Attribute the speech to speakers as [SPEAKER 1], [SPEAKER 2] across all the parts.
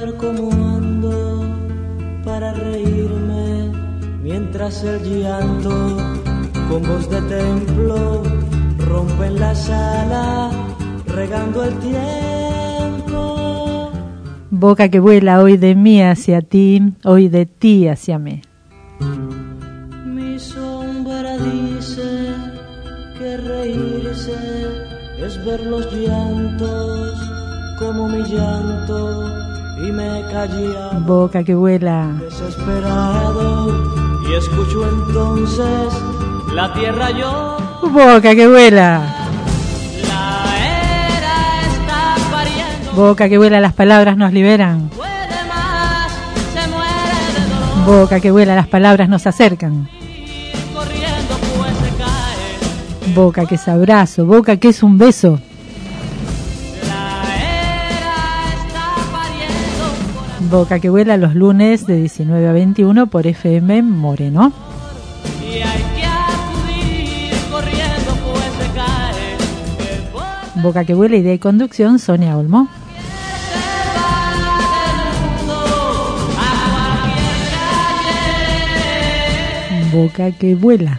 [SPEAKER 1] ver cómo ando para reírme mientras el llanto con voz de templo rompe en la sala regando el tiempo.
[SPEAKER 2] Boca que vuela hoy de mí hacia ti, hoy de ti hacia mí.
[SPEAKER 1] Mi sombra dice que reírse es ver los llantos como mi llanto y me callaba.
[SPEAKER 2] Boca que vuela.
[SPEAKER 1] Desesperado y escucho entonces la tierra yo.
[SPEAKER 2] Boca que vuela.
[SPEAKER 1] La era está pariendo.
[SPEAKER 2] Boca que vuela, las palabras nos liberan.
[SPEAKER 1] Puede más, se muere de dolor.
[SPEAKER 2] Boca que vuela, las palabras nos acercan.
[SPEAKER 1] Corriendo pues se cae.
[SPEAKER 2] Boca que es abrazo, boca que es un beso. Boca que vuela los lunes de 19 a 21 por FM Moreno.
[SPEAKER 1] Y hay que acudir corriendo pues se cae.
[SPEAKER 2] Boca que vuela, idea y conducción, Sonia Olmo. Boca que vuela.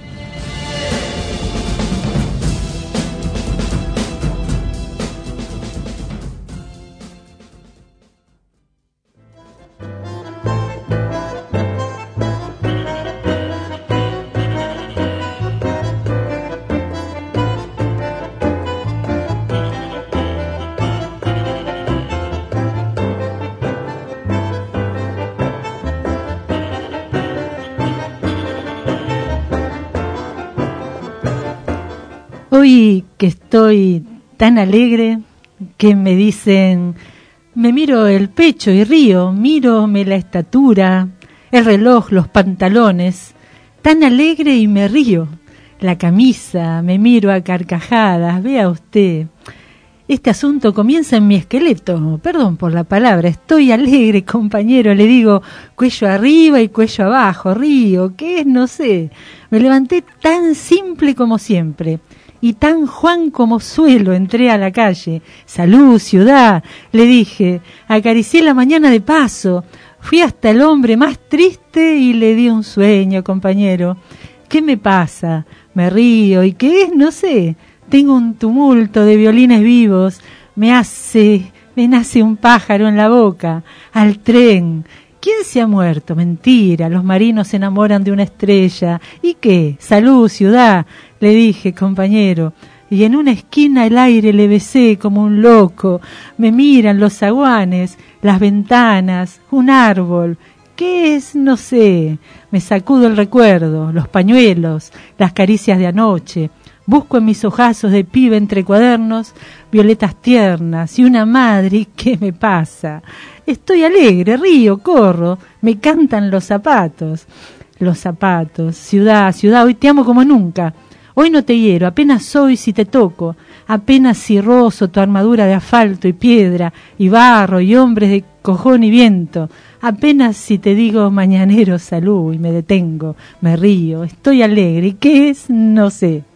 [SPEAKER 2] Hoy que estoy tan alegre que me dicen, me miro el pecho y río, mírome la estatura, el reloj, los pantalones, tan alegre y me río, la camisa, me miro a carcajadas, vea usted, este asunto comienza en mi esqueleto, perdón por la palabra, estoy alegre compañero, le digo, cuello arriba y cuello abajo, río, ¿qué es? No sé, me levanté tan simple como siempre. Y tan Juan como suelo, entré a la calle. Salud, ciudad, le dije. Acaricié la mañana de paso. Fui hasta el hombre más triste y le di un sueño, compañero. ¿Qué me pasa? Me río. ¿Y qué es? No sé. Tengo un tumulto de violines vivos. Me nace un pájaro en la boca. Al tren. ¿Quién se ha muerto? Mentira, los marinos se enamoran de una estrella. ¿Y qué? Salud, ciudad, le dije, compañero. Y en una esquina el aire le besé como un loco. Me miran los zaguanes, las ventanas, un árbol. ¿Qué es? No sé. Me sacudo el recuerdo, los pañuelos, las caricias de anoche. Busco en mis ojazos de pibe entre cuadernos violetas tiernas y una madre. ¿Y qué me pasa? Estoy alegre, río, corro, me cantan los zapatos. Los zapatos, ciudad, ciudad, hoy te amo como nunca. Hoy no te hiero, apenas soy si te toco. Apenas si rozo tu armadura de asfalto y piedra y barro y hombres de cojón y viento. Apenas si te digo mañanero salud y me detengo, me río, estoy alegre. ¿Y qué es? No sé.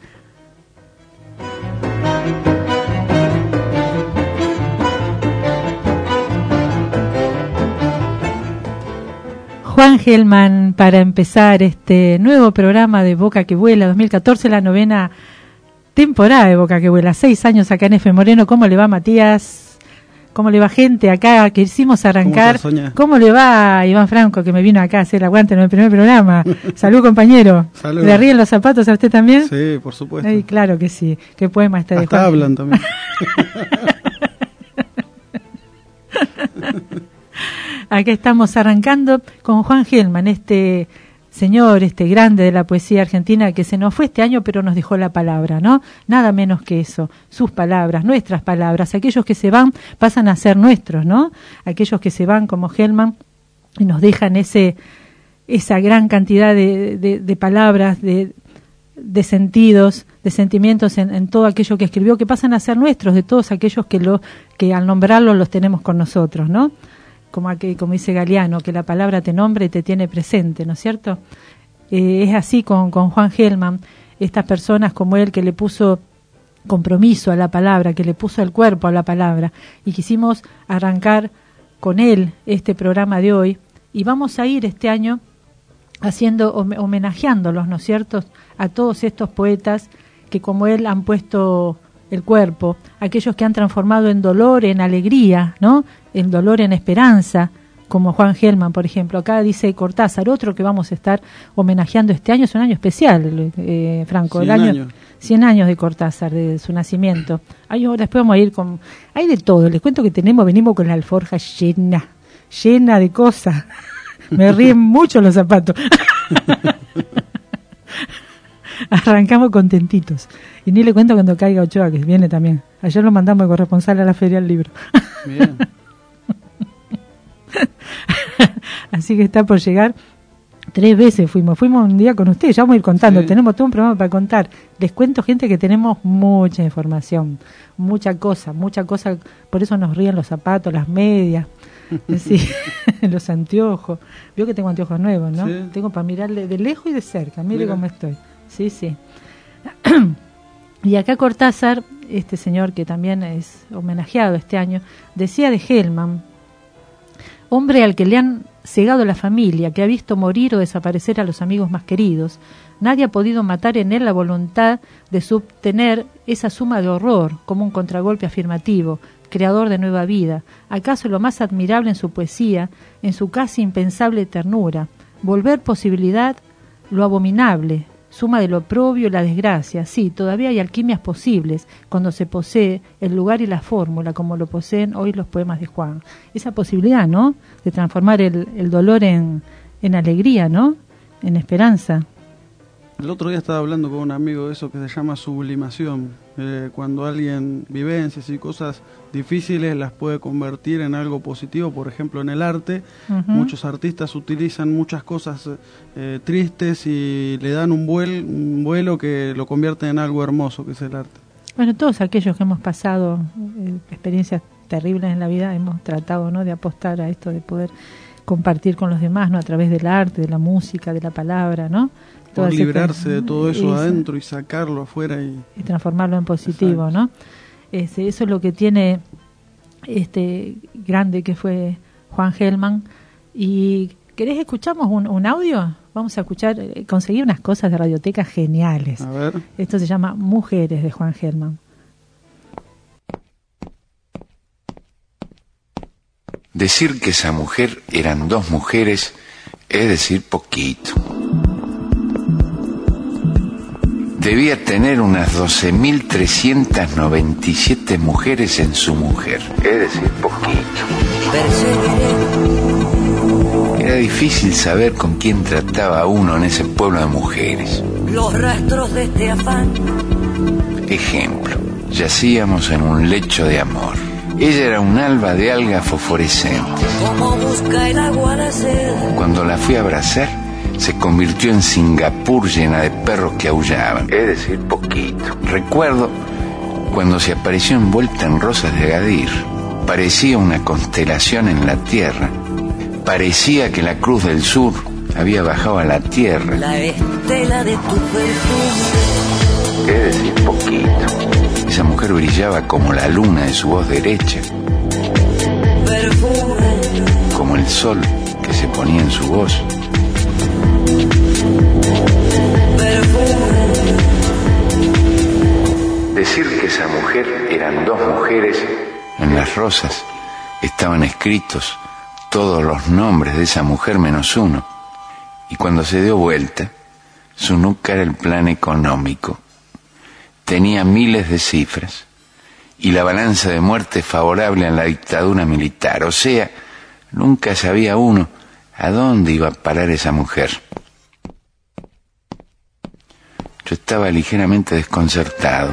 [SPEAKER 2] Juan Gelman, para empezar este nuevo programa de Boca que Vuela 2014, la 9ª temporada de Boca que Vuela, 6 años acá en FM Moreno. ¿Cómo le va, Matías? ¿Cómo le va, gente acá que hicimos arrancar? ¿Cómo le va Iván Franco, que me vino acá a hacer el aguante en el primer programa? Salud, compañero.
[SPEAKER 3] Salud.
[SPEAKER 2] ¿Le ríen los zapatos a usted también?
[SPEAKER 3] Sí, por supuesto.
[SPEAKER 2] Ay, claro que sí. ¿Qué poema está de
[SPEAKER 3] Hasta
[SPEAKER 2] Juan?
[SPEAKER 3] Hablan también.
[SPEAKER 2] Acá estamos arrancando con Juan Gelman, este señor, este grande de la poesía argentina que se nos fue este año, pero nos dejó la palabra, ¿no? Nada menos que eso, sus palabras, nuestras palabras. Aquellos que se van pasan a ser nuestros, ¿no? Aquellos que se van como Gelman y nos dejan esa gran cantidad de palabras, de sentidos, de sentimientos en todo aquello que escribió, que pasan a ser nuestros, de todos aquellos que al nombrarlos los tenemos con nosotros, ¿no? Como dice Galeano, que la palabra te nombra y te tiene presente, ¿no es cierto? Es así con Juan Gelman, estas personas como él que le puso compromiso a la palabra, que le puso el cuerpo a la palabra, y quisimos arrancar con él este programa de hoy, y vamos a ir este año homenajeándolos, ¿no es cierto?, a todos estos poetas que como él han puesto el cuerpo, aquellos que han transformado en dolor en alegría, ¿no?, en dolor en esperanza, como Juan Gelman, por ejemplo. Acá dice Cortázar, otro que vamos a estar homenajeando este año. Es un año especial, Franco, 100 años de Cortázar, de su nacimiento. Después vamos a ir con... Hay de todo, les cuento que venimos con la alforja llena de cosas. Me ríen mucho los zapatos. Arrancamos contentitos. Y ni le cuento cuando caiga Ochoa, que viene también. Ayer lo mandamos de corresponsal a la Feria del Libro. Bien. Así que está por llegar. 3 veces fuimos un día con ustedes, ya vamos a ir contando, tenemos todo un programa para contar. Les cuento, gente, que tenemos mucha información, mucha cosa, por eso nos ríen los zapatos, las medias, sí, los anteojos. Veo que tengo anteojos nuevos, ¿no? Sí. Tengo para mirarle de lejos y de cerca, mire cómo estoy. Sí. Y acá Cortázar, este señor que también es homenajeado este año, decía de Gelman: hombre al que le han cegado la familia, que ha visto morir o desaparecer a los amigos más queridos, nadie ha podido matar en él la voluntad de subtener esa suma de horror como un contragolpe afirmativo, creador de nueva vida. ¿Acaso lo más admirable en su poesía, en su casi impensable ternura? Volver posibilidad lo abominable, suma del oprobio y la desgracia. Sí, todavía hay alquimias posibles cuando se posee el lugar y la fórmula, como lo poseen hoy los poemas de Juan. Esa posibilidad, ¿no?, de transformar el dolor en alegría, ¿no?, en esperanza.
[SPEAKER 3] El otro día estaba hablando con un amigo de eso que se llama sublimación. Cuando alguien vivencias y cosas difíciles las puede convertir en algo positivo, por ejemplo en el arte. Muchos artistas utilizan muchas cosas tristes y le dan un vuelo que lo convierte en algo hermoso, que es el arte.
[SPEAKER 2] Bueno, todos aquellos que hemos pasado experiencias terribles en la vida hemos tratado, ¿no?, de apostar a esto de poder compartir con los demás, ¿no?, a través del arte, de la música, de la palabra, ¿no?
[SPEAKER 3] Por librarse de todo eso adentro y sacarlo afuera y
[SPEAKER 2] transformarlo en positivo. Exacto. ¿No? Eso es lo que tiene este grande que fue Juan Gelman. ¿Y querés escuchamos un audio? Vamos a escuchar, conseguí unas cosas de radioteca geniales.
[SPEAKER 3] A ver.
[SPEAKER 2] Esto se llama Mujeres, de Juan Gelman.
[SPEAKER 4] Decir que esa mujer eran 2 mujeres es decir poquito. Debía tener unas 12.397 mujeres en su mujer, es decir poquito. Era difícil saber con quién trataba uno en ese pueblo de mujeres.
[SPEAKER 1] Los rastros de este afán.
[SPEAKER 4] Ejemplo, yacíamos en un lecho de amor. Ella era un alba de algas fosforescentes.
[SPEAKER 1] Como busca el agua la sed.
[SPEAKER 4] Cuando la fui a abrazar, se convirtió en Singapur llena de perros que aullaban, es decir poquito. Recuerdo cuando se apareció envuelta en rosas de Agadir. Parecía una constelación en la tierra. Parecía que la Cruz del Sur había bajado a la tierra.
[SPEAKER 1] La estela de tu perfume.
[SPEAKER 4] Es decir poquito. Esa mujer brillaba como la luna de su voz derecha.
[SPEAKER 1] Perfume.
[SPEAKER 4] Como el sol que se ponía en su voz. Decir que esa mujer eran 2 mujeres, en las rosas estaban escritos todos los nombres de esa mujer menos uno, y cuando se dio vuelta, su nuca era el plan económico, tenía miles de cifras, y la balanza de muerte favorable a la dictadura militar, o sea, nunca sabía uno a dónde iba a parar esa mujer. Yo estaba ligeramente desconcertado.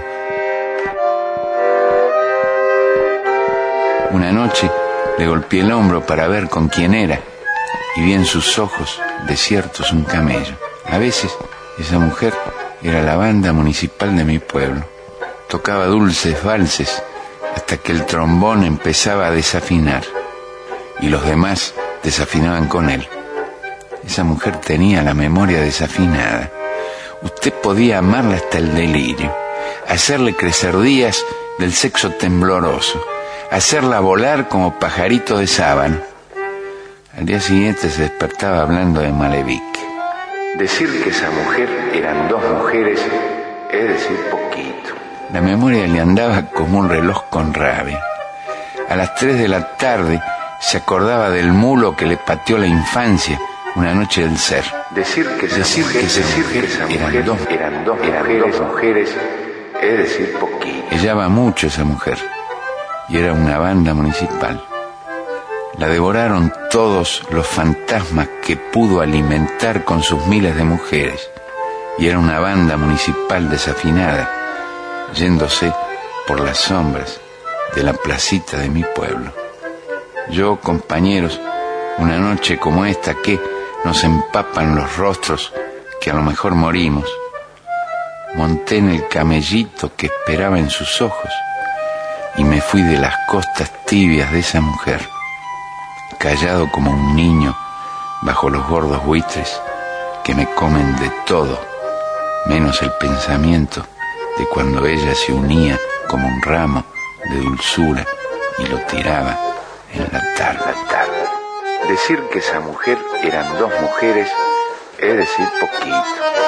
[SPEAKER 4] Una noche le golpeé el hombro para ver con quién era y vi en sus ojos desiertos un camello. A veces esa mujer era la banda municipal de mi pueblo. Tocaba dulces valses hasta que el trombón empezaba a desafinar y los demás desafinaban con él. Esa mujer tenía la memoria desafinada. Usted podía amarla hasta el delirio, hacerle crecer días del sexo tembloroso, hacerla volar como pajarito de sábana. Al día siguiente se despertaba hablando de Malevich. Decir que esa mujer eran dos mujeres es decir poquito. La memoria le andaba como un reloj con rabia. A las 3 de la tarde se acordaba del mulo que le pateó la infancia una noche del ser. Decir que esa mujer eran dos mujeres es decir poquito. Ella mucho esa mujer y era una banda municipal. La devoraron todos los fantasmas que pudo alimentar con sus miles de mujeres y era una banda municipal desafinada, yéndose por las sombras de la placita de mi pueblo. Yo, compañeros, una noche como esta que nos empapan los rostros, que a lo mejor morimos, monté en el camellito que esperaba en sus ojos y me fui de las costas tibias de esa mujer, callado como un niño bajo los gordos buitres que me comen de todo, menos el pensamiento de cuando ella se unía como un ramo de dulzura y lo tiraba en la tarde. Decir que esa mujer eran dos mujeres es decir poquito.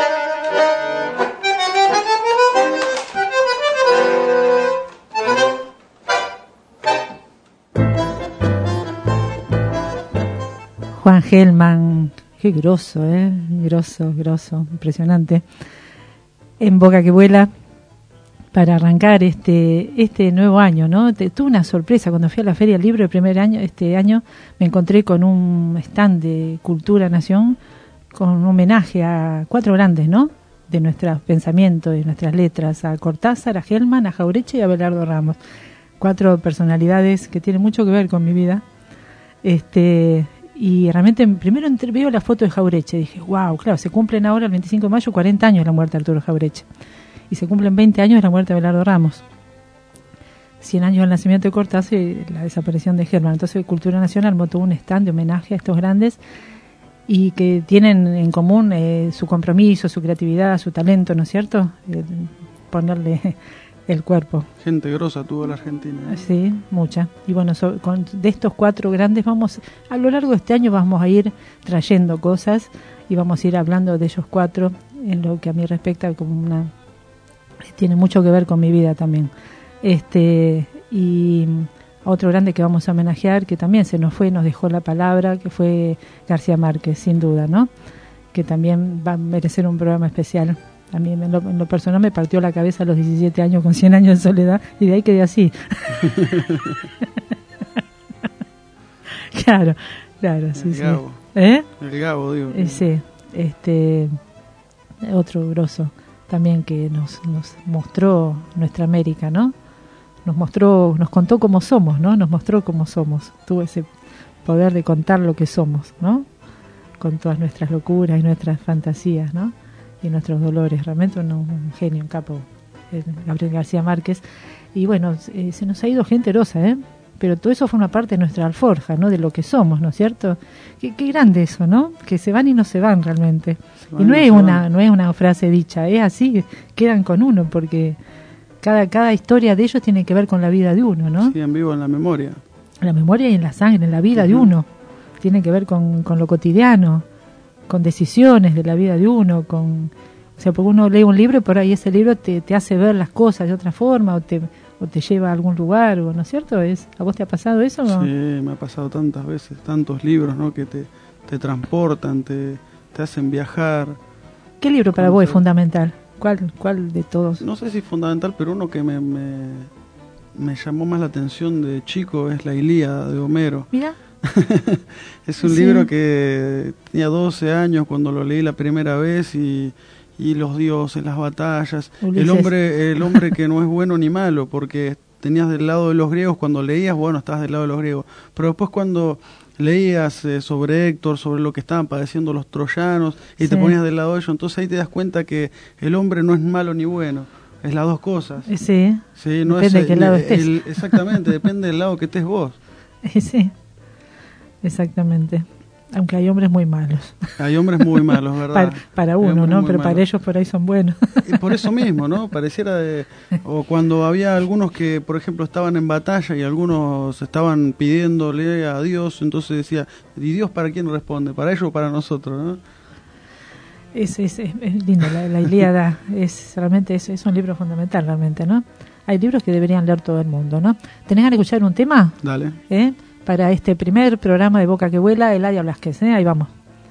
[SPEAKER 2] Juan Gelman, qué groso, groso, impresionante. En Boca que Vuela, para arrancar este nuevo año, ¿no? Tuve una sorpresa cuando fui a la Feria del Libro este año me encontré con un stand de Cultura Nación con un homenaje a 4 grandes, ¿no? De nuestros pensamientos, de nuestras letras, a Cortázar, a Gelman, a Jauretche y a Abelardo Ramos. 4 personalidades que tienen mucho que ver con mi vida. Y realmente primero veo la foto de Jauretche, dije, wow, claro, se cumplen ahora el 25 de mayo 40 años de la muerte de Arturo Jauretche. Y se cumplen 20 años de la muerte de Abelardo Ramos, 100 años del nacimiento de Cortázar y la desaparición de Gelman. Entonces Cultura Nacional montó un stand de homenaje a estos grandes y que tienen en común su compromiso, su creatividad, su talento, ¿no es cierto? Ponerle el cuerpo.
[SPEAKER 3] Gente grosa tuvo la Argentina, ¿eh?
[SPEAKER 2] Sí, mucha. Y bueno, de estos 4 grandes a lo largo de este año vamos a ir trayendo cosas y vamos a ir hablando de ellos 4 en lo que a mí respecta como tiene mucho que ver con mi vida también. Y otro grande que vamos a homenajear, que también se nos dejó la palabra, que fue García Márquez, sin duda, ¿no? Que también va a merecer un programa especial. A mí en lo personal me partió la cabeza a los 17 años con 100 años de soledad y de ahí quedé así. Claro, sí, sí.
[SPEAKER 3] Gabo.
[SPEAKER 2] El
[SPEAKER 3] Gabo, digo.
[SPEAKER 2] Sí, otro grosso también que nos mostró nuestra América, ¿no? Nos contó cómo somos, ¿no? Nos mostró cómo somos. Tuvo ese poder de contar lo que somos, ¿no? Con todas nuestras locuras y nuestras fantasías, ¿no? Y nuestros dolores. Realmente un genio, un capo, Gabriel García Márquez. Y bueno, se nos ha ido gente grosa, pero todo eso fue una parte de nuestra alforja, ¿no? De lo que somos, ¿no es cierto? Qué grande eso, ¿no? Que se van y no se van realmente. Y no es una frase dicha, es así, quedan con uno, porque cada historia de ellos tiene que ver con la vida de uno, ¿no?
[SPEAKER 3] Siguen vivos en la memoria.
[SPEAKER 2] En la memoria y en la sangre, en la vida de uno. Tiene que ver con lo cotidiano, con decisiones de la vida de uno, o sea, porque uno lee un libro y por ahí ese libro te hace ver las cosas de otra forma o te lleva a algún lugar, ¿no es cierto? ¿A vos te ha pasado eso? ¿No?
[SPEAKER 3] Sí, me ha pasado tantas veces, tantos libros, ¿no? Que te transportan, te hacen viajar.
[SPEAKER 2] ¿Qué libro para vos es fundamental? ¿Cuál de todos?
[SPEAKER 3] No sé si es fundamental, pero uno que me llamó más la atención de chico es La Ilíada de Homero.
[SPEAKER 2] Mira.
[SPEAKER 3] Es un libro que tenía 12 años cuando lo leí la primera vez y los dioses, las batallas, el hombre que no es bueno ni malo, porque tenías del lado de los griegos, cuando leías, bueno, estabas del lado de los griegos, pero después cuando leías sobre Héctor, sobre lo que estaban padeciendo los troyanos y te ponías del lado de ellos, entonces ahí te das cuenta que el hombre no es malo ni bueno, es las dos cosas.
[SPEAKER 2] Sí,
[SPEAKER 3] no
[SPEAKER 2] depende de qué lado estés.
[SPEAKER 3] Exactamente, depende del lado que estés vos.
[SPEAKER 2] Sí, exactamente. Aunque hay hombres muy malos.
[SPEAKER 3] Hay hombres muy malos, ¿verdad?
[SPEAKER 2] Para uno, ¿no? Pero para ellos por ahí son buenos.
[SPEAKER 3] Y por eso mismo, ¿no? Pareciera o cuando había algunos que, por ejemplo, estaban en batalla y algunos estaban pidiéndole a Dios, entonces decía, ¿y Dios para quién responde? ¿Para ellos o para nosotros, no?
[SPEAKER 2] Es lindo, la Ilíada realmente es un libro fundamental, realmente, ¿no? Hay libros que deberían leer todo el mundo, ¿no? ¿Tenés ganas de escuchar un tema?
[SPEAKER 3] Dale.
[SPEAKER 2] Para este primer programa de Boca que Vuela, Eladia Blasquez, ahí vamos.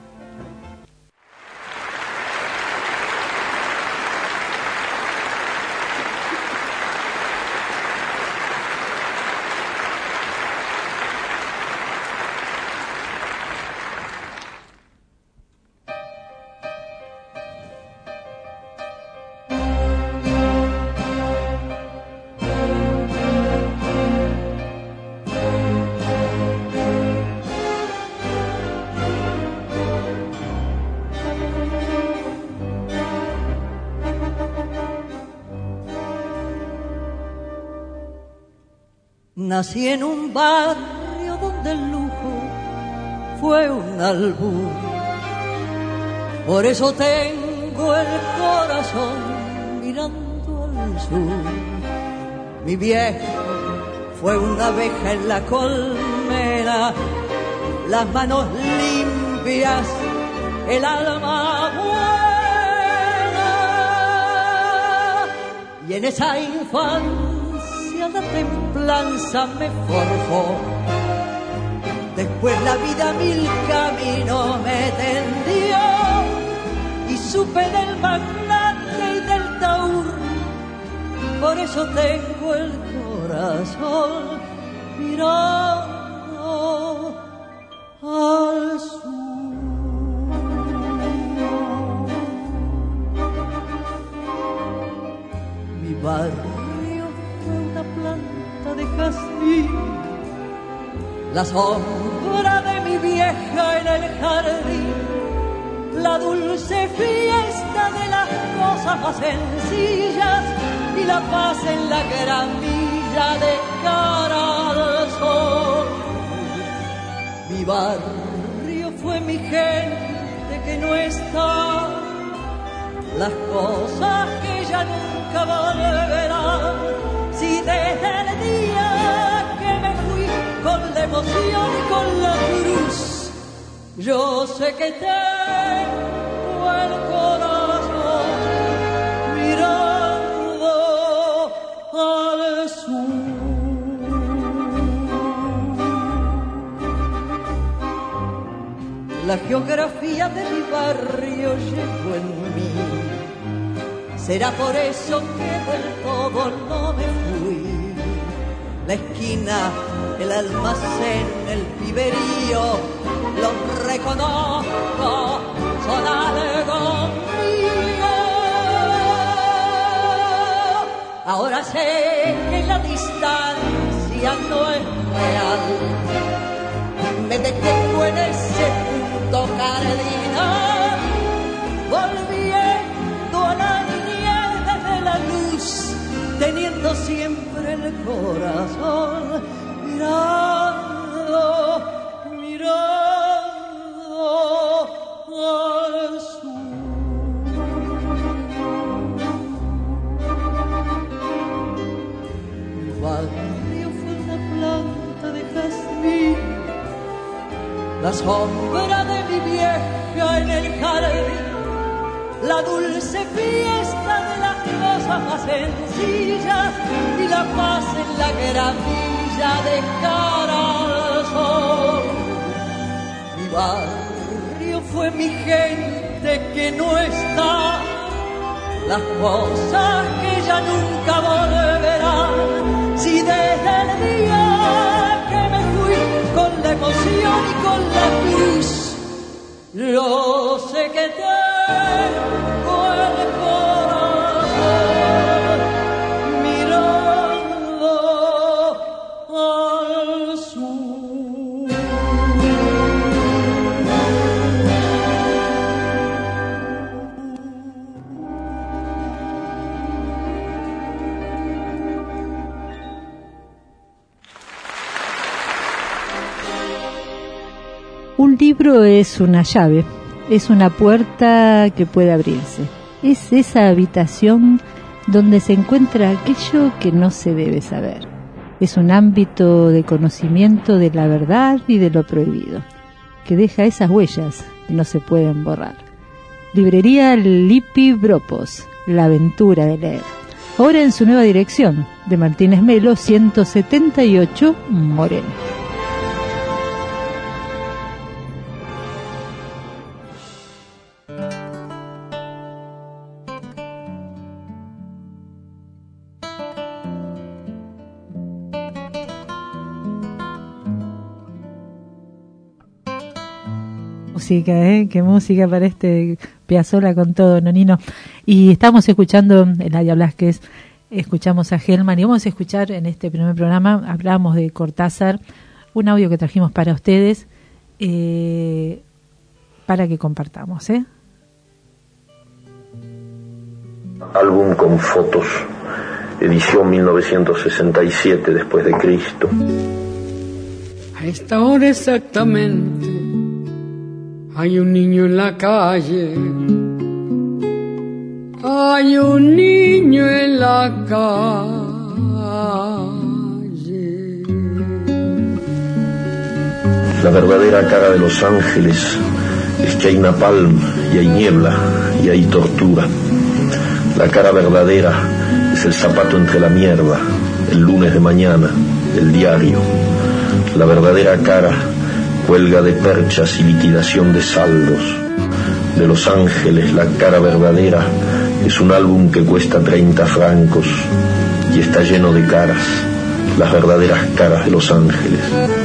[SPEAKER 5] Nací en un barrio donde el lujo fue un albur. Por eso tengo el corazón mirando al sur. Mi viejo fue una abeja en la colmena, las manos limpias, el alma buena. Y en esa infancia la templanza me forjó. Después la vida mil caminos me tendió y supe del magnate y del taur. Por eso tengo el corazón mirando al sur. Mi barrio de jazmín, la sombra de mi vieja en el jardín, la dulce fiesta de las cosas más sencillas y la paz en la gramilla de cara al sol. Mi barrio fue mi gente que no está, las cosas que ya nunca volverán. Si desde el día que me fui con la emoción y con la cruz, yo sé que tengo el corazón mirando al sur. La geografía de mi barrio llegó en mí. Será por eso que del todo no me fui. La esquina, el almacén, el piberío, los reconozco, son algo mío. Ahora sé que la distancia no es real. Me detengo en ese punto cardinal, volviendo a la luz, teniendo siempre el corazón mirando al sur. Mi barrio fue una planta de jazmín, la sombra de mi vieja en el jardín, la dulce fiesta de las cosas más sencillas y la paz en la gramilla de cara al sol. Mi barrio fue mi gente que no está, las cosas que ya nunca volverán. Si desde el día que me fui con la emoción y con la cruz, yo sé que tengo el corazón mirando al sur.
[SPEAKER 2] Un libro es una llave, es una puerta que puede abrirse. Es esa habitación donde se encuentra aquello que no se debe saber. Es un ámbito de conocimiento de la verdad y de lo prohibido, que deja esas huellas que no se pueden borrar. Librería Lippi Bropos, la aventura de leer. Ahora en su nueva dirección, de Martínez Melo, 178, Moreno. Música, qué música para este Piazzolla con todo, Nonino. Y estamos escuchando Eladia Blasquez, escuchamos a Gelman y vamos a escuchar en este primer programa, hablamos de Cortázar, un audio que trajimos para ustedes, para que compartamos.
[SPEAKER 6] Álbum con fotos, edición 1967 después de Cristo.
[SPEAKER 7] A esta hora exactamente hay un niño en la calle, hay un niño en la calle.
[SPEAKER 6] La verdadera cara de Los Ángeles es que hay napalm y hay niebla y hay tortura. La cara verdadera es el zapato entre la mierda, el lunes de mañana, el diario. La verdadera cara huelga de perchas y liquidación de saldos. De Los Ángeles, la cara verdadera es un álbum que cuesta 30 francos y está lleno de caras, las verdaderas caras de Los Ángeles.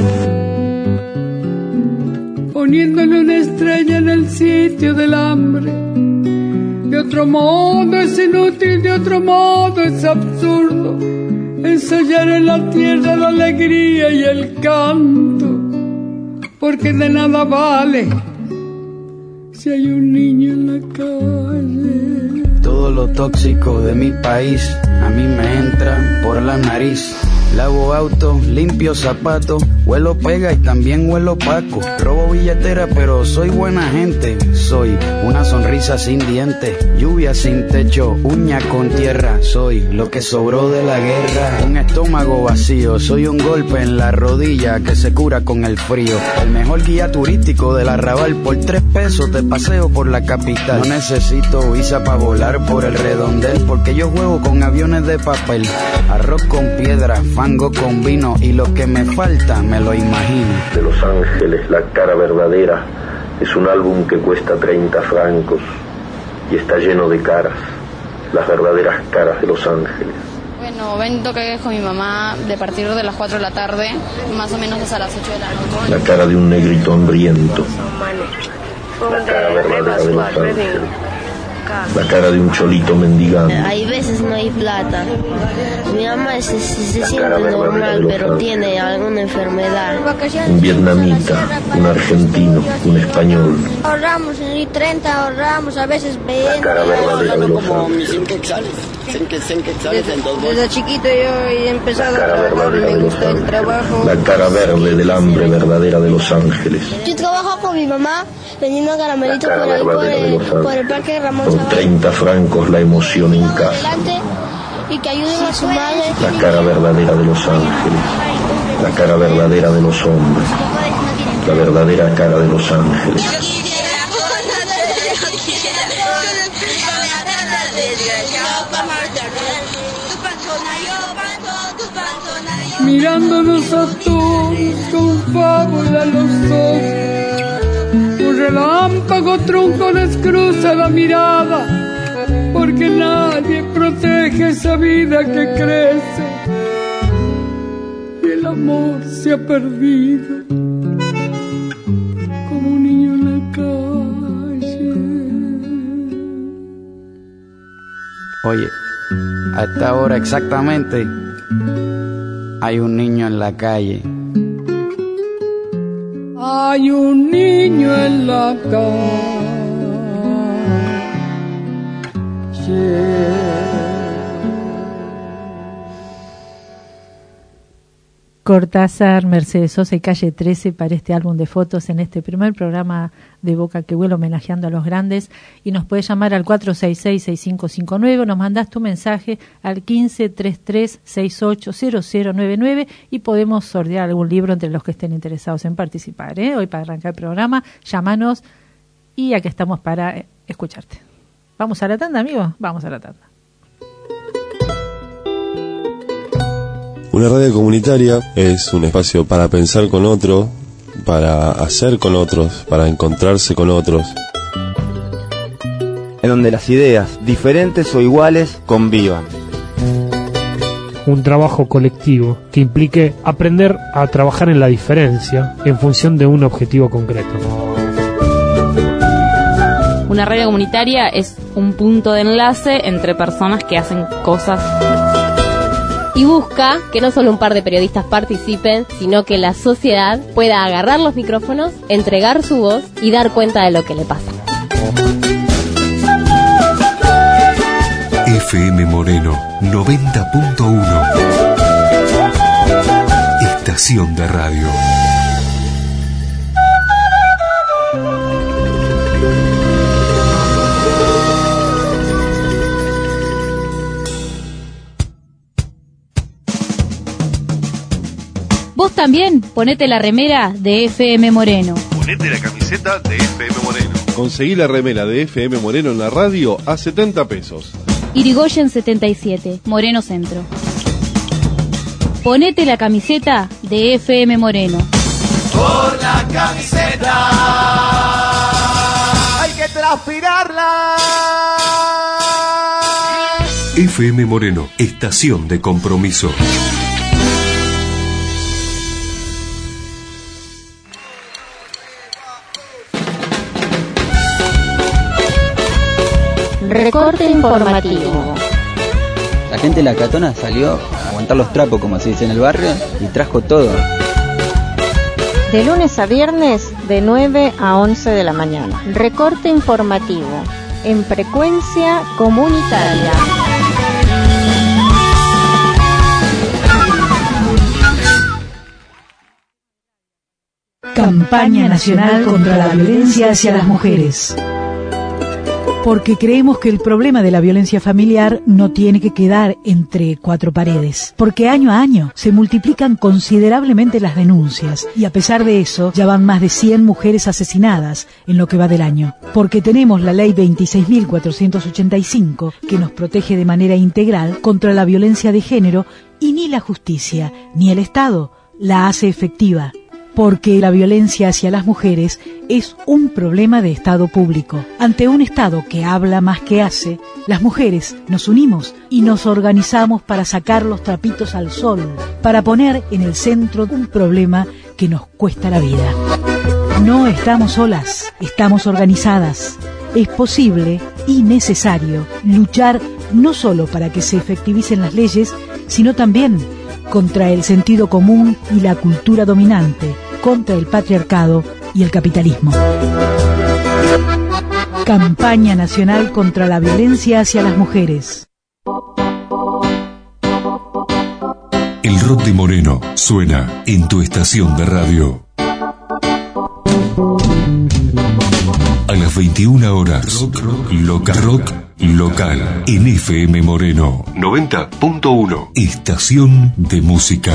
[SPEAKER 7] Poniéndole una estrella en el sitio del hambre, de otro modo es inútil, de otro modo es absurdo ensayar en la tierra la alegría y el canto, porque de nada vale si hay un niño en la calle.
[SPEAKER 8] Todo lo tóxico de mi país a mí me entra por la nariz. Lavo auto, limpio zapatos, huelo pega y también huelo paco. Robo billetera pero soy buena gente. Soy una sonrisa sin dientes, lluvia sin techo, uña con tierra. Soy lo que sobró de la guerra, un estómago vacío. Soy un golpe en la rodilla que se cura con el frío. El mejor guía turístico del Arrabal, por 3 pesos te paseo por la capital. No necesito visa para volar por el redondel, porque yo juego con aviones de papel. Arroz con piedra, fango con vino y lo que me falta me lo imagino.
[SPEAKER 6] De Los Ángeles, la cara verdadera es un álbum que cuesta 30 francos y está lleno de caras, las verdaderas caras de Los Ángeles.
[SPEAKER 9] Bueno, ven que con mi mamá de partir de las 4 de la tarde, más o menos hasta las 8 de la noche.
[SPEAKER 6] La cara de un negrito hambriento, la cara verdadera de Los Ángeles. La cara de un cholito mendigando.
[SPEAKER 10] Hay veces no hay plata. Mi mamá se siente normal, pero tiene alguna enfermedad.
[SPEAKER 6] Un vietnamita, un argentino, un español.
[SPEAKER 10] Ahorramos, y 30 ahorramos, a veces 20.
[SPEAKER 6] La cara verdadera de Los Ángeles.
[SPEAKER 10] Desde chiquito yo he empezado a trabajar, me gusta el trabajo.
[SPEAKER 6] La cara verde del hambre verdadera de Los Ángeles.
[SPEAKER 10] Yo trabajo con mi mamá vendiendo caramelitos por el parque Ramón
[SPEAKER 6] Por 30 francos la emoción en casa.
[SPEAKER 10] Y que ayuden a su madre.
[SPEAKER 6] La cara verdadera de Los Ángeles. La cara verdadera de los hombres. La verdadera cara de Los Ángeles.
[SPEAKER 7] Mirándonos a todos con fábula los ojos, un relámpago tronco les cruza la mirada, porque nadie protege esa vida que crece y el amor se ha perdido como un niño en la calle.
[SPEAKER 8] Oye, a esta hora exactamente hay un niño en la calle.
[SPEAKER 7] Hay un niño en la calle.
[SPEAKER 2] Cortázar, Mercedes Sosa y Calle 13 para este álbum de fotos en este primer programa de Boca que Vuela homenajeando a los grandes. Y nos puedes llamar al 466-6559, nos mandás tu mensaje al 1533-680099 y podemos sortear algún libro entre los que estén interesados en participar. Hoy para arrancar el programa, llámanos y aquí estamos para escucharte. ¿Vamos a la tanda, amigos? Vamos a la tanda.
[SPEAKER 11] Una radio comunitaria es un espacio para pensar con otro, para hacer con otros, para encontrarse con otros.
[SPEAKER 12] En donde las ideas, diferentes o iguales, convivan.
[SPEAKER 13] Un trabajo colectivo que implique aprender a trabajar en la diferencia en función de un objetivo concreto.
[SPEAKER 14] Una radio comunitaria es un punto de enlace entre personas que hacen cosas.
[SPEAKER 15] Y busca que no solo un par de periodistas participen, sino que la sociedad pueda agarrar los micrófonos, entregar su voz y dar cuenta de lo que le pasa.
[SPEAKER 16] FM Moreno 90.1 Estación de radio.
[SPEAKER 17] Vos también ponete la remera de FM Moreno.
[SPEAKER 18] Ponete la camiseta de FM Moreno.
[SPEAKER 19] Conseguí la remera de FM Moreno en la radio a 70 pesos.
[SPEAKER 17] Irigoyen 77, Moreno Centro. Ponete la camiseta de FM Moreno.
[SPEAKER 20] Por la camiseta hay que transpirarla.
[SPEAKER 16] FM Moreno, estación de compromiso.
[SPEAKER 15] Recorte informativo.
[SPEAKER 21] La gente de la Catona salió a aguantar los trapos, como se dice en el barrio, y trajo todo.
[SPEAKER 22] De lunes a viernes, de 9 a 11 de la mañana. Recorte informativo, en frecuencia comunitaria.
[SPEAKER 23] Campaña Nacional contra la Violencia hacia las Mujeres. Porque creemos que el problema de la violencia familiar no tiene que quedar entre cuatro paredes. Porque año a año se multiplican considerablemente las denuncias y a pesar de eso ya van más de 100 mujeres asesinadas en lo que va del año. Porque tenemos la ley 26.485 que nos protege de manera integral contra la violencia de género y ni la justicia ni el Estado la hace efectiva. Porque la violencia hacia las mujeres es un problema de Estado público. Ante un Estado que habla más que hace, las mujeres nos unimos y nos organizamos para sacar los trapitos al sol, para poner en el centro un problema que nos cuesta la vida. No estamos solas, estamos organizadas. Es posible y necesario luchar no solo para que se efectivicen las leyes, sino también contra el sentido común y la cultura dominante, contra el patriarcado y el capitalismo. Campaña Nacional contra la Violencia hacia las Mujeres.
[SPEAKER 16] El rock de Moreno suena en tu estación de radio. A las 21 horas, rock local en FM Moreno 90.1 Estación de Música.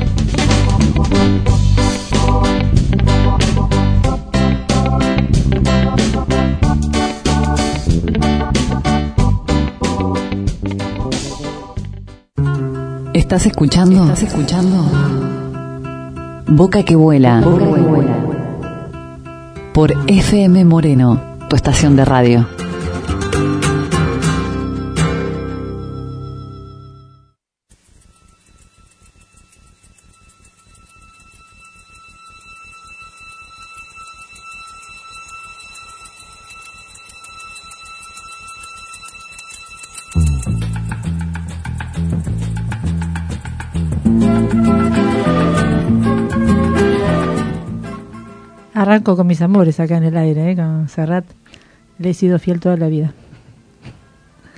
[SPEAKER 24] ¿Estás escuchando? Boca que vuela. Por FM Moreno, tu estación de radio.
[SPEAKER 2] Arranco con mis amores acá en el aire, con Serrat. Le he sido fiel toda la vida.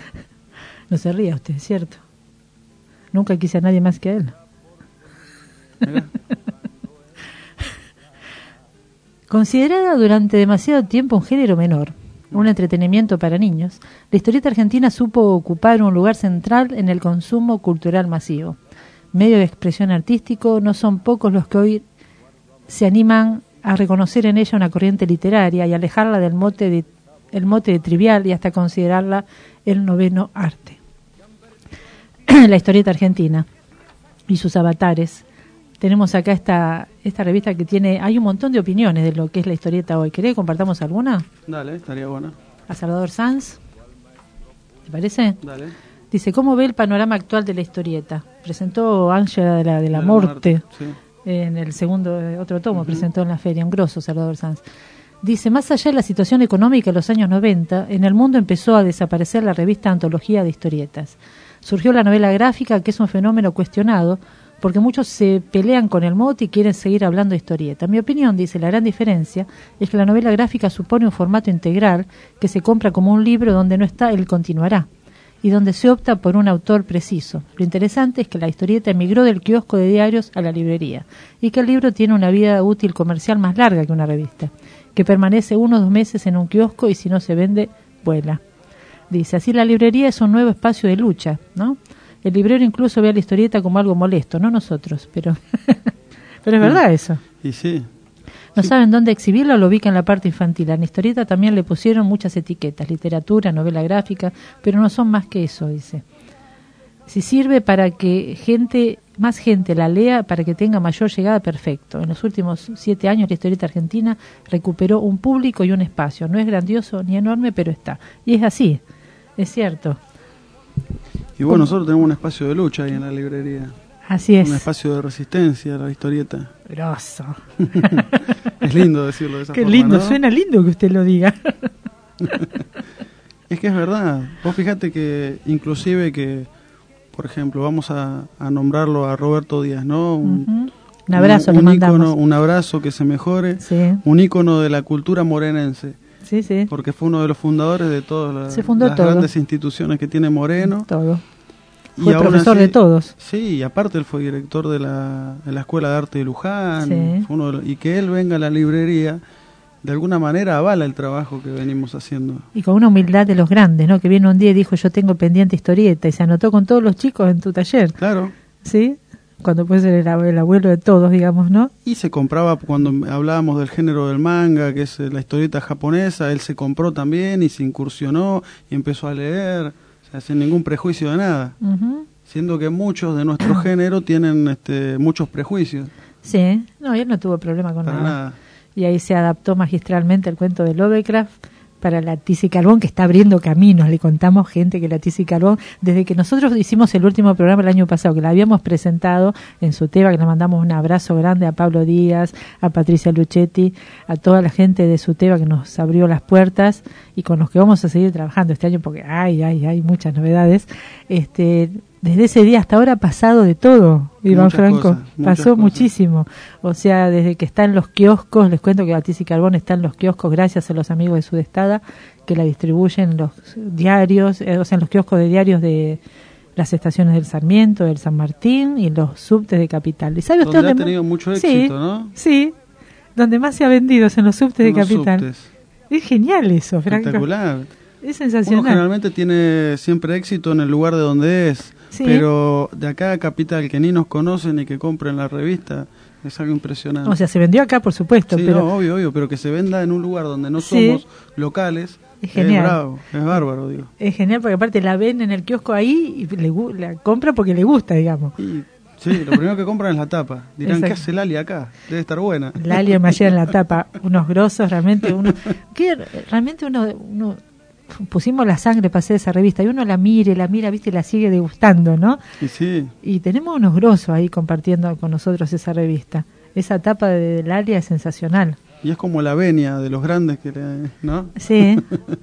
[SPEAKER 2] No se ría usted, ¿cierto? Nunca quise a nadie más que a él. Considerada durante demasiado tiempo un género menor, un entretenimiento para niños, la historieta argentina supo ocupar un lugar central en el consumo cultural masivo. Medio de expresión artístico, no son pocos los que hoy se animan a reconocer en ella una corriente literaria y alejarla del mote de trivial y hasta considerarla el noveno arte. La historieta argentina y sus avatares. Tenemos acá esta revista que tiene, hay un montón de opiniones de lo que es la historieta hoy. ¿Querés que compartamos alguna?
[SPEAKER 1] Dale, estaría buena.
[SPEAKER 2] A Salvador Sanz, ¿te parece?
[SPEAKER 1] Dale.
[SPEAKER 2] Dice, ¿cómo ve el panorama actual de la historieta? Presentó Ángela de la Morte,
[SPEAKER 1] sí.
[SPEAKER 2] En el segundo, otro tomo, presentó en la feria, un grosso Salvador Sanz. Dice, más allá de la situación económica de los años 90, en el mundo empezó a desaparecer la revista Antología de Historietas. Surgió la novela gráfica, que es un fenómeno cuestionado, porque muchos se pelean con el mote y quieren seguir hablando de historieta. En mi opinión, dice, la gran diferencia es que la novela gráfica supone un formato integral que se compra como un libro donde no está el continuará y donde se opta por un autor preciso. Lo interesante es que la historieta emigró del kiosco de diarios a la librería y que el libro tiene una vida útil comercial más larga que una revista, que permanece 1 o 2 meses en un kiosco y si no se vende, vuela. Dice, así la librería es un nuevo espacio de lucha, ¿no? El librero incluso ve a la historieta como algo molesto, no nosotros, pero es verdad eso.
[SPEAKER 1] Y sí.
[SPEAKER 2] No saben dónde exhibirlo, lo ubican en la parte infantil. A la historieta también le pusieron muchas etiquetas, literatura, novela gráfica, pero no son más que eso, dice. Si sirve para que más gente la lea, para que tenga mayor llegada, perfecto. En los últimos 7 años la historieta argentina recuperó un público y un espacio. No es grandioso ni enorme, pero está. Y es así, es cierto.
[SPEAKER 1] Y bueno, nosotros tenemos un espacio de lucha ahí en la librería.
[SPEAKER 2] Así es.
[SPEAKER 1] Un espacio de resistencia a la historieta.
[SPEAKER 2] Grosso.
[SPEAKER 1] Es lindo decirlo de esa forma,
[SPEAKER 2] Qué lindo,
[SPEAKER 1] ¿no?
[SPEAKER 2] Suena lindo que usted lo diga.
[SPEAKER 1] Es que es verdad. Vos fíjate que inclusive que, por ejemplo, vamos a nombrarlo a Roberto Díaz, ¿no? Un
[SPEAKER 2] abrazo le mandamos.
[SPEAKER 1] Un abrazo, que se mejore.
[SPEAKER 2] Sí.
[SPEAKER 1] Un ícono de la cultura morenense.
[SPEAKER 2] Sí, sí.
[SPEAKER 1] Porque fue uno de los fundadores de todas las
[SPEAKER 2] todo.
[SPEAKER 1] Grandes instituciones que tiene Moreno.
[SPEAKER 2] Todo. Fue profesor de todos.
[SPEAKER 1] Sí, y aparte él fue director de la Escuela de Arte de Luján.
[SPEAKER 2] Sí.
[SPEAKER 1] Y que él venga a la librería, de alguna manera avala el trabajo que venimos haciendo.
[SPEAKER 2] Y con una humildad de los grandes, ¿no? Que viene un día y dijo, yo tengo pendiente historieta, y se anotó con todos los chicos en tu taller.
[SPEAKER 1] Claro.
[SPEAKER 2] ¿Sí? Cuando puede ser el abuelo de todos, digamos, ¿no?
[SPEAKER 1] Y se compraba, cuando hablábamos del género del manga, que es la historieta japonesa, él se compró también y se incursionó y empezó a leer, o sea, sin ningún prejuicio de nada. Siendo que muchos de nuestro género tienen muchos prejuicios.
[SPEAKER 2] Sí, no, él no tuvo problema con
[SPEAKER 1] nada.
[SPEAKER 2] Y ahí se adaptó magistralmente el cuento de Lovecraft para la tiza y carbón, que está abriendo caminos. Le contamos, gente, que la tiza y carbón, desde que nosotros hicimos el último programa el año pasado, que la habíamos presentado en Suteba, que le mandamos un abrazo grande a Pablo Díaz, a Patricia Luchetti, a toda la gente de Suteba que nos abrió las puertas y con los que vamos a seguir trabajando este año, porque hay muchas novedades. Desde ese día hasta ahora ha pasado de todo, Iván Franco. Pasó muchísimo. O sea, desde que está en los kioscos, les cuento que la tiza y carbón está en los kioscos gracias a los amigos de Sudestada, que la distribuyen en los diarios, en los kioscos de diarios de las estaciones del Sarmiento, del San Martín y en los subtes de Capital. ¿Y sabe usted
[SPEAKER 1] dónde ha tenido mucho éxito, ¿no?
[SPEAKER 2] Sí, donde más se ha vendido es en los subtes de Capital.
[SPEAKER 1] Subtes.
[SPEAKER 2] Es genial eso, Franco.
[SPEAKER 1] Espectacular.
[SPEAKER 2] Es sensacional.
[SPEAKER 1] Uno generalmente tiene siempre éxito en el lugar de donde es, sí. Pero de acá a Capital, que ni nos conocen y que compren la revista, es algo impresionante.
[SPEAKER 2] O sea, se vendió acá, por supuesto.
[SPEAKER 1] Sí,
[SPEAKER 2] pero...
[SPEAKER 1] no, obvio, pero que se venda en un lugar donde no somos locales,
[SPEAKER 2] es genial.
[SPEAKER 1] Es bravo, es bárbaro, digo.
[SPEAKER 2] Es genial porque aparte la ven en el kiosco ahí y la compra porque le gusta, digamos.
[SPEAKER 1] Sí, lo primero que compran es la tapa. Dirán, exacto. ¿Qué hace Lali acá? Debe estar buena.
[SPEAKER 2] Lali y Mayera en la tapa, unos grosos, realmente uno pusimos la sangre para hacer esa revista y uno la mira, viste, y la sigue degustando, ¿no?
[SPEAKER 1] Y sí.
[SPEAKER 2] Y tenemos unos grosos ahí compartiendo con nosotros esa revista. Esa tapa de Lalia es sensacional.
[SPEAKER 1] Y es como la venia de los grandes, ¿no?
[SPEAKER 2] Sí.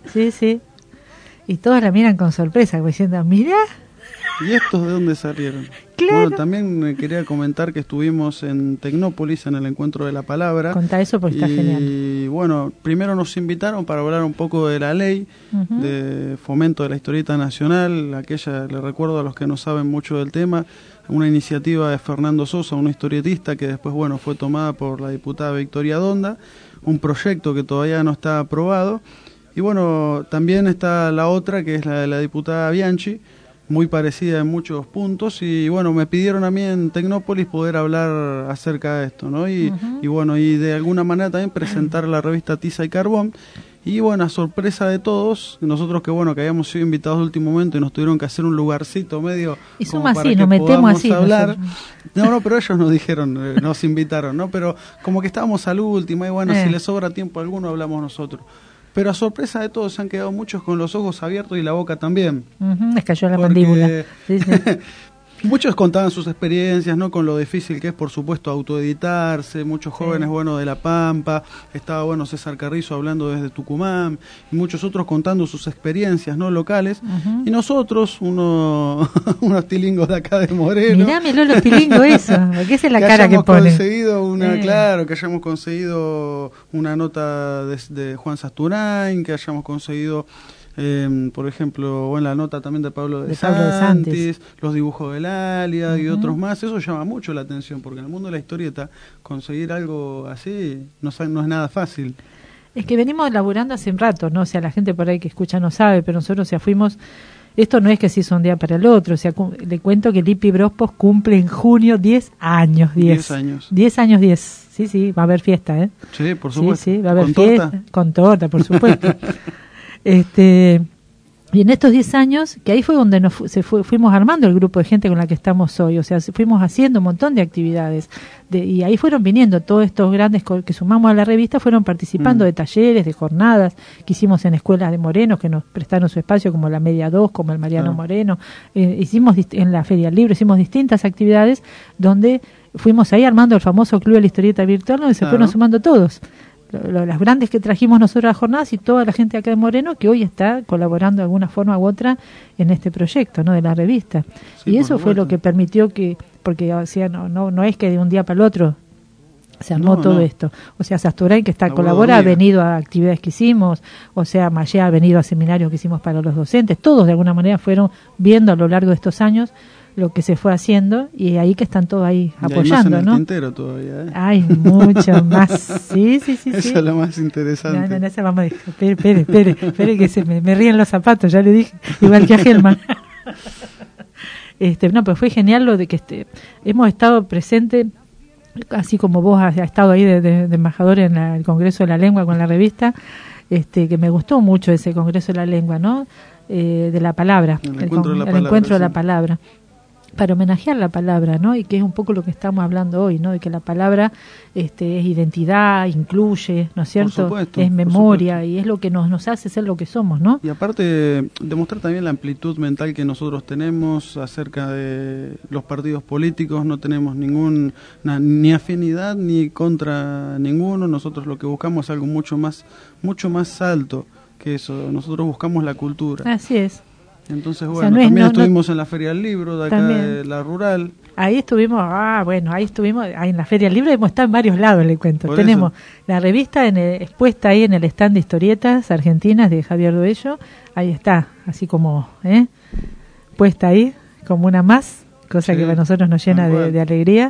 [SPEAKER 2] Y todos la miran con sorpresa, como diciendo, mira.
[SPEAKER 1] ¿Y estos de dónde salieron?
[SPEAKER 2] Claro.
[SPEAKER 1] Bueno, también quería comentar que estuvimos en Tecnópolis, en el Encuentro de la Palabra.
[SPEAKER 2] Contá eso porque está genial.
[SPEAKER 1] Y bueno, primero nos invitaron para hablar un poco de la ley de fomento de la historieta nacional, aquella, le recuerdo a los que no saben mucho del tema, una iniciativa de Fernando Sosa, un historietista que después, bueno, fue tomada por la diputada Victoria Donda, un proyecto que todavía no está aprobado. Y bueno, también está la otra, que es la de la diputada Bianchi, muy parecida en muchos puntos, y bueno, me pidieron a mí en Tecnópolis poder hablar acerca de esto, ¿no? Y bueno, y de alguna manera también presentar la revista Tiza y Carbón. Y bueno, a sorpresa de todos, nosotros que bueno, que habíamos sido invitados de último momento y nos tuvieron que hacer un lugarcito medio
[SPEAKER 2] y
[SPEAKER 1] como
[SPEAKER 2] somos
[SPEAKER 1] para
[SPEAKER 2] así,
[SPEAKER 1] que
[SPEAKER 2] nos metemos así
[SPEAKER 1] hablar. No, pero ellos nos dijeron, nos invitaron, ¿no? Pero como que estábamos al último y bueno, si les sobra tiempo a alguno hablamos nosotros. Pero a sorpresa de todos se han quedado muchos con los ojos abiertos y la boca también.
[SPEAKER 2] Les cayó la mandíbula. Sí, sí.
[SPEAKER 1] Muchos contaban sus experiencias, ¿no? Con lo difícil que es, por supuesto, autoeditarse. Muchos jóvenes, bueno, de La Pampa. Estaba, bueno, César Carrizo hablando desde Tucumán. Y muchos otros contando sus experiencias, ¿no? Locales. Y nosotros, unos tilingos de acá de Moreno.
[SPEAKER 2] Mirá, los tilingos eso. ¿Qué es la
[SPEAKER 1] que
[SPEAKER 2] cara que pone?
[SPEAKER 1] Claro, que hayamos conseguido una nota de Juan Sasturain, que hayamos conseguido... por ejemplo, o en la nota también de Pablo de Santis, los dibujos de Lalia y otros más. Eso llama mucho la atención, porque en el mundo de la historieta conseguir algo así no es nada fácil.
[SPEAKER 2] Es que venimos laburando hace un rato, ¿no? O sea, la gente por ahí que escucha no sabe, pero nosotros, o sea, fuimos... Esto no es que se hizo un día para el otro, o sea, le cuento que Lipi Brospos cumple en junio 10 años. 10 años. 10 años, 10. Sí, va a haber fiesta, ¿eh?
[SPEAKER 1] Sí, por supuesto.
[SPEAKER 2] Sí, va a haber
[SPEAKER 1] ¿Con
[SPEAKER 2] fiesta.
[SPEAKER 1] Torta?
[SPEAKER 2] Con torta, por supuesto. Y en estos 10 años, que ahí fue donde fuimos armando el grupo de gente con la que estamos hoy, o sea, fuimos haciendo un montón de actividades, y ahí fueron viniendo todos estos grandes que sumamos a la revista, fueron participando de talleres, de jornadas que hicimos en escuelas de Moreno, que nos prestaron su espacio, como la Media 2, como el Mariano Moreno, hicimos en la Feria del Libro, hicimos distintas actividades donde fuimos ahí armando el famoso Club de la Historieta Virtual, donde se fueron sumando todos. Las grandes que trajimos nosotros a las jornadas y toda la gente acá de Moreno que hoy está colaborando de alguna forma u otra en este proyecto, ¿no? De la revista. Sí, y eso fue lo que permitió que, porque o sea, no es que de un día para el otro se armó todo esto. O sea, Sasturain, que colabora, ha venido a actividades que hicimos, o sea, Mayá ha venido a seminarios que hicimos para los docentes, todos de alguna manera fueron viendo a lo largo de estos años lo que se fue haciendo, y ahí que están todos ahí apoyando,
[SPEAKER 1] hay más en
[SPEAKER 2] ¿no?
[SPEAKER 1] el tintero todavía, ¿eh?
[SPEAKER 2] Hay mucho más. Sí.
[SPEAKER 1] Eso es lo más interesante.
[SPEAKER 2] No, esa vamos a decir, espere que me ríen los zapatos, ya le dije, igual que a Gelman. Pero fue genial lo de que hemos estado presentes, así como vos has estado ahí de embajador en el Congreso de la Lengua con la revista, que me gustó mucho ese Congreso de la Lengua, ¿no? De la palabra, el encuentro de la palabra, para homenajear la palabra, ¿no? Y que es un poco lo que estamos hablando hoy, ¿no? De que la palabra es identidad, incluye, ¿no es cierto?
[SPEAKER 1] Por supuesto,
[SPEAKER 2] es memoria, y es lo que nos hace ser lo que somos, ¿no?
[SPEAKER 1] Y aparte, demostrar también la amplitud mental que nosotros tenemos acerca de los partidos políticos. No tenemos ni afinidad ni contra ninguno. Nosotros lo que buscamos es algo mucho más alto que eso. Nosotros buscamos la cultura.
[SPEAKER 2] Así es.
[SPEAKER 1] Entonces, bueno, también estuvimos en la Feria del Libro de acá de la Rural.
[SPEAKER 2] Ahí estuvimos, ahí en la Feria del Libro hemos estado en varios lados, le cuento. Tenemos la revista expuesta ahí en el stand de historietas argentinas de Javier Duello. Ahí está, así como puesta ahí, como una más, cosa que para nosotros nos llena de alegría.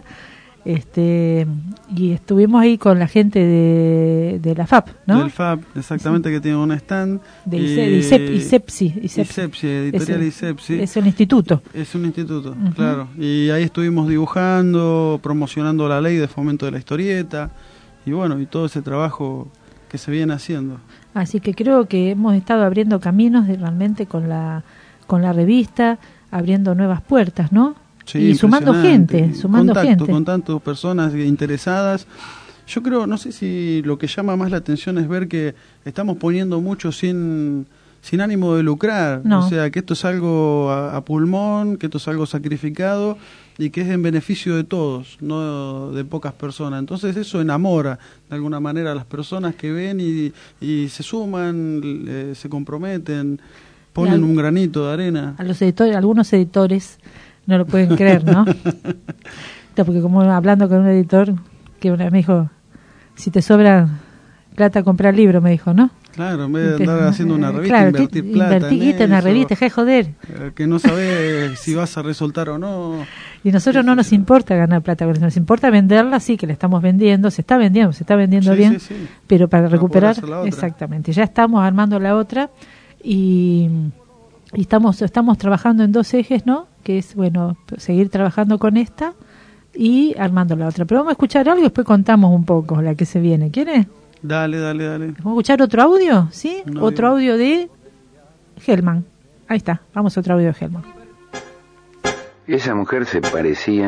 [SPEAKER 2] Y estuvimos ahí con la gente de la FAP, ¿no?
[SPEAKER 1] Del FAP, exactamente, que tiene un stand.
[SPEAKER 2] De ISEPSI,
[SPEAKER 1] editorial ISEPSI.
[SPEAKER 2] Es un instituto.
[SPEAKER 1] Es un instituto, claro. Y ahí estuvimos dibujando, promocionando la ley de fomento de la historieta, y bueno, y todo ese trabajo que se viene haciendo.
[SPEAKER 2] Así que creo que hemos estado abriendo caminos realmente con la revista, abriendo nuevas puertas, ¿no?
[SPEAKER 1] Sí,
[SPEAKER 2] y sumando gente,
[SPEAKER 1] con tantas personas interesadas. Yo creo, no sé si lo que llama más la atención es ver que estamos poniendo mucho sin ánimo de lucrar, o sea, que esto es algo a pulmón, que esto es algo sacrificado y que es en beneficio de todos, no de pocas personas. Entonces eso enamora de alguna manera a las personas que ven y se suman, se comprometen, ponen un granito de arena.
[SPEAKER 2] A los editores, algunos editores no lo pueden creer, ¿no? Porque como hablando con un editor que una vez me dijo, si te sobra plata comprar libro, me dijo, ¿no?
[SPEAKER 1] Claro, en vez de andar haciendo una revista,
[SPEAKER 2] claro,
[SPEAKER 1] invertir plata
[SPEAKER 2] invertí en una revista, deja de joder.
[SPEAKER 1] Que no sabes si vas a resultar o no.
[SPEAKER 2] Y nosotros no nos importa ganar plata con eso, nos importa venderla, sí, que la estamos vendiendo, se está vendiendo
[SPEAKER 1] Sí,
[SPEAKER 2] bien,
[SPEAKER 1] sí.
[SPEAKER 2] pero para recuperar,
[SPEAKER 1] la
[SPEAKER 2] exactamente, ya estamos armando la otra y estamos trabajando en 2 ejes, ¿no? Que es, bueno, seguir trabajando con esta y armando la otra. Pero vamos a escuchar algo y después contamos un poco la que se viene. ¿Quieres?
[SPEAKER 1] Dale.
[SPEAKER 2] ¿Vamos a escuchar otro audio? ¿Sí?
[SPEAKER 1] No,
[SPEAKER 2] otro audio de Hellman. Ahí está, vamos a otro audio de Hellman.
[SPEAKER 3] Esa mujer se parecía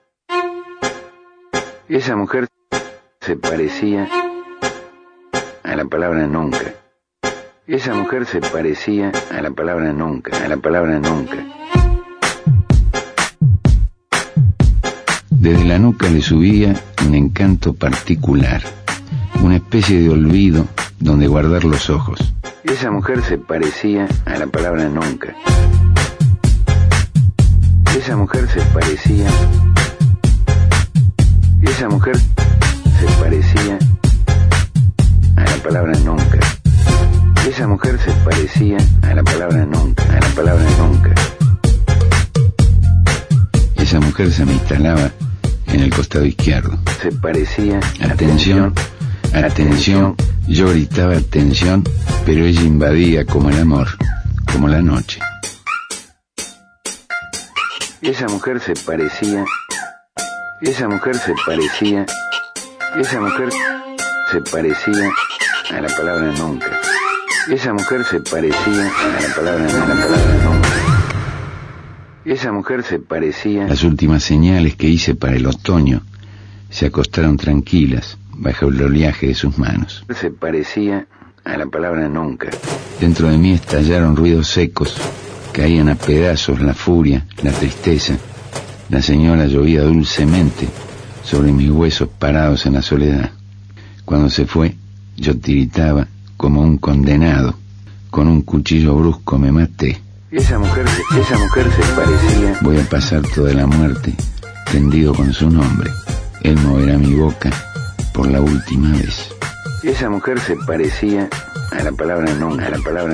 [SPEAKER 3] a la palabra nunca. Esa mujer se parecía a la palabra nunca. Desde la nuca le subía un encanto particular, una especie de olvido donde guardar los ojos. Esa mujer se parecía a la palabra nunca. Esa mujer se parecía a la palabra nunca. Esa mujer se parecía a la palabra nunca. Esa mujer se me instalaba en el costado izquierdo. Se parecía, atención, yo gritaba atención, pero ella invadía como el amor, como la noche. Esa mujer se parecía a la palabra nunca. Esa mujer se parecía a la palabra nunca. Esa mujer se parecía. Las últimas señales que hice para el otoño se acostaron tranquilas bajo el oleaje de sus manos. Se parecía a la palabra nunca. Dentro de mí estallaron ruidos secos, caían a pedazos la furia, la tristeza. La señora llovía dulcemente sobre mis huesos parados en la soledad. Cuando se fue, yo tiritaba como un condenado. Con un cuchillo brusco me maté. Esa mujer se parecía. Voy a pasar toda la muerte tendido con su nombre. Él moverá mi boca por la última vez. Esa mujer se parecía a la palabra nunca.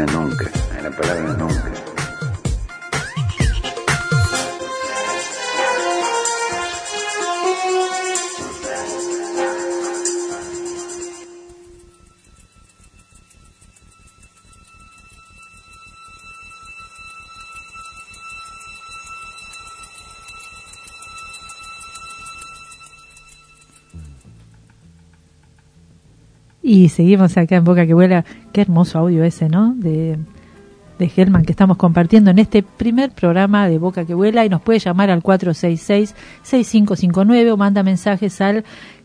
[SPEAKER 2] Y seguimos acá en Boca que Vuela. Qué hermoso audio ese, ¿no? De Hellman que estamos compartiendo en este primer programa de Boca que Vuela. Y nos puede llamar al 466-6559 o manda mensajes al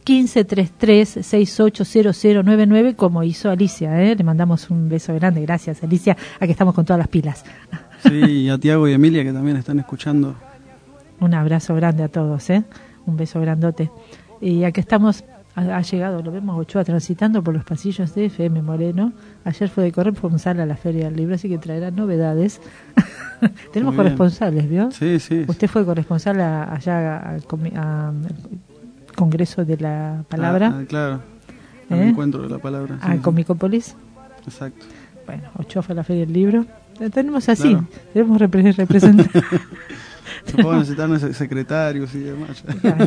[SPEAKER 2] 1533-680099 como hizo Alicia, ¿eh? Le mandamos un beso grande. Gracias, Alicia. Aquí estamos con todas las pilas.
[SPEAKER 1] Sí, y a Tiago y Emilia que también están escuchando.
[SPEAKER 2] Un abrazo grande a todos, ¿eh? Un beso grandote. Y aquí estamos. Ha llegado, lo vemos, Ochoa transitando por los pasillos de FM Moreno. Ayer fue de corresponsal a la Feria del Libro, así que traerá novedades. Tenemos corresponsales, ¿vio?
[SPEAKER 1] Sí.
[SPEAKER 2] Usted fue corresponsal allá al Congreso de la Palabra.
[SPEAKER 1] Claro, al encuentro de la palabra.
[SPEAKER 2] A Comicópolis.
[SPEAKER 1] Exacto.
[SPEAKER 2] Bueno, Ochoa fue a la Feria del Libro. Tenemos así, claro. Tenemos representantes.
[SPEAKER 1] Supongo necesitar secretarios y demás.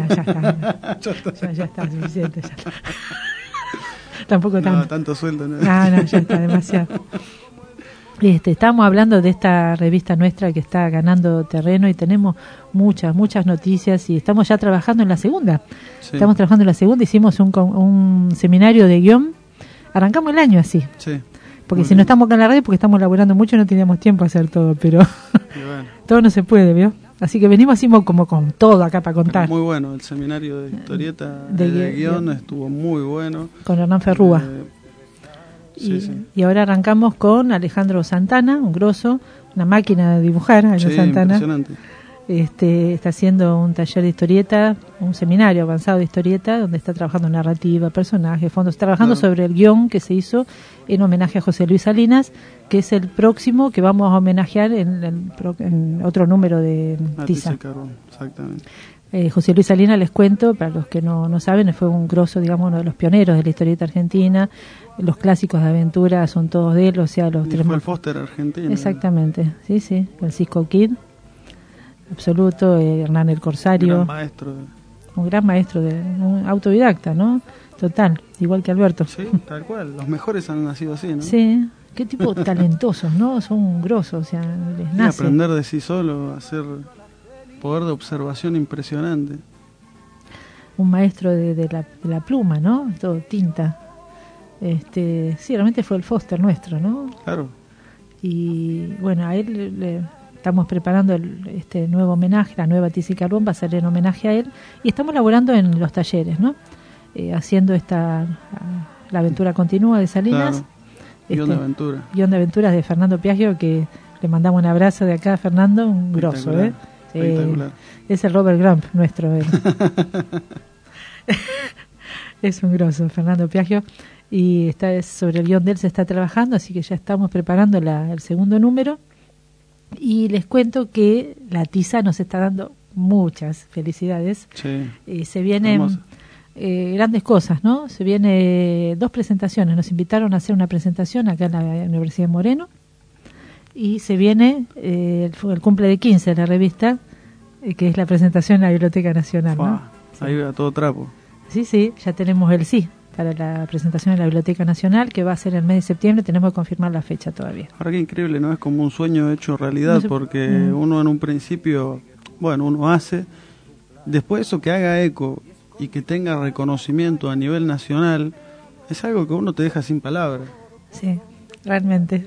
[SPEAKER 2] Ya está, suficiente. Ya está. Tampoco tanto.
[SPEAKER 1] No, tanto sueldo. No,
[SPEAKER 2] ya está, demasiado. Estamos hablando de esta revista nuestra que está ganando terreno y tenemos muchas noticias y estamos ya trabajando en la segunda. Sí. Estamos trabajando en la segunda, hicimos un seminario de guión. Arrancamos el año así.
[SPEAKER 1] Sí.
[SPEAKER 2] Porque si no estamos acá en la radio, porque estamos laburando mucho, no teníamos tiempo a hacer todo, pero todo no se puede, ¿vio? Así que venimos así como con todo acá para contar.
[SPEAKER 1] Pero muy bueno, el seminario de historieta, de guión, estuvo muy bueno.
[SPEAKER 2] Con Hernán Ferrúa.
[SPEAKER 1] Sí.
[SPEAKER 2] Y ahora arrancamos con Alejandro Santana, un grosso, una máquina de dibujar, Santana.
[SPEAKER 1] Impresionante.
[SPEAKER 2] Está haciendo un taller de historieta, un seminario avanzado de historieta, donde está trabajando narrativa, personajes, fondos, trabajando sobre el guión que se hizo en homenaje a José Luis Salinas, que es el próximo que vamos a homenajear en otro número de Tiza.
[SPEAKER 1] Exactamente.
[SPEAKER 2] José Luis Salinas, les cuento, para los que no saben, fue un grosso, digamos, uno de los pioneros de la historieta argentina. Los clásicos de aventura son todos de él, o sea, los tres.
[SPEAKER 1] Fue el Foster argentino.
[SPEAKER 2] Exactamente, sí, el Cisco Kid, absoluto, Hernán el Corsario. Un gran maestro, un autodidacta, ¿no? Total, igual que Alberto.
[SPEAKER 1] Sí, tal cual, los mejores han nacido así, ¿no?
[SPEAKER 2] Sí, qué tipo talentosos, ¿no? Son grosos, o sea, les nace.
[SPEAKER 1] Aprender de sí solo, hacer poder de observación impresionante.
[SPEAKER 2] Un maestro de la pluma, ¿no? Todo tinta. Sí, realmente fue el Foster nuestro, ¿no?
[SPEAKER 1] Claro.
[SPEAKER 2] Y bueno, a él le estamos preparando este nuevo homenaje, la nueva Tiza y Carbón va a ser en homenaje a él, y estamos laborando en los talleres, ¿no? Haciendo la aventura continua de Salinas.
[SPEAKER 1] Claro.
[SPEAKER 2] Guión de aventuras de Fernando Piaggio, que le mandamos un abrazo de acá a Fernando, un grosso, ¿eh? Es el Robert Grump nuestro. Es un grosso, Fernando Piaggio. Y sobre el guión de él se está trabajando, así que ya estamos preparando el segundo número. Y les cuento que la Tiza nos está dando muchas felicidades.
[SPEAKER 1] Sí.
[SPEAKER 2] Se vienen grandes cosas, ¿no? Se vienen 2 presentaciones. Nos invitaron a hacer una presentación acá en la Universidad de Moreno. Y se viene el cumple de 15 de la revista, que es la presentación en la Biblioteca Nacional, ¿no?
[SPEAKER 1] Ahí va todo trapo.
[SPEAKER 2] Sí, ya tenemos el sí para la presentación en la Biblioteca Nacional, que va a ser el mes de septiembre. Tenemos que confirmar la fecha todavía.
[SPEAKER 1] Ahora, qué increíble, ¿no? Es como un sueño hecho realidad, porque uno en un principio, uno hace, después eso que haga eco y que tenga reconocimiento a nivel nacional, es algo que uno te deja sin palabras.
[SPEAKER 2] Sí, realmente.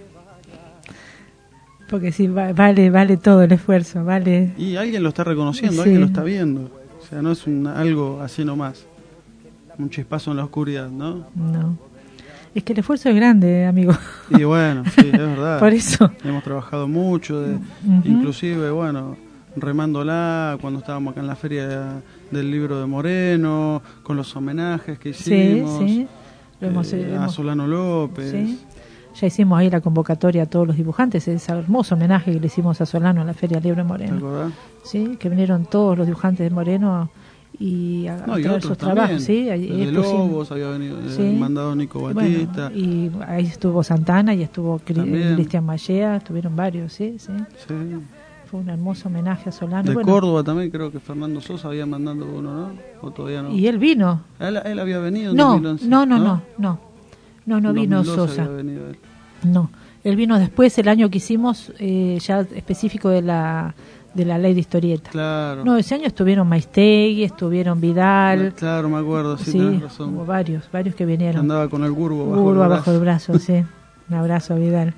[SPEAKER 2] Porque sí, vale todo el esfuerzo, vale.
[SPEAKER 1] Y alguien lo está reconociendo, alguien lo está viendo. O sea, no es algo así nomás. Un chispazo en la oscuridad, ¿no?
[SPEAKER 2] No. Es que el esfuerzo es grande, amigo.
[SPEAKER 1] Y bueno, sí, es verdad.
[SPEAKER 2] Por eso.
[SPEAKER 1] Hemos trabajado mucho, inclusive, remándola cuando estábamos acá en la feria del libro de Moreno, con los homenajes que hicimos.
[SPEAKER 2] Sí.
[SPEAKER 1] A Solano López.
[SPEAKER 2] Sí. Ya hicimos ahí la convocatoria a todos los dibujantes, ese hermoso homenaje que le hicimos a Solano en la Feria del Libro de Moreno.
[SPEAKER 1] ¿Te acordás?
[SPEAKER 2] Sí, que vinieron todos los dibujantes de Moreno y a traer sus trabajos. Sí,
[SPEAKER 1] de Lobos había venido, mandado Nico Batista.
[SPEAKER 2] Bueno, y ahí estuvo Santana y estuvo Cristian Mallea, estuvieron varios, sí. Fue un hermoso homenaje a Solano.
[SPEAKER 1] De Córdoba también creo que Fernando Sosa había mandado uno, ¿no? O todavía no.
[SPEAKER 2] Y él vino.
[SPEAKER 1] Él había venido en
[SPEAKER 2] No,
[SPEAKER 1] 2011.
[SPEAKER 2] No vino Sosa. No, él vino después, el año que hicimos ya específico de la ley de historieta.
[SPEAKER 1] Claro.
[SPEAKER 2] No, ese año estuvieron Maistegui, estuvieron Vidal.
[SPEAKER 1] Claro, me acuerdo, sí, tenés razón.
[SPEAKER 2] Hubo varios que vinieron.
[SPEAKER 1] Andaba con el Gurbo
[SPEAKER 2] bajo el brazo, sí. Un abrazo a Vidal.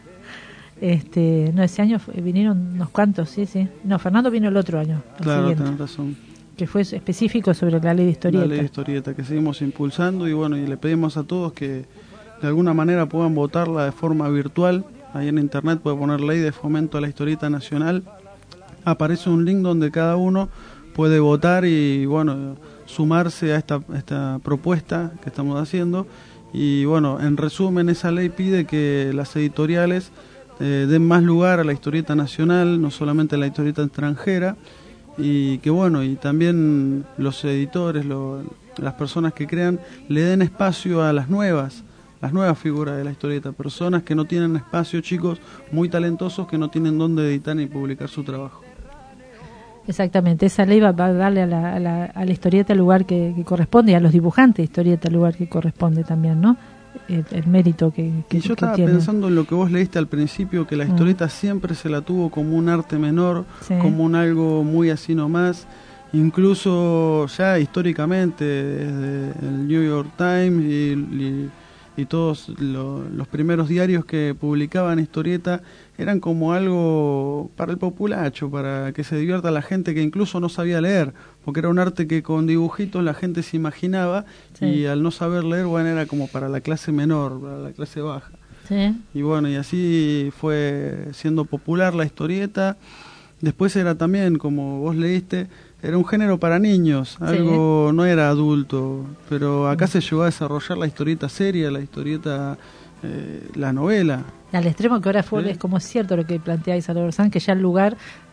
[SPEAKER 2] No, ese año vinieron unos cuantos, sí. No, Fernando vino el otro año.
[SPEAKER 1] Claro, tenés razón.
[SPEAKER 2] Que fue específico sobre la ley de historieta.
[SPEAKER 1] La ley de historieta, que seguimos impulsando y le pedimos a todos que de alguna manera puedan votarla de forma virtual. Ahí en internet puede poner Ley de Fomento a la Historieta Nacional. Aparece un link donde cada uno puede votar y sumarse a esta propuesta que estamos haciendo. Y en resumen, esa ley pide que las editoriales den más lugar a la historieta nacional, no solamente a la historieta extranjera, y que y también los editores, las personas que crean, le den espacio a las nuevas figuras de la historieta, personas que no tienen espacio, chicos muy talentosos que no tienen dónde editar ni publicar su trabajo.
[SPEAKER 2] Exactamente, esa ley va a darle a la historieta el lugar que corresponde, y a los dibujantes de historieta el lugar que corresponde también, ¿no? El mérito que
[SPEAKER 1] y yo estaba pensando en lo que vos leíste al principio, que la historieta siempre se la tuvo como un arte menor, como un algo muy así nomás, incluso ya históricamente desde el New York Times y todos los primeros diarios que publicaban historieta eran como algo para el populacho, para que se divierta la gente que incluso no sabía leer, porque era un arte que con dibujitos la gente se imaginaba, y al no saber leer, era como para la clase menor, para la clase baja. Y y así fue siendo popular la historieta. Después era también, como vos leíste, era un género para niños, algo no era adulto, pero acá se llegó a desarrollar la historieta seria, la historieta, la novela.
[SPEAKER 2] Al extremo que ahora es como cierto lo que plantea Isabel Orsán, que ya el lugar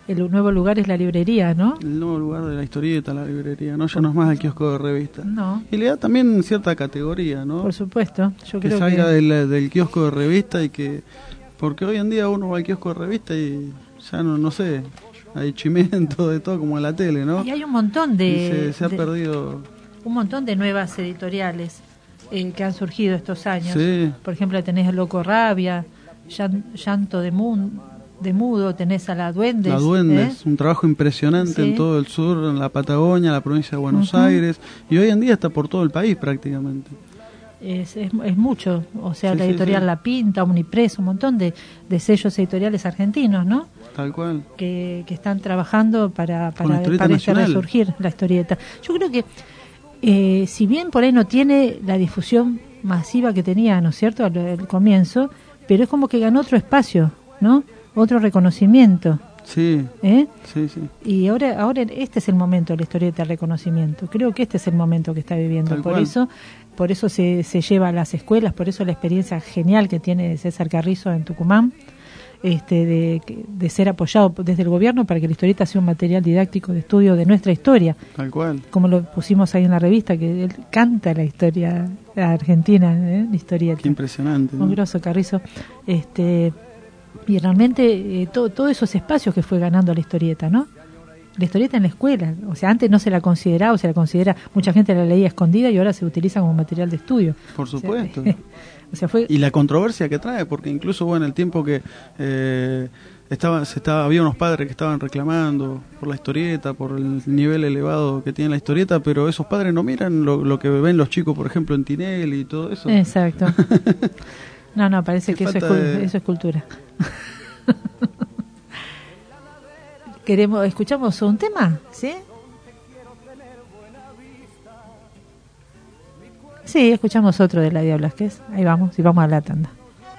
[SPEAKER 2] el nuevo lugar es la librería, ¿no?
[SPEAKER 1] El nuevo lugar de la historieta, la librería, ¿no? Ya no es más el kiosco de revista.
[SPEAKER 2] No.
[SPEAKER 1] Y le da también cierta categoría, ¿no?
[SPEAKER 2] Por supuesto. Yo
[SPEAKER 1] que
[SPEAKER 2] creo
[SPEAKER 1] salga del kiosco de revista y que... Porque hoy en día uno va al kiosco de revista y ya no sé, hay chimento de todo como en la tele, ¿no?
[SPEAKER 2] Y hay un montón
[SPEAKER 1] se ha perdido...
[SPEAKER 2] Un montón de nuevas editoriales que han surgido estos años.
[SPEAKER 1] Sí.
[SPEAKER 2] Por ejemplo, tenés el Loco Rabia, Llanto de Mudo, tenés a La Duendes.
[SPEAKER 1] La Duendes, un trabajo impresionante en todo el sur, en la Patagonia, la provincia de Buenos Aires, y hoy en día está por todo el país prácticamente.
[SPEAKER 2] Es mucho, o sea, la editorial La Pinta, Omnipress, un montón de sellos editoriales argentinos, ¿no?
[SPEAKER 1] Tal cual.
[SPEAKER 2] Que están trabajando para hacer resurgir la historieta. Yo creo que, si bien por ahí no tiene la difusión masiva que tenía, ¿no es cierto?, al comienzo, pero es como que ganó otro espacio, ¿no? Otro reconocimiento.
[SPEAKER 1] Sí. Sí.
[SPEAKER 2] Y ahora este es el momento de la historieta, el reconocimiento. Creo que este es el momento que está viviendo. Por eso se lleva a las escuelas, por eso la experiencia genial que tiene César Carrizo en Tucumán, de ser apoyado desde el gobierno para que la historieta sea un material didáctico de estudio de nuestra historia.
[SPEAKER 1] Tal cual.
[SPEAKER 2] Como lo pusimos ahí en la revista, que él canta la historia argentina, la historieta.
[SPEAKER 1] Qué impresionante.
[SPEAKER 2] Muy grosso Carrizo. Y realmente todos esos espacios que fue ganando la historieta, ¿no? La historieta en la escuela, o sea, antes no se la consideraba, o se la considera, mucha gente la leía escondida y ahora se utiliza como material de estudio.
[SPEAKER 1] Por supuesto.
[SPEAKER 2] O sea, fue...
[SPEAKER 1] Y la controversia que trae, porque incluso en el tiempo que había unos padres que estaban reclamando por la historieta, por el nivel elevado que tiene la historieta, pero esos padres no miran lo que ven los chicos, por ejemplo, en Tinelli y todo eso.
[SPEAKER 2] Exacto. No, parece que eso es cultura. ¿Escuchamos un tema? ¿Sí? Sí, escuchamos otro de Ladia Blasquez. Ahí vamos, y vamos a la tanda.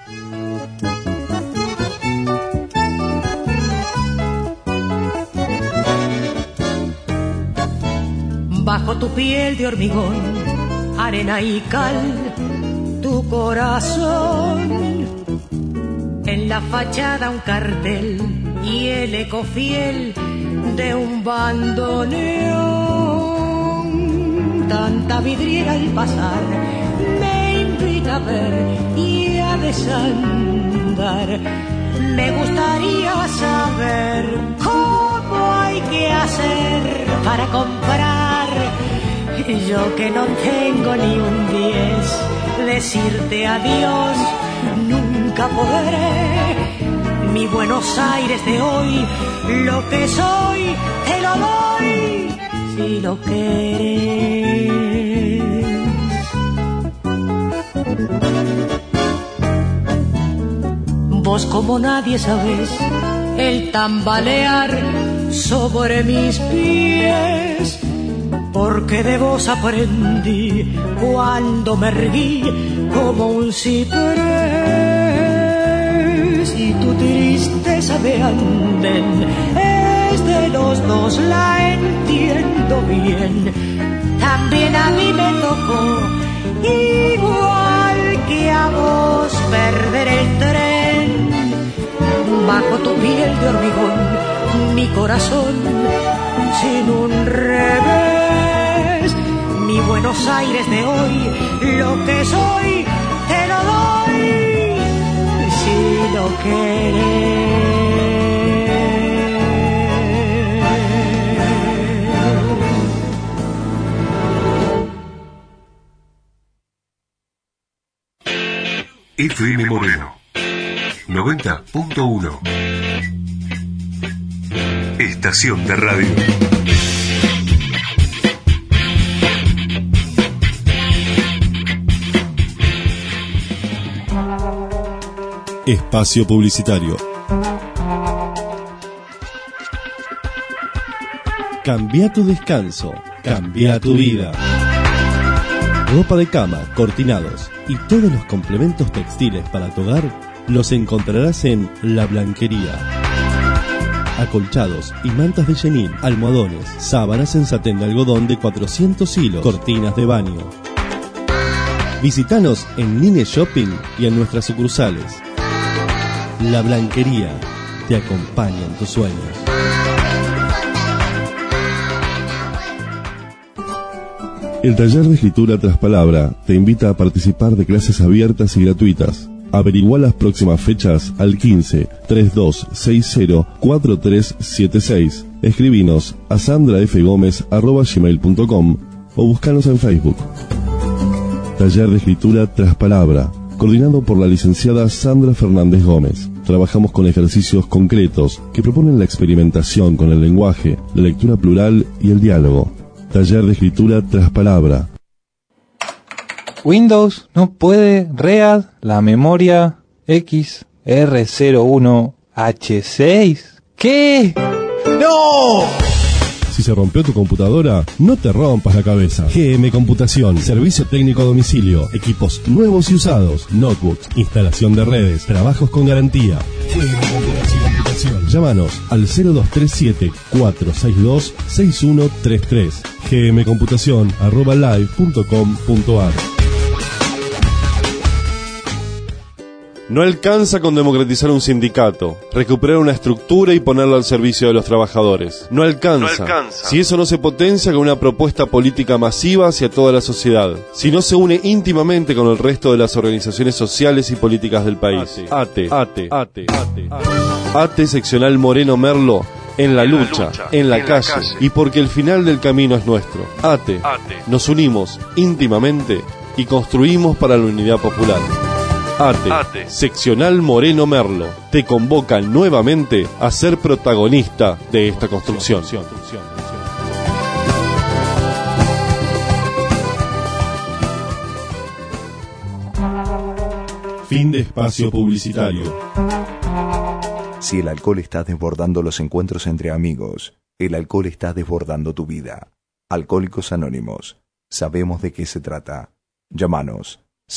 [SPEAKER 4] Bajo tu piel de hormigón, arena y cal, tu corazón. En la fachada un cartel y el eco fiel de un bandoneón. Tanta vidriera al pasar me invita a ver y a desandar. Me gustaría saber cómo hay que hacer para comprar. Yo que no tengo ni un 10, decirte adiós nunca podré. Mi Buenos Aires de hoy, lo que soy, te lo doy si lo querés. Vos como nadie sabés el tambalear sobre mis pies, porque de vos aprendí cuando me erguí como un ciprés. Y tu tristeza de andén es de los dos, la entiendo bien. También a mí me tocó, igual que a vos, perder el tren. Bajo tu piel de hormigón, mi corazón sin un revés. Mi Buenos Aires de hoy, lo que soy, te lo doy si lo querés.
[SPEAKER 16] FM Moreno 90.1 Estación de radio.
[SPEAKER 11] Espacio publicitario. Cambia tu descanso, cambia tu vida. Ropa de cama, cortinados y todos los complementos textiles para tu hogar los encontrarás en La Blanquería. Acolchados y mantas de chenín, almohadones, sábanas en satén de algodón de 400 hilos, cortinas de baño. Visítanos en Line Shopping y en nuestras sucursales. La Blanquería, te acompaña en tus sueños. El taller de escritura tras palabra te invita a participar de clases abiertas y gratuitas. Averigua las próximas fechas al 15 3260 4376. Escribinos a sandrafgomez@gmail.com o búscanos en Facebook. Taller de escritura tras palabra, coordinado por la licenciada Sandra Fernández Gómez. Trabajamos con ejercicios concretos que proponen la experimentación con el lenguaje, la lectura plural y el diálogo. Taller de escritura tras palabra.
[SPEAKER 5] Windows no puede read la memoria XR01H6. ¿Qué?
[SPEAKER 20] ¡No!
[SPEAKER 11] Si se rompió tu computadora, no te rompas la cabeza. GM Computación, servicio técnico a domicilio, equipos nuevos y usados, notebooks, instalación de redes, trabajos con garantía. GM Computación. Llámanos al 0237-462-6133. gmcomputacion@live.com.ar.
[SPEAKER 19] No alcanza con democratizar un sindicato, recuperar una estructura y ponerla al servicio de los trabajadores. No alcanza. Si eso no se potencia con una propuesta política masiva hacia toda la sociedad. Si no se une íntimamente con el resto de las organizaciones sociales y políticas del país. ATE seccional Moreno Merlo. En la lucha, en la calle, y porque el final del camino es nuestro. ATE. Nos unimos íntimamente y construimos para la unidad popular. ATE, seccional Moreno Merlo, te convoca nuevamente a ser protagonista de esta construcción.
[SPEAKER 11] Fin de espacio publicitario.
[SPEAKER 6] Si el alcohol está desbordando los encuentros entre amigos, el alcohol está desbordando tu vida. Alcohólicos Anónimos. Sabemos de qué se trata. Llámanos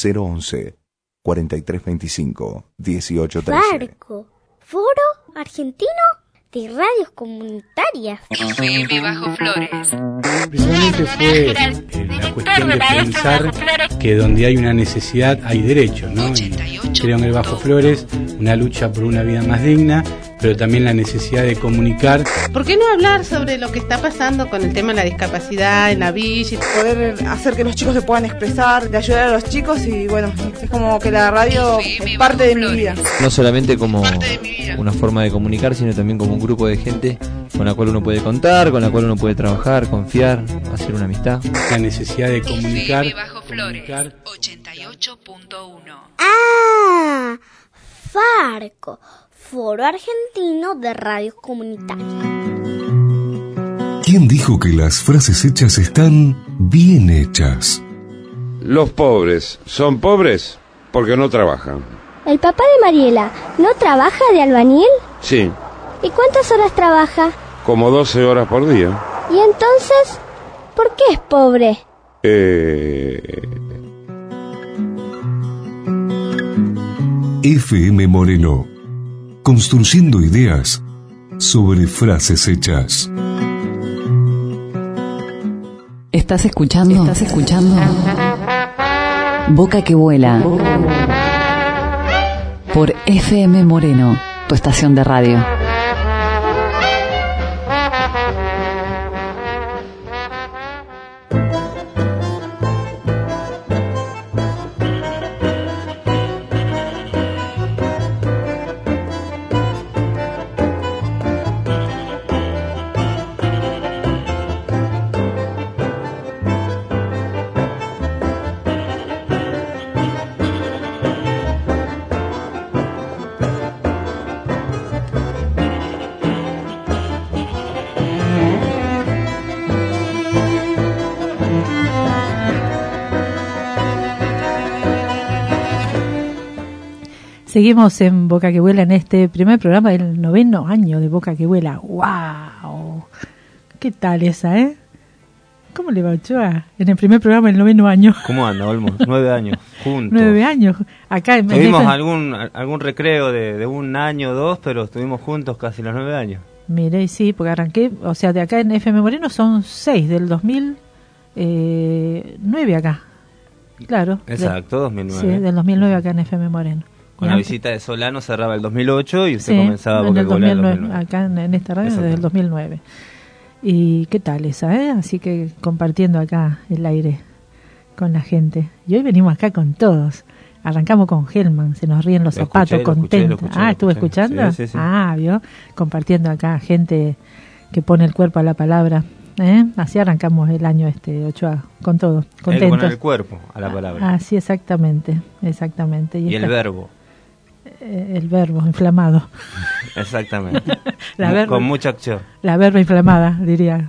[SPEAKER 6] 011-4325-1813.
[SPEAKER 9] Farco, Foro Argentino de Radios Comunitarias.
[SPEAKER 10] FM Bajo Flores.
[SPEAKER 25] Principalmente fue la cuestión de pensar que donde hay una necesidad hay derechos, ¿no? Y creo en el Bajo Flores una lucha por una vida más digna, pero también la necesidad de comunicar.
[SPEAKER 26] ¿Por qué no hablar sobre lo que está pasando con el tema de la discapacidad en la villa?
[SPEAKER 27] Poder hacer que los chicos se puedan expresar, de ayudar a los chicos y bueno, es como que la radio es parte de mi vida.
[SPEAKER 28] No solamente como una forma de comunicar, sino también como un grupo de gente con la cual uno puede contar, con la cual uno puede trabajar, confiar, hacer una amistad.
[SPEAKER 25] La necesidad de comunicar.
[SPEAKER 10] Bajo Flores, 88.1.
[SPEAKER 9] ¡Ah! Farco, Foro Argentino de Radios Comunitarias.
[SPEAKER 16] ¿Quién dijo que las frases hechas están bien hechas?
[SPEAKER 3] Los pobres son pobres porque no trabajan.
[SPEAKER 9] ¿El papá de Mariela no trabaja de albañil?
[SPEAKER 3] Sí.
[SPEAKER 9] ¿Y cuántas horas trabaja?
[SPEAKER 3] Como 12 horas por día.
[SPEAKER 9] ¿Y entonces por qué es pobre?
[SPEAKER 16] FM Moreno, construyendo ideas sobre frases hechas.
[SPEAKER 24] ¿Estás escuchando? Boca que vuela. Por FM Moreno, tu estación de radio.
[SPEAKER 2] Seguimos en Boca que Vuela en este primer programa del 9º año de Boca que Vuela. ¡Wow! ¿Qué tal esa, ¿Cómo le va, Ochoa? En el primer programa del 9º año.
[SPEAKER 21] ¿Cómo anda, Olmo? 9 años, juntos.
[SPEAKER 2] 9 años. Acá
[SPEAKER 21] tuvimos algún recreo de un año o dos, pero estuvimos juntos casi los 9 años.
[SPEAKER 2] Mire, sí, porque arranqué, o sea, de acá en FM Moreno son 6, del 2009 acá. Claro.
[SPEAKER 21] Exacto, 2009.
[SPEAKER 2] Sí, del 2009 acá en FM Moreno.
[SPEAKER 28] Con la visita de Solano cerraba el 2008 y usted comenzaba
[SPEAKER 2] en
[SPEAKER 28] porque
[SPEAKER 2] el
[SPEAKER 28] volaba
[SPEAKER 2] 2009. Acá en esta radio desde el 2009. ¿Y qué tal esa, Así que compartiendo acá el aire con la gente. Y hoy venimos acá con todos. Arrancamos con Hellman, se nos ríen los zapatos, contentos. ¿Estuvo escuchando?
[SPEAKER 28] Sí.
[SPEAKER 2] ¿Vio? Compartiendo acá gente que pone el cuerpo a la palabra. Así arrancamos el año 8A, con todo, contentos.
[SPEAKER 28] Con el cuerpo a la palabra.
[SPEAKER 2] Así, exactamente.
[SPEAKER 28] Y el verbo.
[SPEAKER 2] El verbo inflamado.
[SPEAKER 28] Exactamente.
[SPEAKER 2] Con
[SPEAKER 28] mucha acción.
[SPEAKER 2] La verba inflamada, diría.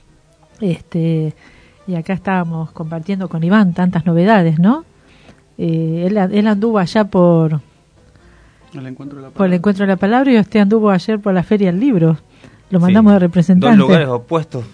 [SPEAKER 2] Y acá estábamos compartiendo con Iván tantas novedades, ¿no? Él anduvo allá por el Encuentro de la Palabra y usted anduvo ayer por la Feria del Libro. Lo mandamos de representante.
[SPEAKER 28] Dos lugares opuestos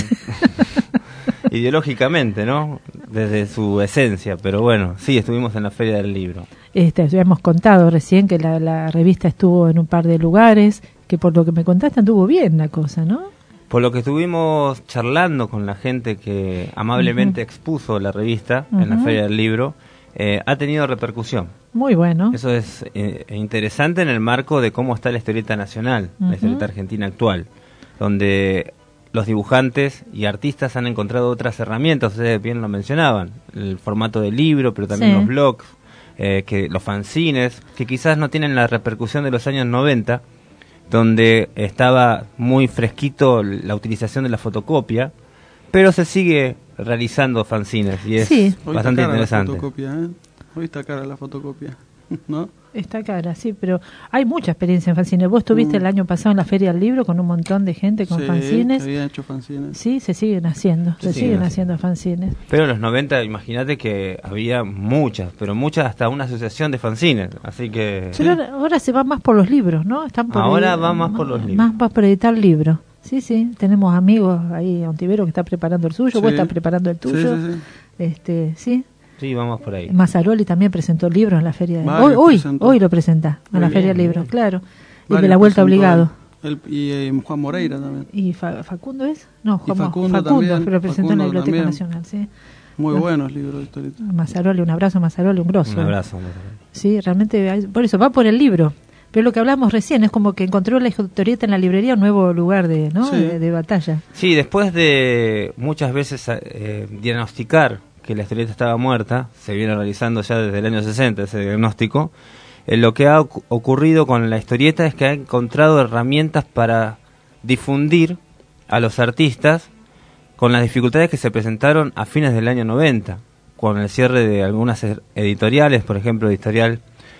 [SPEAKER 28] ideológicamente, ¿no? Desde su esencia, pero bueno, sí, estuvimos en la Feria del Libro.
[SPEAKER 2] Habíamos contado recién que la revista estuvo en un par de lugares, que por lo que me contaste anduvo bien la cosa, ¿no?
[SPEAKER 28] Por lo que estuvimos charlando con la gente que amablemente expuso la revista en la Feria del Libro, ha tenido repercusión.
[SPEAKER 2] Muy bueno.
[SPEAKER 28] Eso es interesante en el marco de cómo está la historieta nacional, la historieta argentina actual, donde los dibujantes y artistas han encontrado otras herramientas, ustedes bien lo mencionaban, el formato del libro, pero también los blogs, que los fanzines, que quizás no tienen la repercusión de los años 90, donde estaba muy fresquito la utilización de la fotocopia, pero se sigue realizando fanzines y es bastante interesante.
[SPEAKER 1] Hoy está cara la fotocopia, ¿no?
[SPEAKER 2] Está cara, sí, pero hay mucha experiencia en fanzines. Vos estuviste el año pasado en la Feria del Libro con un montón de gente con fanzines.
[SPEAKER 1] Sí, habían hecho fanzines.
[SPEAKER 2] Sí, se siguen haciendo, se siguen haciendo fanzines.
[SPEAKER 28] Pero en los 90, imagínate que había muchas, pero muchas hasta una asociación de fanzines, así que...
[SPEAKER 2] Pero ahora se va más por los libros, ¿no?
[SPEAKER 28] Ahora va más por los libros.
[SPEAKER 2] Más por editar libros. Sí, tenemos amigos ahí, Ontivero que está preparando el suyo, vos estás preparando el tuyo. Sí.
[SPEAKER 28] Sí, vamos por ahí.
[SPEAKER 2] Mazzaroli también presentó el libro en la Feria de hoy lo presenta en la Feria del Libro, claro. Y de la vuelta obligado.
[SPEAKER 1] Y Juan Moreira también.
[SPEAKER 2] ¿Y Facundo es? No,
[SPEAKER 1] Facundo también,
[SPEAKER 2] pero presentó en la Biblioteca Nacional, sí.
[SPEAKER 1] Muy buenos libros de historieta.
[SPEAKER 2] Mazzaroli, un abrazo a Mazzaroli, un grosso.
[SPEAKER 28] Un abrazo, Mazzaroli.
[SPEAKER 2] Sí, realmente, por eso va por el libro. Pero lo que hablamos recién es como que encontró la historieta en la librería un nuevo lugar de batalla.
[SPEAKER 28] Sí, después de muchas veces diagnosticar que la historieta estaba muerta, se viene realizando ya desde el año 60 ese diagnóstico, lo que ha ocurrido con la historieta es que ha encontrado herramientas para difundir a los artistas con las dificultades que se presentaron a fines del año 90, con el cierre de algunas editoriales, por ejemplo, editorial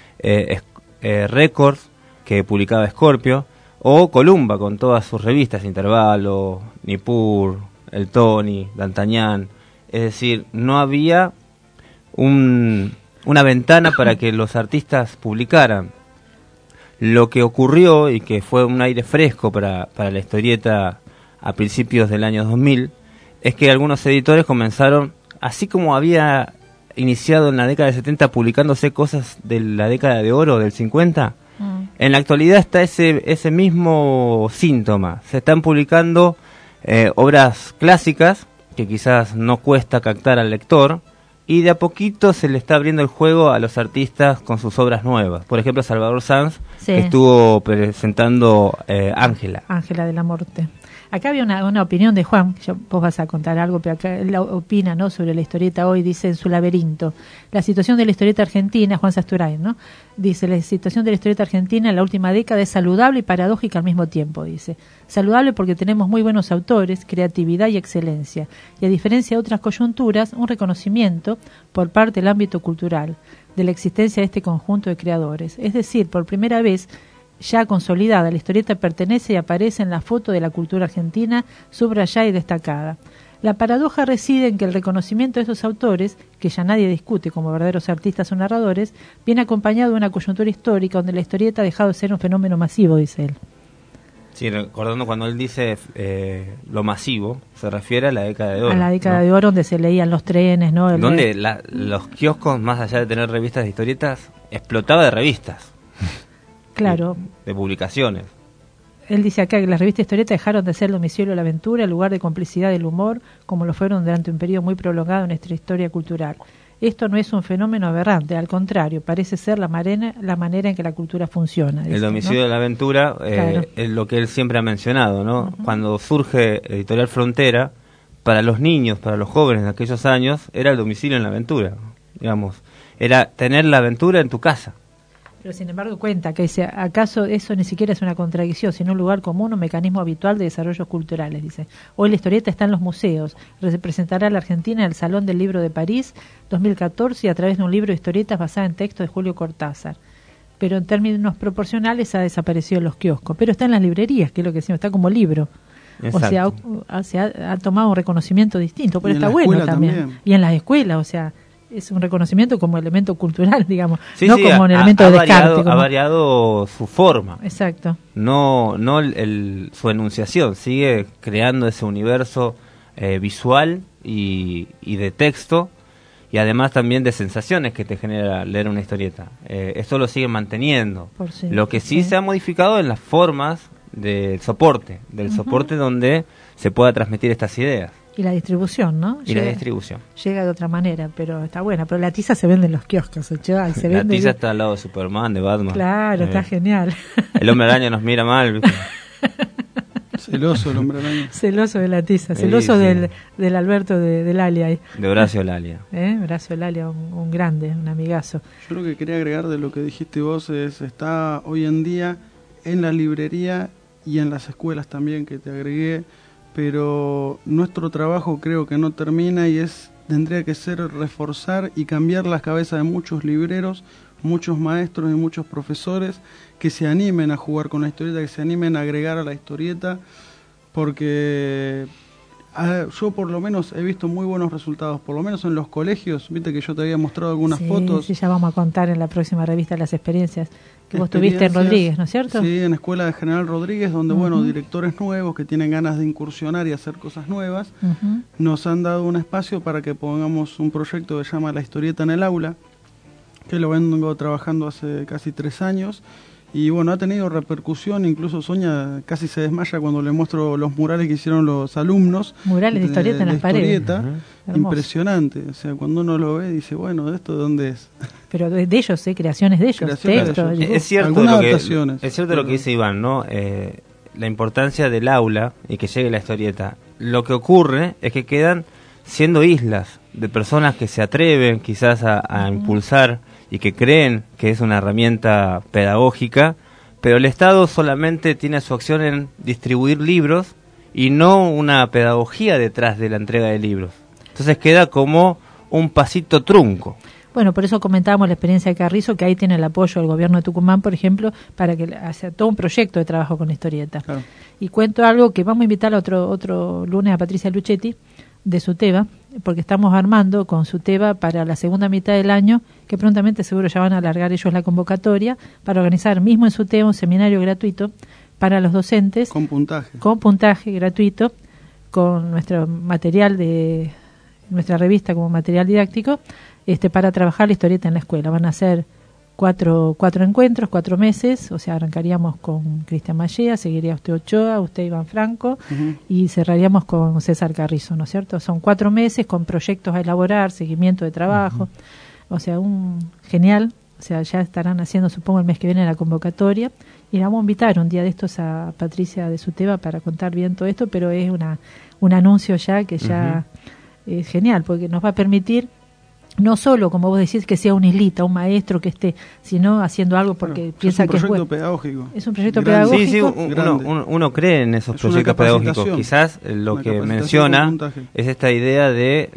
[SPEAKER 28] Records, que publicaba Scorpio, o Columba, con todas sus revistas, Intervalo, Nippur, El Tony, D'Artagnan. Es decir, no había una ventana para que los artistas publicaran. Lo que ocurrió, y que fue un aire fresco para la historieta a principios del año 2000, es que algunos editores comenzaron, así como había iniciado en la década de 70 publicándose cosas de la década de oro, del 50, en la actualidad está ese mismo síntoma. Se están publicando obras clásicas, que quizás no cuesta captar al lector, y de a poquito se le está abriendo el juego a los artistas con sus obras nuevas. Por ejemplo, Salvador Sanz, que estuvo presentando Ángela
[SPEAKER 2] de la Muerte. Acá había una opinión de Juan, vos vas a contar algo, pero acá él opina, ¿no?, sobre la historieta hoy, dice en su laberinto. La situación de la historieta argentina, Juan Sasturain, ¿no?, dice, la situación de la historieta argentina en la última década es saludable y paradójica al mismo tiempo, dice. Saludable porque tenemos muy buenos autores, creatividad y excelencia, y a diferencia de otras coyunturas, un reconocimiento por parte del ámbito cultural de la existencia de este conjunto de creadores. Es decir, por primera vez, ya consolidada, la historieta pertenece y aparece en la foto de la cultura argentina, subrayada y destacada. La paradoja reside en que el reconocimiento de estos autores, que ya nadie discute como verdaderos artistas o narradores, viene acompañado de una coyuntura histórica donde la historieta ha dejado de ser un fenómeno masivo, dice él.
[SPEAKER 28] Sí, recordando cuando él dice lo masivo, se refiere a la década de oro.
[SPEAKER 2] A la década de oro, donde se leían los trenes, ¿no?
[SPEAKER 28] Donde los kioscos, más allá de tener revistas de historietas, explotaba de revistas.
[SPEAKER 2] Claro.
[SPEAKER 28] De publicaciones.
[SPEAKER 2] Él dice acá que las revistas de historieta dejaron de ser el domicilio de la aventura, el lugar de complicidad del humor, como lo fueron durante un periodo muy prolongado en nuestra historia cultural. esto no es un fenómeno aberrante, al contrario, parece ser la manera en que la cultura funciona.
[SPEAKER 28] El domicilio de la aventura es lo que él siempre ha mencionado, ¿no? Cuando surge Editorial Frontera, para los niños, para los jóvenes de aquellos años, era el domicilio en la aventura, digamos, era tener la aventura en tu casa.
[SPEAKER 2] Pero sin embargo cuenta que dice, ¿acaso eso ni siquiera es una contradicción, sino un lugar común, un mecanismo habitual de desarrollos culturales? Dice, hoy la historieta está en los museos, representará a la Argentina en el Salón del Libro de París 2014 y a través de un libro de historietas basado en texto de Julio Cortázar. Pero en términos proporcionales ha desaparecido en los kioscos, pero está en las librerías, que es lo que decimos, está como libro.
[SPEAKER 28] Exacto.
[SPEAKER 2] O sea, ha tomado un reconocimiento distinto, pero está bueno también. Y en las escuelas, o sea, es un reconocimiento como elemento cultural, digamos, no como un elemento de descarte.
[SPEAKER 28] Ha variado su forma.
[SPEAKER 2] Exacto.
[SPEAKER 28] No su enunciación, sigue creando ese universo visual y de texto, y además también de sensaciones que te genera leer una historieta. Esto lo sigue manteniendo. Lo que sí se ha modificado en las formas del soporte, soporte donde se pueda transmitir estas ideas.
[SPEAKER 2] Y la distribución, ¿no?
[SPEAKER 28] La distribución.
[SPEAKER 2] Llega de otra manera, pero está buena. Pero la tiza se vende en los kioscos,
[SPEAKER 28] la tiza está al lado de Superman, de Batman.
[SPEAKER 2] Claro, está genial.
[SPEAKER 28] El Hombre Araña nos mira mal, ¿viste?
[SPEAKER 1] Celoso el Hombre Araña.
[SPEAKER 2] Celoso de la tiza, celoso del Alberto del Alia.
[SPEAKER 28] De Horacio Lalia.
[SPEAKER 2] Horacio Lalia, un grande, un amigazo.
[SPEAKER 1] Yo lo que quería agregar de lo que dijiste vos es, está hoy en día en la librería y en las escuelas también, que te agregué, pero nuestro trabajo creo que no termina y tendría que ser reforzar y cambiar las cabezas de muchos libreros, muchos maestros y muchos profesores que se animen a jugar con la historieta, que se animen a agregar a la historieta, porque yo por lo menos he visto muy buenos resultados, por lo menos en los colegios. Viste que yo te había mostrado algunas fotos.
[SPEAKER 2] Sí, ya vamos a contar en la próxima revista las experiencias que vos tuviste en Rodríguez, ¿no es cierto?
[SPEAKER 1] Sí, en Escuela de General Rodríguez, donde directores nuevos que tienen ganas de incursionar y hacer cosas nuevas, nos han dado un espacio para que pongamos un proyecto que se llama La Historieta en el Aula, que lo vengo trabajando hace casi 3 años. Y bueno, ha tenido repercusión, incluso Sonia casi se desmaya cuando le muestro los murales que hicieron los alumnos.
[SPEAKER 2] Murales de historieta en las paredes.
[SPEAKER 1] Impresionante, o sea, cuando uno lo ve dice, bueno, ¿de esto de dónde es?
[SPEAKER 2] Pero de ellos, creaciones de ellos, texto.
[SPEAKER 28] Es cierto lo que dice Iván, ¿no? La importancia del aula y que llegue la historieta. Lo que ocurre es que quedan siendo islas de personas que se atreven quizás a impulsar y que creen que es una herramienta pedagógica, pero el Estado solamente tiene su acción en distribuir libros y no una pedagogía detrás de la entrega de libros. Entonces queda como un pasito trunco.
[SPEAKER 2] Bueno, por eso comentábamos la experiencia de Carrizo, que ahí tiene el apoyo del gobierno de Tucumán, por ejemplo, para que haga todo un proyecto de trabajo con historieta. Claro. Y cuento algo que vamos a invitar otro lunes a Patricia Luchetti, de SUTEBA, porque estamos armando con SUTEBA para la segunda mitad del año, que prontamente seguro ya van a alargar ellos la convocatoria, para organizar mismo en SUTEBA un seminario gratuito para los docentes.
[SPEAKER 1] Con puntaje.
[SPEAKER 2] Con puntaje gratuito, con nuestro material de nuestra revista como material didáctico, para trabajar la historieta en la escuela. Van a ser cuatro encuentros, 4 meses, o sea, arrancaríamos con Cristian Mallea, seguiría usted Ochoa, usted Iván Franco, y cerraríamos con César Carrizo, ¿no es cierto? Son 4 meses con proyectos a elaborar, seguimiento de trabajo, o sea, genial, o sea, ya estarán haciendo, supongo, el mes que viene la convocatoria, y la vamos a invitar un día de estos a Patricia de SUTEBA para contar bien todo esto, pero es un anuncio ya que ya es genial, porque nos va a permitir no solo, como vos decís, que sea un islita, un maestro que esté, sino haciendo algo porque piensa que es bueno.
[SPEAKER 1] Es un proyecto pedagógico.
[SPEAKER 2] Es un proyecto pedagógico.
[SPEAKER 28] Sí, uno cree en esos proyectos pedagógicos. Quizás lo que menciona es esta idea de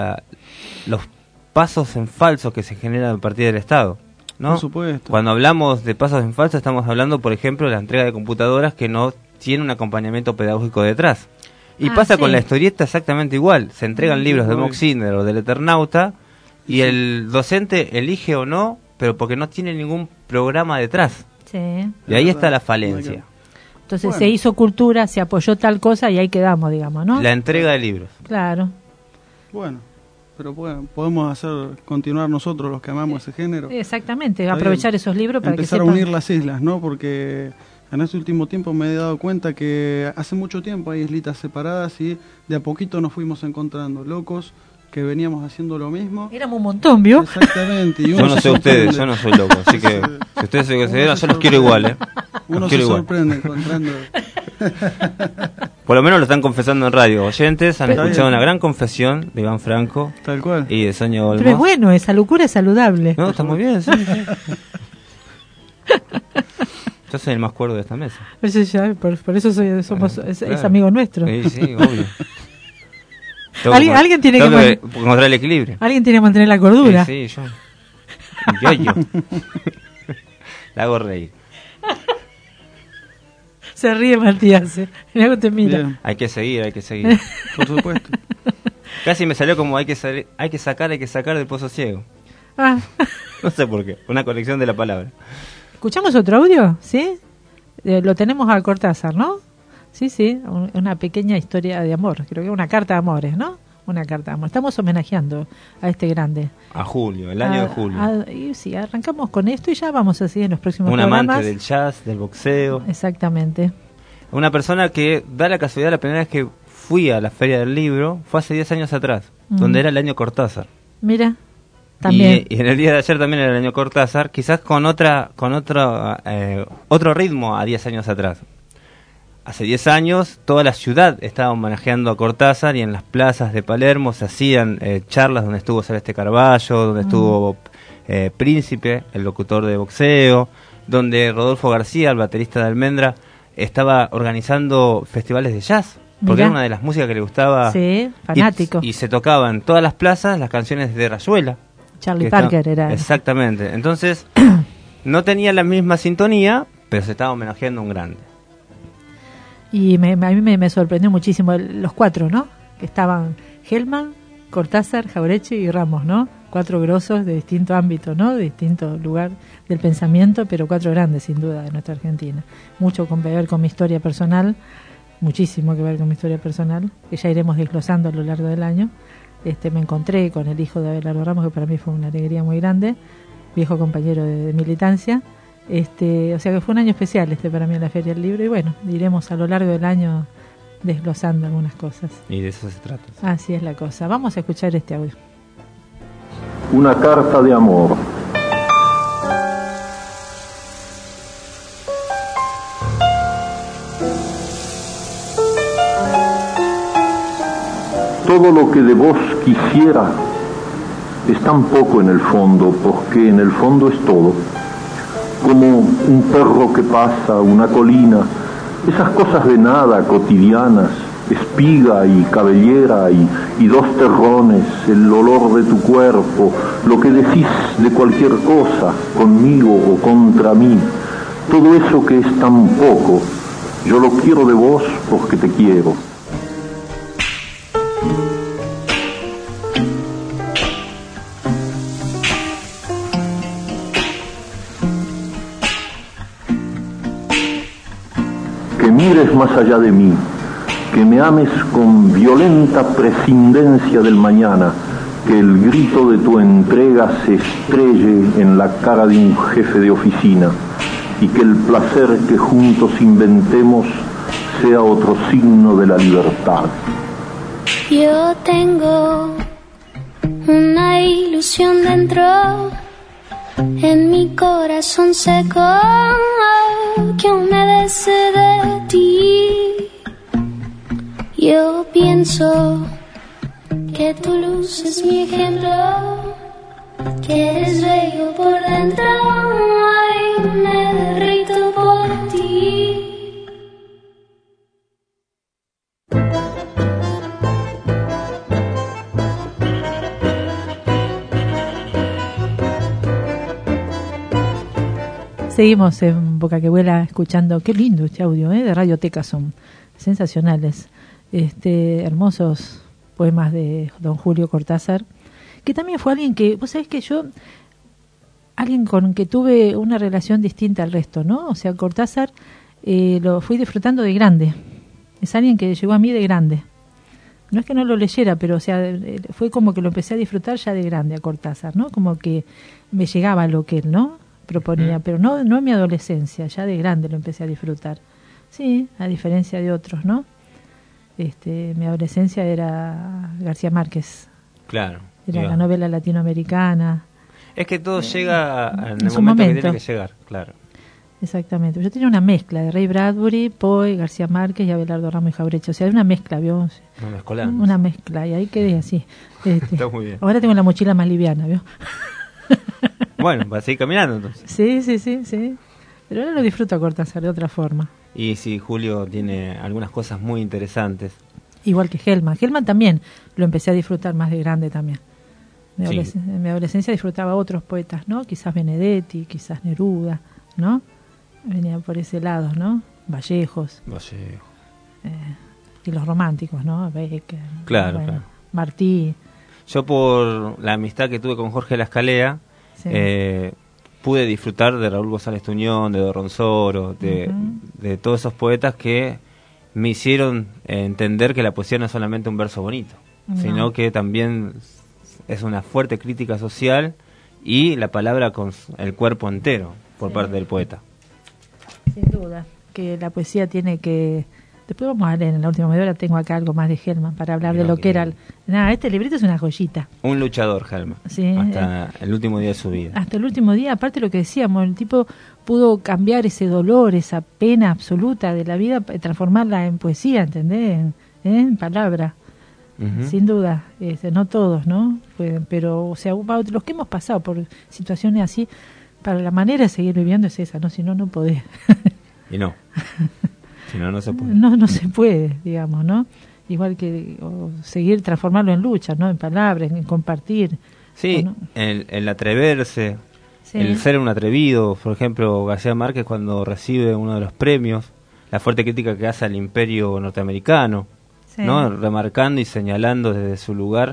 [SPEAKER 28] los pasos en falso que se generan a partir del Estado, ¿no?
[SPEAKER 1] Por supuesto.
[SPEAKER 28] Cuando hablamos de pasos en falso, estamos hablando, por ejemplo, de la entrega de computadoras que no tiene un acompañamiento pedagógico detrás. Y pasa con la historieta exactamente igual. Se entregan libros de Mox Cinder o del Eternauta, y el docente elige o no, pero porque no tiene ningún programa detrás.
[SPEAKER 2] Sí.
[SPEAKER 28] Y ahí está la falencia.
[SPEAKER 2] Entonces se hizo cultura, se apoyó tal cosa y ahí quedamos, digamos, ¿no?
[SPEAKER 28] La entrega de libros.
[SPEAKER 2] Claro.
[SPEAKER 1] Bueno, pero podemos continuar nosotros los que amamos ese género.
[SPEAKER 2] Exactamente, aprovechar esos libros para
[SPEAKER 1] empezar a unir las islas, ¿no? Porque en este último tiempo me he dado cuenta que hace mucho tiempo hay islitas separadas y de a poquito nos fuimos encontrando. Locos que veníamos haciendo lo mismo.
[SPEAKER 2] Éramos un montón, ¿vio?
[SPEAKER 1] Exactamente. Y
[SPEAKER 28] yo no sé ustedes, yo no soy loco, así que si ustedes se consideran, yo los quiero igual, ¿eh?
[SPEAKER 1] Uno se sorprende encontrando...
[SPEAKER 28] Por lo menos lo están confesando en radio. Oyentes han escuchado una gran confesión de Iván Franco.
[SPEAKER 1] Tal cual.
[SPEAKER 28] Y de Sonia Olmos.
[SPEAKER 2] Pero es bueno, esa locura es saludable.
[SPEAKER 28] No, está muy bien, sí. Yo soy el más cuerdo de esta mesa.
[SPEAKER 2] Por eso somos es amigo nuestro.
[SPEAKER 28] Sí, obvio.
[SPEAKER 2] Alguien tiene que
[SPEAKER 28] encontrar el equilibrio.
[SPEAKER 2] Alguien tiene que mantener la cordura.
[SPEAKER 28] Sí, yo. Yo. La hago reír.
[SPEAKER 2] Se ríe Matías. Mira te mira.
[SPEAKER 28] Bien. Hay que seguir.
[SPEAKER 1] Por supuesto.
[SPEAKER 28] Casi me salió como hay que sacar del pozo ciego. No sé por qué. Una colección de la palabra.
[SPEAKER 2] ¿Escuchamos otro audio? ¿Sí? Lo tenemos a Cortázar, ¿no? Sí. Una pequeña historia de amor. Creo que una carta de amores, ¿no? Una carta de amor. Estamos homenajeando a este grande.
[SPEAKER 28] A Julio, el año de Julio.
[SPEAKER 2] Y sí, arrancamos con esto y ya vamos así en los próximos
[SPEAKER 28] un
[SPEAKER 2] programas.
[SPEAKER 28] Amante del jazz, del boxeo.
[SPEAKER 2] Exactamente.
[SPEAKER 28] Una persona que da la casualidad, la primera vez que fui a la Feria del Libro fue hace 10 años atrás, donde era el año Cortázar.
[SPEAKER 2] Mira, también.
[SPEAKER 28] Y en el día de ayer también era el año Cortázar, quizás con otro ritmo a 10 años atrás. Hace 10 años toda la ciudad estaba homenajeando a Cortázar y en las plazas de Palermo se hacían charlas donde estuvo Celeste Carballo, donde estuvo Príncipe, el locutor de boxeo, donde Rodolfo García, el baterista de Almendra, estaba organizando festivales de jazz, porque era una de las músicas que le gustaba.
[SPEAKER 2] Sí, fanático.
[SPEAKER 28] Y se tocaban en todas las plazas las canciones de Rayuela.
[SPEAKER 2] Charlie Parker era.
[SPEAKER 28] Exactamente. Entonces, no tenía la misma sintonía, pero se estaba homenajeando a un grande.
[SPEAKER 2] Y a mí me sorprendió muchísimo los cuatro, ¿no? Que estaban Gelman, Cortázar, Jauretche y Ramos, ¿no? 4 grosos de distinto ámbito, ¿no? De distinto lugar del pensamiento, pero 4 grandes, sin duda, de nuestra Argentina. Mucho que ver con mi historia personal, muchísimo que ver con mi historia personal, que ya iremos desglosando a lo largo del año. Me encontré con el hijo de Abelardo Ramos, que para mí fue una alegría muy grande, viejo compañero de militancia. O sea que fue un año especial para mí en la Feria del Libro, y bueno, iremos a lo largo del año desglosando algunas cosas.
[SPEAKER 28] Y de eso se trata.
[SPEAKER 2] Así es la cosa. Vamos a escuchar este audio.
[SPEAKER 7] Una carta de amor. Todo lo que de vos quisiera es tan poco en el fondo, porque en el fondo es todo. Como un perro que pasa, una colina, esas cosas de nada cotidianas, espiga y cabellera y 2 terrones, el olor de tu cuerpo, lo que decís de cualquier cosa, conmigo o contra mí, todo eso que es tan poco, yo lo quiero de vos porque te quiero. Que mires más allá de mí, que me ames con violenta prescindencia del mañana, que el grito de tu entrega se estrelle en la cara de un jefe de oficina y que el placer que juntos inventemos sea otro signo de la libertad.
[SPEAKER 8] Yo tengo una ilusión dentro, en mi corazón seco, que humedece de ti. Yo pienso que tu luz es mi ejemplo, que eres bello por dentro, ay, me derrito por ti.
[SPEAKER 2] Seguimos en Boca que Vuela escuchando, qué lindo este audio, de Radioteca, son sensacionales, hermosos poemas de don Julio Cortázar, que también fue alguien que, vos sabés que alguien con que tuve una relación distinta al resto, ¿no? O sea, Cortázar lo fui disfrutando de grande, es alguien que llegó a mí de grande. No es que no lo leyera, pero o sea, fue como que lo empecé a disfrutar ya de grande a Cortázar, ¿no? Como que me llegaba lo que él, ¿no?, proponía, pero no en mi adolescencia, ya de grande lo empecé a disfrutar. Sí, a diferencia de otros, ¿no? Mi adolescencia era García Márquez,
[SPEAKER 28] Claro.
[SPEAKER 2] Era la novela latinoamericana.
[SPEAKER 28] Es que todo llega en el
[SPEAKER 2] su
[SPEAKER 28] momento que tiene que llegar, claro.
[SPEAKER 2] Exactamente. Yo tenía una mezcla de Ray Bradbury, Poe, García Márquez y Abelardo Ramos y Jauretche. O sea, una mezcla, ¿vio? Una mezcla, y ahí quedé así.
[SPEAKER 28] Está muy bien.
[SPEAKER 2] Ahora tengo la mochila más liviana, ¿vio?
[SPEAKER 28] Bueno, vas a seguir caminando entonces.
[SPEAKER 2] Sí. Pero ahora lo disfruto a Cortázar de otra forma.
[SPEAKER 28] Y sí, Julio tiene algunas cosas muy interesantes.
[SPEAKER 2] Igual que Gelman. Gelman también lo empecé a disfrutar más de grande también. En mi adolescencia disfrutaba otros poetas, ¿no? Quizás Benedetti, quizás Neruda, ¿no? Venía por ese lado, ¿no? Vallejos. Y los románticos, ¿no? Becker.
[SPEAKER 28] Claro.
[SPEAKER 2] Martí.
[SPEAKER 28] Yo por la amistad que tuve con Jorge Lascalea, pude disfrutar de Raúl González Tuñón, de Dorronsoro, de todos esos poetas que me hicieron entender que la poesía no es solamente un verso bonito, sino que también es una fuerte crítica social y la palabra con el cuerpo entero por parte del poeta.
[SPEAKER 2] Sin duda, que la poesía tiene que... Después vamos a leer en la última media hora, tengo acá algo más de Gelman para hablar de lo que era... este librito es una joyita.
[SPEAKER 28] Un luchador, Gelman, hasta el último día de su vida.
[SPEAKER 2] Hasta el último día, aparte de lo que decíamos, el tipo pudo cambiar ese dolor, esa pena absoluta de la vida, transformarla en poesía, ¿entendés? En palabra. Sin duda, no todos, ¿no? Pero, o sea, los que hemos pasado por situaciones así, para la manera de seguir viviendo es esa, ¿no? Si no, no podés.
[SPEAKER 28] Y no. Si no, no se puede.
[SPEAKER 2] No se puede, digamos, ¿no? Igual que seguir transformarlo en lucha, ¿no? En palabras, en compartir.
[SPEAKER 28] Sí, ¿no? el atreverse, el ser un atrevido. Por ejemplo, García Márquez cuando recibe uno de los premios, la fuerte crítica que hace al imperio norteamericano, ¿no? Remarcando y señalando desde su lugar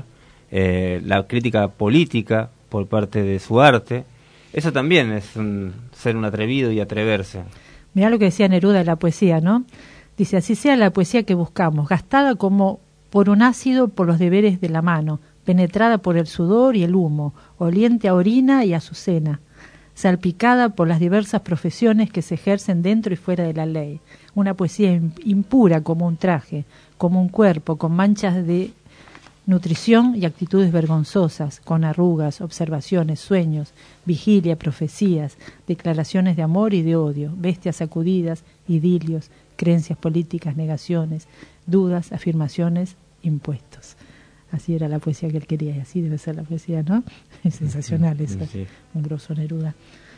[SPEAKER 28] la crítica política por parte de su arte. Eso también es ser un atrevido y atreverse.
[SPEAKER 2] Mirá lo que decía Neruda de la poesía, ¿no? Dice, así sea la poesía que buscamos, gastada como por un ácido por los deberes de la mano, penetrada por el sudor y el humo, oliente a orina y azucena, salpicada por las diversas profesiones que se ejercen dentro y fuera de la ley. Una poesía impura como un traje, como un cuerpo, con manchas de nutrición y actitudes vergonzosas, con arrugas, observaciones, sueños, vigilia, profecías, declaraciones de amor y de odio, bestias sacudidas, idilios, creencias políticas, negaciones, dudas, afirmaciones, impuestos. Así era la poesía que él quería y así debe ser la poesía, ¿no? Es sensacional eso, un grosso Neruda.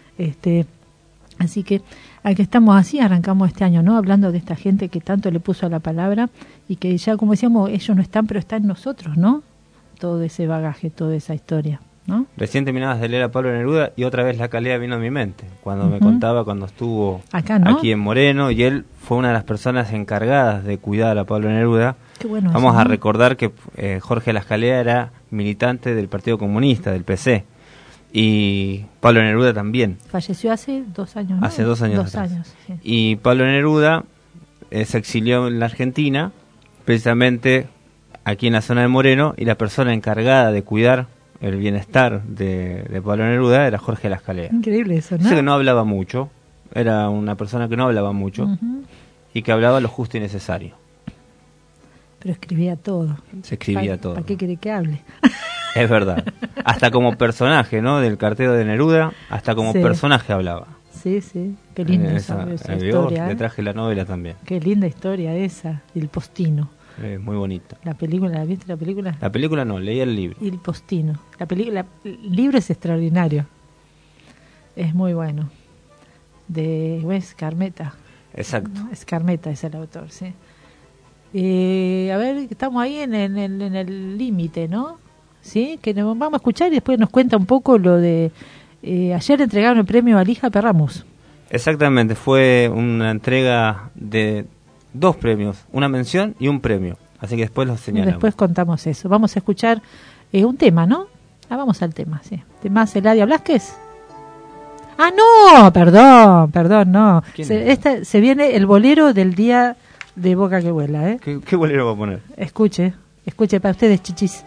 [SPEAKER 2] Así que aquí estamos así, arrancamos este año, ¿no? Hablando de esta gente que tanto le puso a la palabra y que ya, como decíamos, ellos no están, pero está en nosotros, ¿no? Todo ese bagaje, toda esa historia, ¿no?
[SPEAKER 28] Recién terminabas de leer a Pablo Neruda y otra vez Lascalea vino a mi mente, cuando me contaba cuando estuvo
[SPEAKER 2] acá, ¿no?
[SPEAKER 28] Aquí en Moreno, y él fue una de las personas encargadas de cuidar a Pablo Neruda.
[SPEAKER 2] Qué bueno.
[SPEAKER 28] Vamos
[SPEAKER 2] eso,
[SPEAKER 28] a
[SPEAKER 2] ¿no?
[SPEAKER 28] recordar que Jorge Lascalea era militante del Partido Comunista, del PC. Y Pablo Neruda también.
[SPEAKER 2] Falleció hace 2 años, ¿no?
[SPEAKER 28] Hace 2 años.
[SPEAKER 2] 2 años, sí.
[SPEAKER 28] Y Pablo Neruda se exilió en la Argentina, precisamente aquí en la zona de Moreno, y la persona encargada de cuidar el bienestar de Pablo Neruda era Jorge Lascalea.
[SPEAKER 2] Increíble eso, ¿no?
[SPEAKER 28] Dice que no hablaba mucho, era una persona que no hablaba mucho y que hablaba lo justo y necesario.
[SPEAKER 2] Pero escribía todo.
[SPEAKER 28] Se escribía todo.
[SPEAKER 2] ¿Para qué quiere que hable?
[SPEAKER 28] Es verdad. Hasta como personaje, ¿no? Del cartero de Neruda, hasta como personaje hablaba.
[SPEAKER 2] Sí. Qué linda esa historia.
[SPEAKER 28] Le traje la novela también.
[SPEAKER 2] Qué linda historia esa, El Postino.
[SPEAKER 28] Muy bonita.
[SPEAKER 2] La película, ¿la viste la película?
[SPEAKER 28] La película no, leí el libro.
[SPEAKER 2] El Postino. El libro es extraordinario. Es muy bueno. De Wes Carmeta.
[SPEAKER 28] Exacto.
[SPEAKER 2] Es Carmeta, es el autor, sí. A ver, estamos ahí en el límite, ¿no? Sí, que nos vamos a escuchar y después nos cuenta un poco lo de... ayer entregaron el premio a Lija Perramus.
[SPEAKER 28] Exactamente, fue una entrega de 2 premios, una mención y un premio. Así que después los señalamos.
[SPEAKER 2] Después contamos eso. Vamos a escuchar un tema, ¿no? Vamos al tema, sí. ¿Tema Eladia Blasquez? ¡Ah, no! Perdón, no. Se viene el bolero del día de Boca que vuela, ¿eh?
[SPEAKER 28] ¿Qué bolero va a poner?
[SPEAKER 2] Escuche para ustedes, chichis.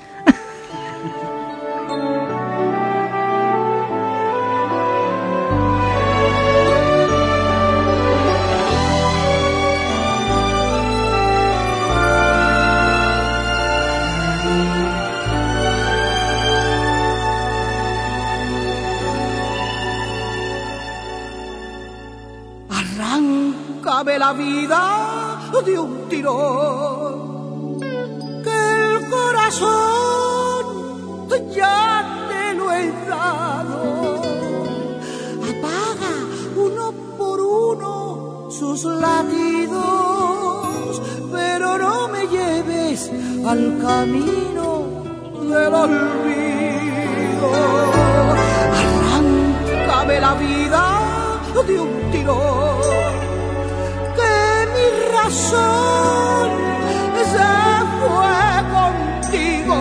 [SPEAKER 4] Arráncame la vida de un tirón, que el corazón ya te lo he dado. Apaga uno por uno sus latidos, pero no me lleves al camino del olvido. Arráncame la vida de un tirón, que mi razón se fue contigo.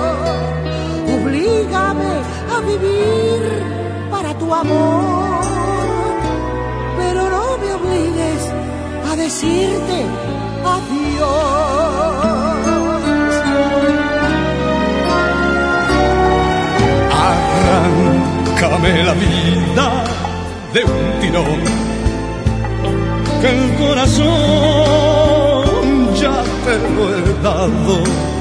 [SPEAKER 4] Oblígame a vivir para tu amor, pero no me obligues a decirte adiós.
[SPEAKER 12] Arráncame la vida de un tirón, que el corazón ya te lo he dado.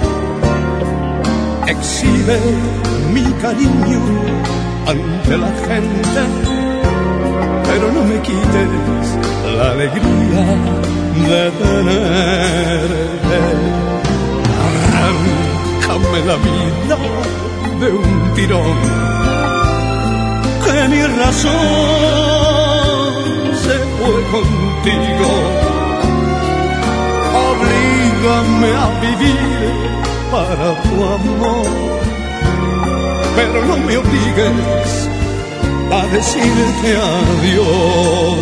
[SPEAKER 12] Exhibe mi cariño ante la gente, pero no me quites la alegría de tenerte. Arráncame la vida de un tirón, que mi razón se fue contigo. Oblígame a vivir para tu amor, pero no me obligues a decirte adiós.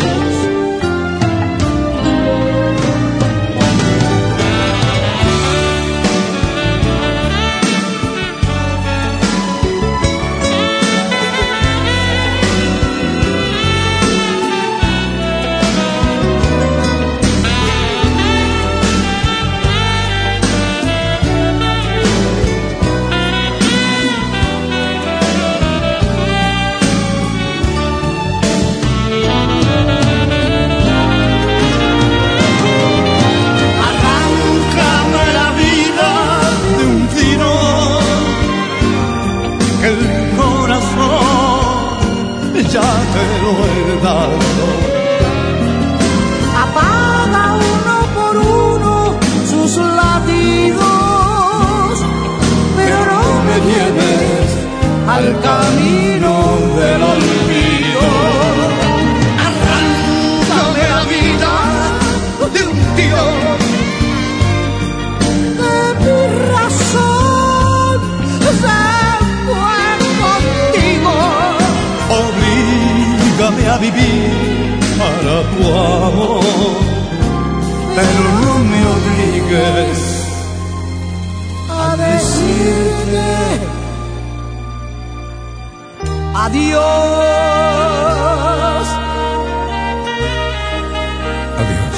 [SPEAKER 12] Ya te lo he dado.
[SPEAKER 4] Apaga uno por uno sus latidos, pero no me lleves al camino del olvido. Arráncame la vida de un tirón, que mi razón se fue contigo.
[SPEAKER 12] Oblígame a vivir para tu amor, pero no me obligues
[SPEAKER 4] a decirte adiós.
[SPEAKER 12] Adiós.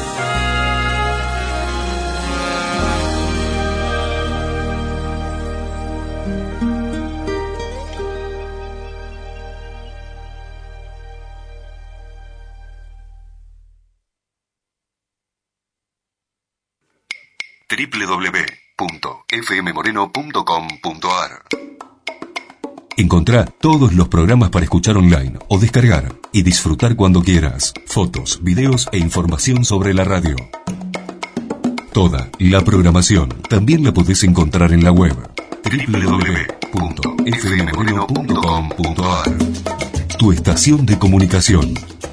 [SPEAKER 16] www.fmmoreno.com.ar. Encontrá todos los programas para escuchar online o descargar y disfrutar cuando quieras. Fotos, videos e información sobre la radio. Toda la programación también la podés encontrar en la web www.fmmoreno.com.ar. Tu estación de comunicación.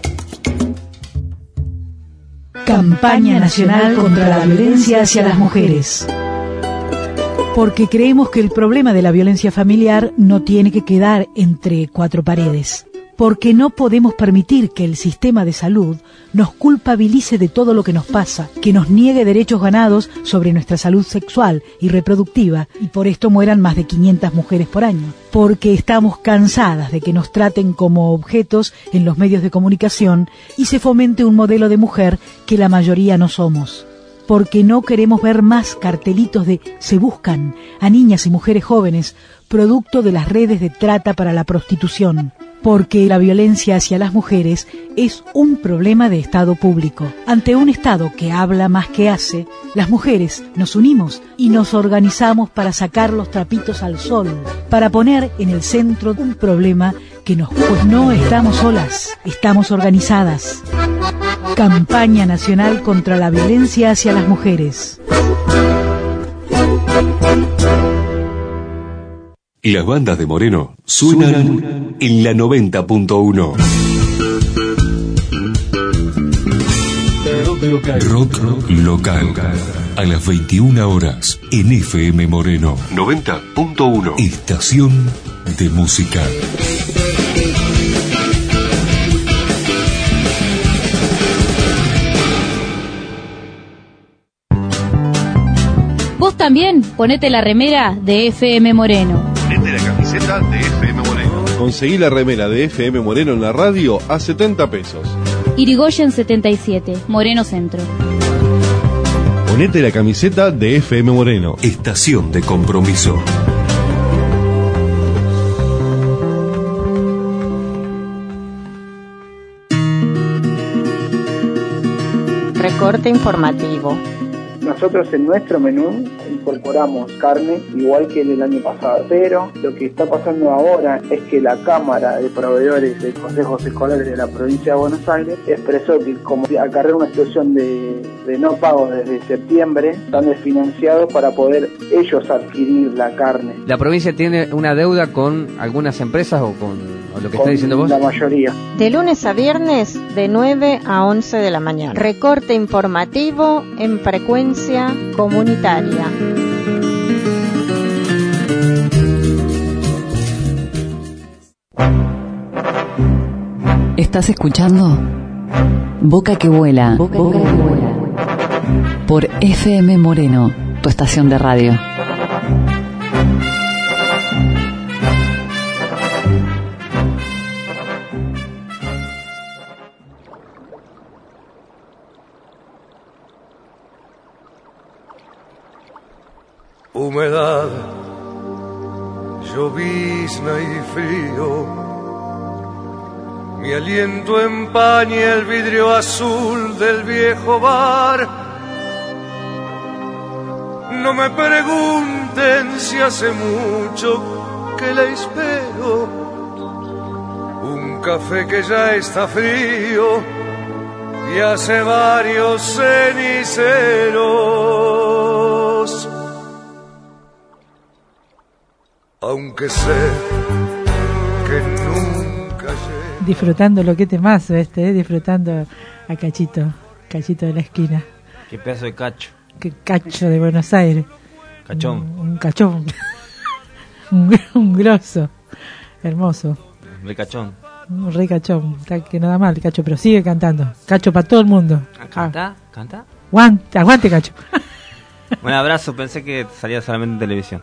[SPEAKER 13] Campaña Nacional contra la Violencia hacia las Mujeres. Porque creemos que el problema de la violencia familiar no tiene que quedar entre cuatro paredes. Porque no podemos permitir que el sistema de salud nos culpabilice de todo lo que nos pasa, que nos niegue derechos ganados sobre nuestra salud sexual y reproductiva, y por esto mueran más de 500 mujeres por año. Porque estamos cansadas de que nos traten como objetos en los medios de comunicación y se fomente un modelo de mujer que la mayoría no somos. Porque no queremos ver más cartelitos de "se buscan" a niñas y mujeres jóvenes, producto de las redes de trata para la prostitución. Porque la violencia hacia las mujeres es un problema de Estado público. Ante un Estado que habla más que hace, las mujeres nos unimos y nos organizamos para sacar los trapitos al sol, para poner en el centro un problema que pues no estamos solas, estamos organizadas. Campaña Nacional contra la Violencia hacia las Mujeres.
[SPEAKER 16] Las bandas de Moreno suenan en la 90.1. Rock local. A las 21 horas en FM Moreno 90.1. Estación de música.
[SPEAKER 5] Vos también ponete la remera de FM Moreno.
[SPEAKER 16] Ponete la camiseta de FM Moreno.
[SPEAKER 19] Conseguí la remera de FM Moreno en la radio a 70 pesos.
[SPEAKER 5] Irigoyen 77, Moreno Centro.
[SPEAKER 19] Ponete la camiseta de FM Moreno.
[SPEAKER 16] Estación de compromiso.
[SPEAKER 14] Recorte informativo.
[SPEAKER 15] Nosotros en nuestro menú incorporamos carne, igual que en el año pasado, pero lo que está pasando ahora es que la Cámara de Proveedores de Consejos Escolares de la provincia de Buenos Aires expresó que como acarrea una situación de no pago desde septiembre, están desfinanciados para poder ellos adquirir la carne.
[SPEAKER 17] ¿La provincia tiene una deuda con algunas empresas o lo que está diciendo vos?
[SPEAKER 15] La mayoría.
[SPEAKER 14] De lunes a viernes, de 9 a 11 de la mañana. Recorte informativo en frecuencia comunitaria.
[SPEAKER 24] ¿Estás escuchando? Boca que vuela. Boca que vuela. Por FM Moreno, tu estación de radio.
[SPEAKER 18] Humedad, llovizna y frío, mi aliento empaña el vidrio azul del viejo bar. No me pregunten si hace mucho que la espero, un café que ya está frío y hace varios ceniceros. Aunque sé que nunca llegué.
[SPEAKER 2] Disfrutando lo que temazo disfrutando a Cachito de la esquina.
[SPEAKER 28] Qué pedazo de cacho.
[SPEAKER 2] Qué cacho de Buenos Aires.
[SPEAKER 28] Cachón.
[SPEAKER 2] Un cachón. un grosso. Hermoso.
[SPEAKER 28] De cachón.
[SPEAKER 2] Un re cachón. Está que nada mal, Cacho, pero sigue cantando. Cacho para todo el mundo.
[SPEAKER 28] ¿Canta? ¿Canta?
[SPEAKER 2] Aguante, Cacho.
[SPEAKER 28] Un abrazo, pensé que salía solamente en televisión.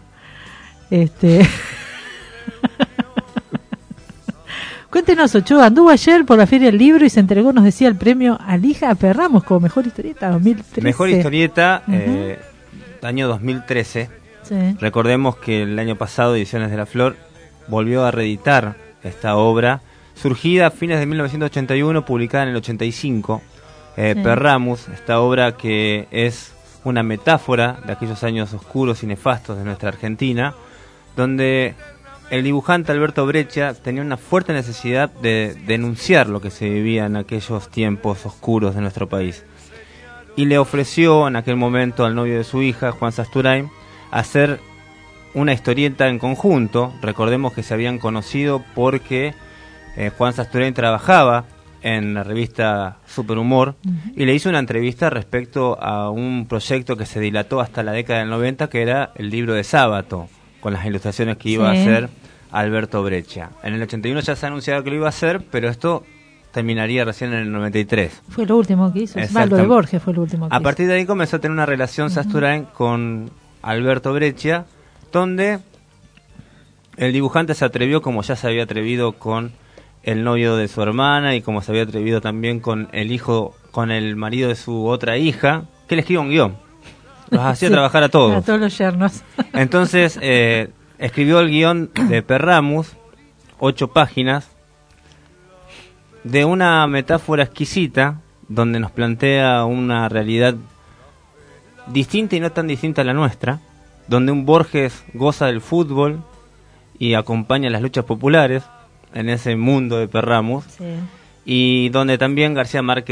[SPEAKER 2] Cuéntenos, Ochoa, anduvo ayer por la Feria del Libro y se entregó, nos decía, el premio Alija Perramos como Mejor Historieta 2013.
[SPEAKER 28] Mejor Historieta, año 2013.
[SPEAKER 2] Sí.
[SPEAKER 28] Recordemos que el año pasado Ediciones de la Flor volvió a reeditar esta obra, surgida a fines de 1981, publicada en el 85. Perramus, esta obra que es una metáfora de aquellos años oscuros y nefastos de nuestra Argentina, donde el dibujante Alberto Breccia tenía una fuerte necesidad de denunciar lo que se vivía en aquellos tiempos oscuros de nuestro país. Y le ofreció en aquel momento al novio de su hija, Juan Sasturain, hacer una historieta en conjunto. Recordemos que se habían conocido porque Juan Sasturain trabajaba en la revista Superhumor y le hizo una entrevista respecto a un proyecto que se dilató hasta la década del 90, que era el libro de Sábato, con las ilustraciones que iba a hacer Alberto Breccia. En el 81 ya se anunciaba que lo iba a hacer, pero esto terminaría recién en el 93.
[SPEAKER 2] Fue lo último que hizo. Lo de Borges fue lo último que
[SPEAKER 28] hizo. A partir de ahí comenzó a tener una relación Sasturain con Alberto Breccia, donde el dibujante se atrevió, como ya se había atrevido con el novio de su hermana y como se había atrevido también con el marido de su otra hija, que le escribió un guión. Los hacía trabajar a todos.
[SPEAKER 2] A todos los yernos.
[SPEAKER 28] Entonces escribió el guión de Perramus, 8 páginas, de una metáfora exquisita, donde nos plantea una realidad distinta y no tan distinta a la nuestra, donde un Borges goza del fútbol y acompaña las luchas populares en ese mundo de Perramus, y donde también García Márquez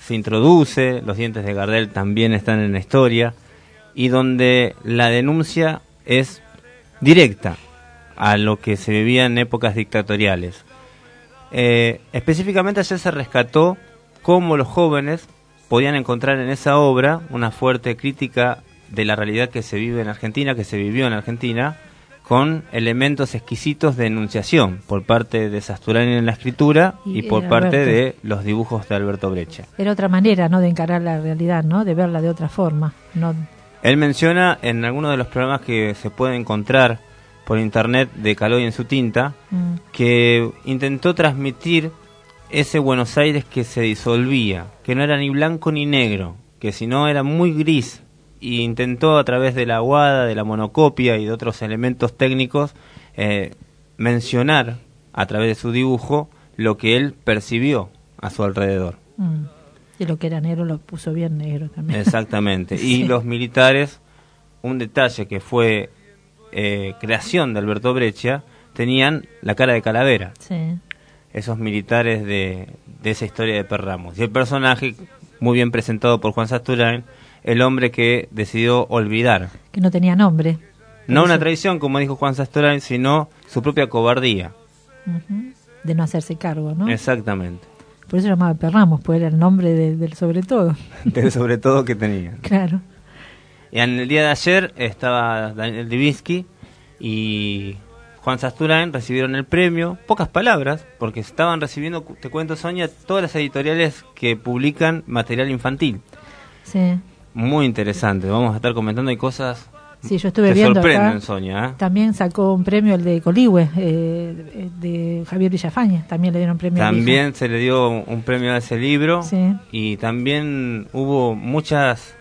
[SPEAKER 28] se introduce, los dientes de Gardel también están en la historia, y donde la denuncia es directa a lo que se vivía en épocas dictatoriales. Específicamente ayer se rescató cómo los jóvenes podían encontrar en esa obra una fuerte crítica de la realidad que se vive en Argentina, que se vivió en Argentina, con elementos exquisitos de enunciación por parte de Sasturain en la escritura y por parte de los dibujos de Alberto Breccia.
[SPEAKER 2] Era otra manera, ¿no?, de encarar la realidad, ¿no?, de verla de otra forma. No.
[SPEAKER 28] Él menciona en algunos de los programas que se pueden encontrar por internet de Caloi en su tinta, que intentó transmitir ese Buenos Aires que se disolvía, que no era ni blanco ni negro, que sino era muy gris, y intentó a través de la aguada, de la monocopia y de otros elementos técnicos mencionar a través de su dibujo lo que él percibió a su alrededor.
[SPEAKER 2] Y lo que era negro lo puso bien negro también.
[SPEAKER 28] Exactamente.
[SPEAKER 2] Sí.
[SPEAKER 28] Y los militares, un detalle que fue creación de Alberto Breccia, tenían la cara de calavera.
[SPEAKER 2] Sí.
[SPEAKER 28] Esos militares de esa historia de Perramos. Y el personaje, muy bien presentado por Juan Sasturain, el hombre que decidió olvidar.
[SPEAKER 2] Que no tenía nombre.
[SPEAKER 28] No una traición, como dijo Juan Sasturain, sino su propia cobardía.
[SPEAKER 2] De no hacerse cargo, ¿no?
[SPEAKER 28] Exactamente.
[SPEAKER 2] Por eso se llamaba Perramos, pues era el nombre del sobre todo.
[SPEAKER 28] Del sobre todo que tenía.
[SPEAKER 2] Claro.
[SPEAKER 28] Y en el día de ayer estaba Daniel Divinsky y Juan Sasturain recibieron el premio. Pocas palabras, porque estaban recibiendo, te cuento, Sonia, todas las editoriales que publican material infantil.
[SPEAKER 2] Sí.
[SPEAKER 28] Muy interesante. Vamos a estar comentando, hay cosas.
[SPEAKER 2] Sí, yo estuve
[SPEAKER 28] te
[SPEAKER 2] viendo
[SPEAKER 28] sorprenden,
[SPEAKER 2] acá.
[SPEAKER 28] Sonia, ¿eh?
[SPEAKER 2] También sacó un premio el de Coligüe, de Javier Villafañe. También le dieron premio.
[SPEAKER 28] También se le dio un premio a ese libro.
[SPEAKER 2] Sí.
[SPEAKER 28] Y también hubo muchas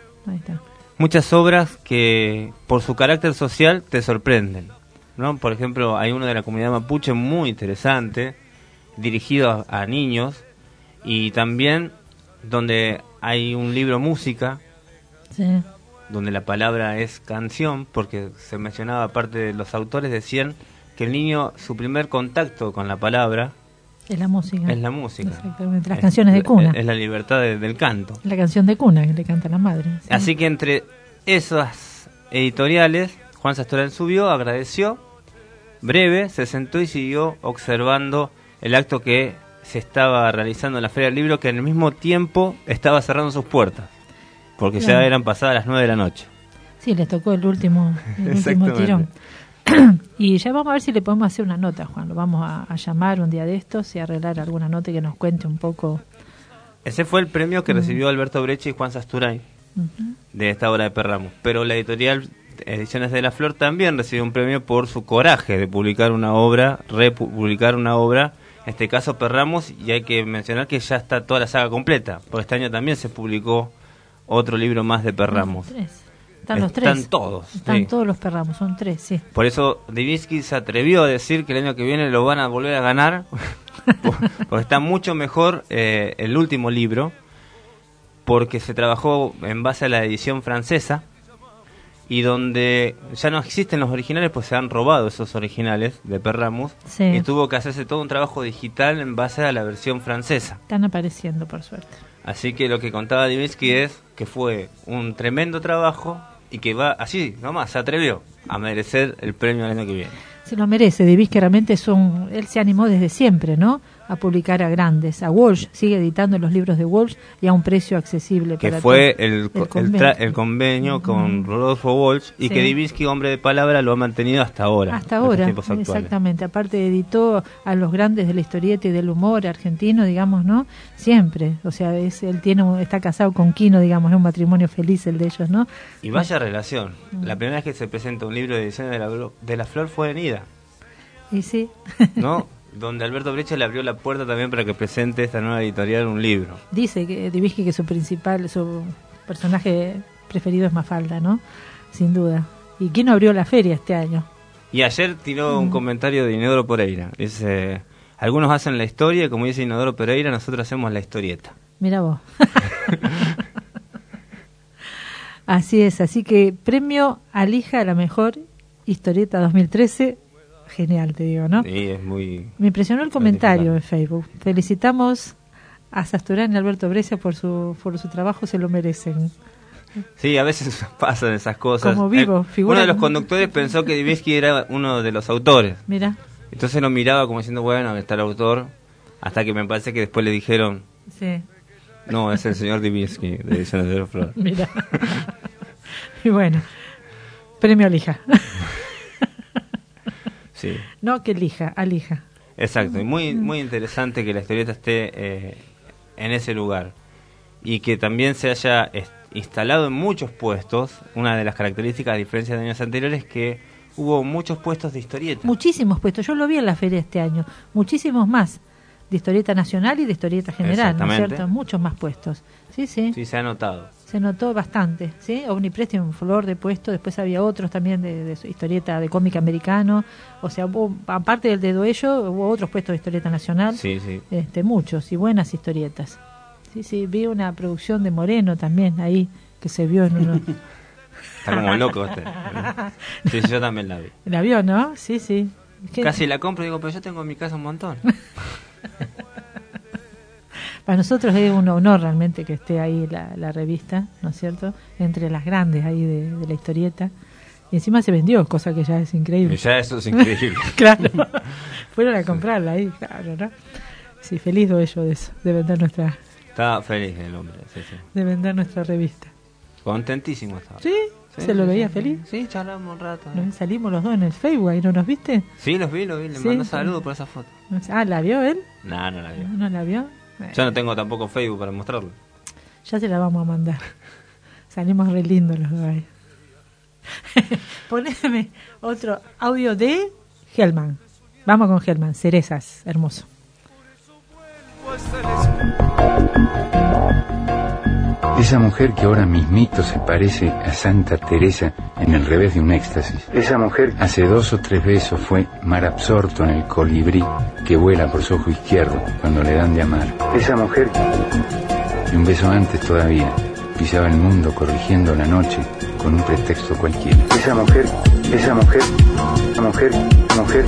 [SPEAKER 28] obras que por su carácter social te sorprenden, ¿no? Por ejemplo, hay uno de la comunidad mapuche muy interesante, dirigido a niños, y también donde hay un libro música,
[SPEAKER 2] sí,
[SPEAKER 28] donde la palabra es canción, porque se mencionaba, aparte de los autores, decían que el niño, su primer contacto con la palabra
[SPEAKER 2] es la música.
[SPEAKER 28] Es la música.
[SPEAKER 2] Exactamente, las canciones de cuna.
[SPEAKER 28] Es la libertad del canto.
[SPEAKER 2] La canción de cuna que le canta la madre. Sí.
[SPEAKER 28] Así que entre esas editoriales, Juan Sasturain subió, agradeció, breve, se sentó y siguió observando el acto que se estaba realizando en la Feria del Libro, que en el mismo tiempo estaba cerrando sus puertas, porque ya eran pasadas las 9 de la noche.
[SPEAKER 2] Sí, les tocó el último tirón. Y ya vamos a ver si le podemos hacer una nota, Juan. Lo vamos a llamar un día de estos y arreglar alguna nota que nos cuente un poco.
[SPEAKER 28] Ese fue el premio que recibió Alberto Breccia y Juan Sasturain de esta obra de Perramos. Pero la editorial Ediciones de la Flor también recibió un premio por su coraje de publicar una obra, republicar una obra, en este caso Perramos, y hay que mencionar que ya está toda la saga completa, porque este año también se publicó otro libro más de Perramos.
[SPEAKER 2] Están los tres.
[SPEAKER 28] Están todos.
[SPEAKER 2] Están todos los Perramos, son 3, sí.
[SPEAKER 28] Por eso Divinsky se atrevió a decir que el año que viene lo van a volver a ganar, porque está mucho mejor el último libro, porque se trabajó en base a la edición francesa, y donde ya no existen los originales, pues se han robado esos originales de Perramos,
[SPEAKER 2] sí,
[SPEAKER 28] y tuvo que hacerse todo un trabajo digital en base a la versión francesa.
[SPEAKER 2] Están apareciendo, por suerte.
[SPEAKER 28] Así que lo que contaba Divinsky es que fue un tremendo trabajo y que va así, nomás, se atrevió a merecer el premio el año que viene.
[SPEAKER 2] Se lo merece, Divinsky realmente él se animó desde siempre, ¿no?, a publicar a grandes. A Walsh, sigue editando los libros de Walsh y a un precio accesible.
[SPEAKER 28] Que
[SPEAKER 2] para
[SPEAKER 28] fue
[SPEAKER 2] el
[SPEAKER 28] convenio con Rodolfo Walsh, y
[SPEAKER 2] sí,
[SPEAKER 28] que Divinsky, hombre de palabra, lo ha mantenido hasta ahora.
[SPEAKER 2] Hasta ahora, exactamente. Aparte editó a los grandes de la historieta y del humor argentino, digamos, ¿no? Siempre. O sea, él está casado con Quino, digamos, es un matrimonio feliz el de ellos, ¿no?
[SPEAKER 28] Y vaya relación. La primera vez que se presenta un libro de Ediciones de la Flor fue en Ida.
[SPEAKER 2] Y sí.
[SPEAKER 28] ¿No? Donde Alberto Breccia le abrió la puerta también para que presente esta nueva editorial un libro.
[SPEAKER 2] Dice que Divinsky que su personaje preferido es Mafalda, ¿no? Sin duda. ¿Y quién abrió la feria este año?
[SPEAKER 28] Y ayer tiró un comentario de Inodoro Pereira. Dice, algunos hacen la historia, y como dice Inodoro Pereira, nosotros hacemos la historieta.
[SPEAKER 2] Mira vos. Así es, así que premio Alija a la mejor historieta 2013. Genial, te digo, ¿no?
[SPEAKER 28] Sí, es muy...
[SPEAKER 2] Me impresionó el comentario en Facebook. Felicitamos a Sasturán y Alberto Brescia por su trabajo, se lo merecen.
[SPEAKER 28] Sí, a veces pasan esas cosas.
[SPEAKER 2] Como vivo, figura.
[SPEAKER 28] Uno de los conductores pensó que Divinsky era uno de los autores.
[SPEAKER 2] Mira.
[SPEAKER 28] Entonces lo miraba como diciendo, bueno, está el autor, hasta que me parece que después le dijeron,
[SPEAKER 2] sí,
[SPEAKER 28] no, es el señor Divinsky, de Ediciones de Flor.
[SPEAKER 2] Mira. Y bueno, premio Alija.
[SPEAKER 28] Sí.
[SPEAKER 2] No que elija, Alija.
[SPEAKER 28] Exacto, y muy interesante que la historieta esté en ese lugar. Y que también se haya instalado en muchos puestos. Una de las características, a diferencia de años anteriores, que hubo muchos puestos de historieta.
[SPEAKER 2] Muchísimos puestos, yo lo vi en la feria este año, muchísimos más, de historieta nacional y de historieta general, ¿no es cierto? Muchos más puestos. Sí, sí.
[SPEAKER 28] Sí, se ha notado.
[SPEAKER 2] Se notó bastante, ¿sí? Omnipress tiene un flor de puesto, después había otros también de historieta de cómic americano, o sea, aparte del de Doello, hubo otros puestos de historieta nacional,
[SPEAKER 28] sí, sí.
[SPEAKER 2] Muchos y buenas historietas. Sí, sí, vi una producción de Moreno también ahí, que se vio en uno.
[SPEAKER 28] Está como loco usted. Sí, yo también la vi.
[SPEAKER 2] ¿La vio, no? Sí, sí.
[SPEAKER 28] Casi la compro y digo, pero yo tengo en mi casa un montón.
[SPEAKER 2] Para nosotros es un honor realmente que esté ahí la revista, ¿no es cierto? Entre las grandes ahí de la historieta. Y encima se vendió, cosa que ya es increíble.
[SPEAKER 28] Ya eso es increíble.
[SPEAKER 2] Claro. Fueron a comprarla ahí, claro, ¿no? Sí, feliz de ello de eso, de vender nuestra...
[SPEAKER 28] Estaba feliz el hombre, sí, sí.
[SPEAKER 2] De vender nuestra revista.
[SPEAKER 28] Contentísimo estaba.
[SPEAKER 2] ¿Sí? ¿Se lo veía feliz?
[SPEAKER 28] Sí, charlamos un rato.
[SPEAKER 2] Salimos los dos en el Facebook, ¿y no nos viste?
[SPEAKER 28] Sí, los vi, le mandó saludos por esa foto.
[SPEAKER 2] Ah, ¿la vio él?
[SPEAKER 28] No, no la vio.
[SPEAKER 2] ¿No la vio?
[SPEAKER 28] Yo no tengo tampoco Facebook para mostrarlo.
[SPEAKER 2] Ya se la vamos a mandar. Salimos re lindos los dos ahí. Poneme otro audio de Hellman. Vamos con Hellman, Cerezas, hermoso.
[SPEAKER 3] Esa mujer que ahora mismito se parece a Santa Teresa en el revés de un éxtasis. Esa mujer hace 2 o 3 besos fue mar absorto en el colibrí que vuela por su ojo izquierdo cuando le dan de amar. Esa mujer, y un beso antes todavía, pisaba el mundo corrigiendo la noche con un pretexto cualquiera. Esa mujer, esa mujer, esa mujer, esa mujer,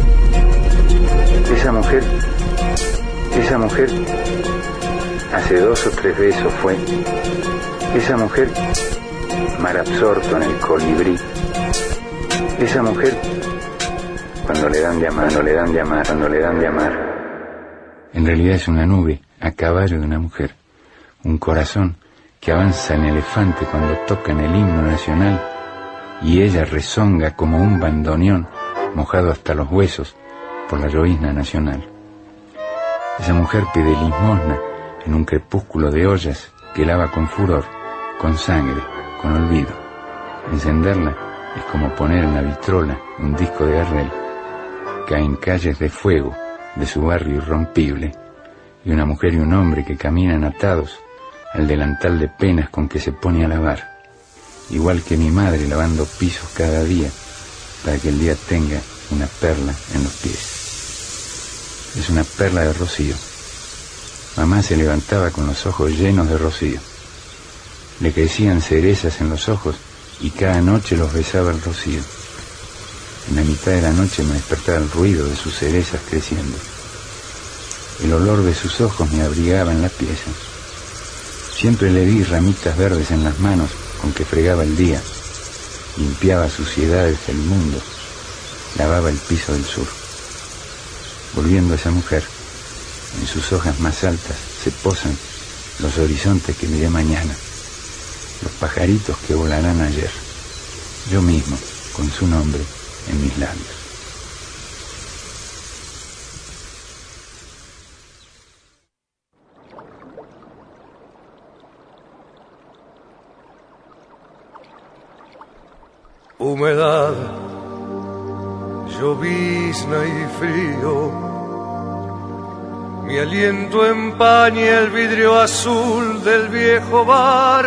[SPEAKER 3] esa mujer, esa mujer, hace 2 o 3 besos fue esa mujer, mar absorto en el colibrí. Esa mujer, cuando le dan de amar, cuando le dan de amar, cuando le dan de amar. En realidad es una nube a caballo de una mujer, un corazón que avanza en elefante cuando tocan el himno nacional y ella rezonga como un bandoneón mojado hasta los huesos por la llovizna nacional. Esa mujer pide limosna en un crepúsculo de ollas que lava con furor, con sangre, con olvido. Encenderla es como poner en la vitrola un disco de Gardel. Caen calles de fuego de su barrio irrompible, y una mujer y un hombre que caminan atados al delantal de penas con que se pone a lavar, igual que mi madre lavando pisos cada día para que el día tenga una perla en los pies. Es una perla de rocío. Mamá se levantaba con los ojos llenos de rocío. Le crecían cerezas en los ojos y cada noche los besaba el rocío. En la mitad de la noche me despertaba el ruido de sus cerezas creciendo. El olor de sus ojos me abrigaba en la pieza. Siempre le vi ramitas verdes en las manos con que fregaba el día, limpiaba suciedades del mundo, lavaba el piso del sur. Volviendo a esa mujer, en sus hojas más altas se posan los horizontes que miré mañana, los pajaritos que volarán ayer, yo mismo, con su nombre en mis labios.
[SPEAKER 18] Humedad, llovizna y frío, mi aliento empaña el vidrio azul del viejo bar.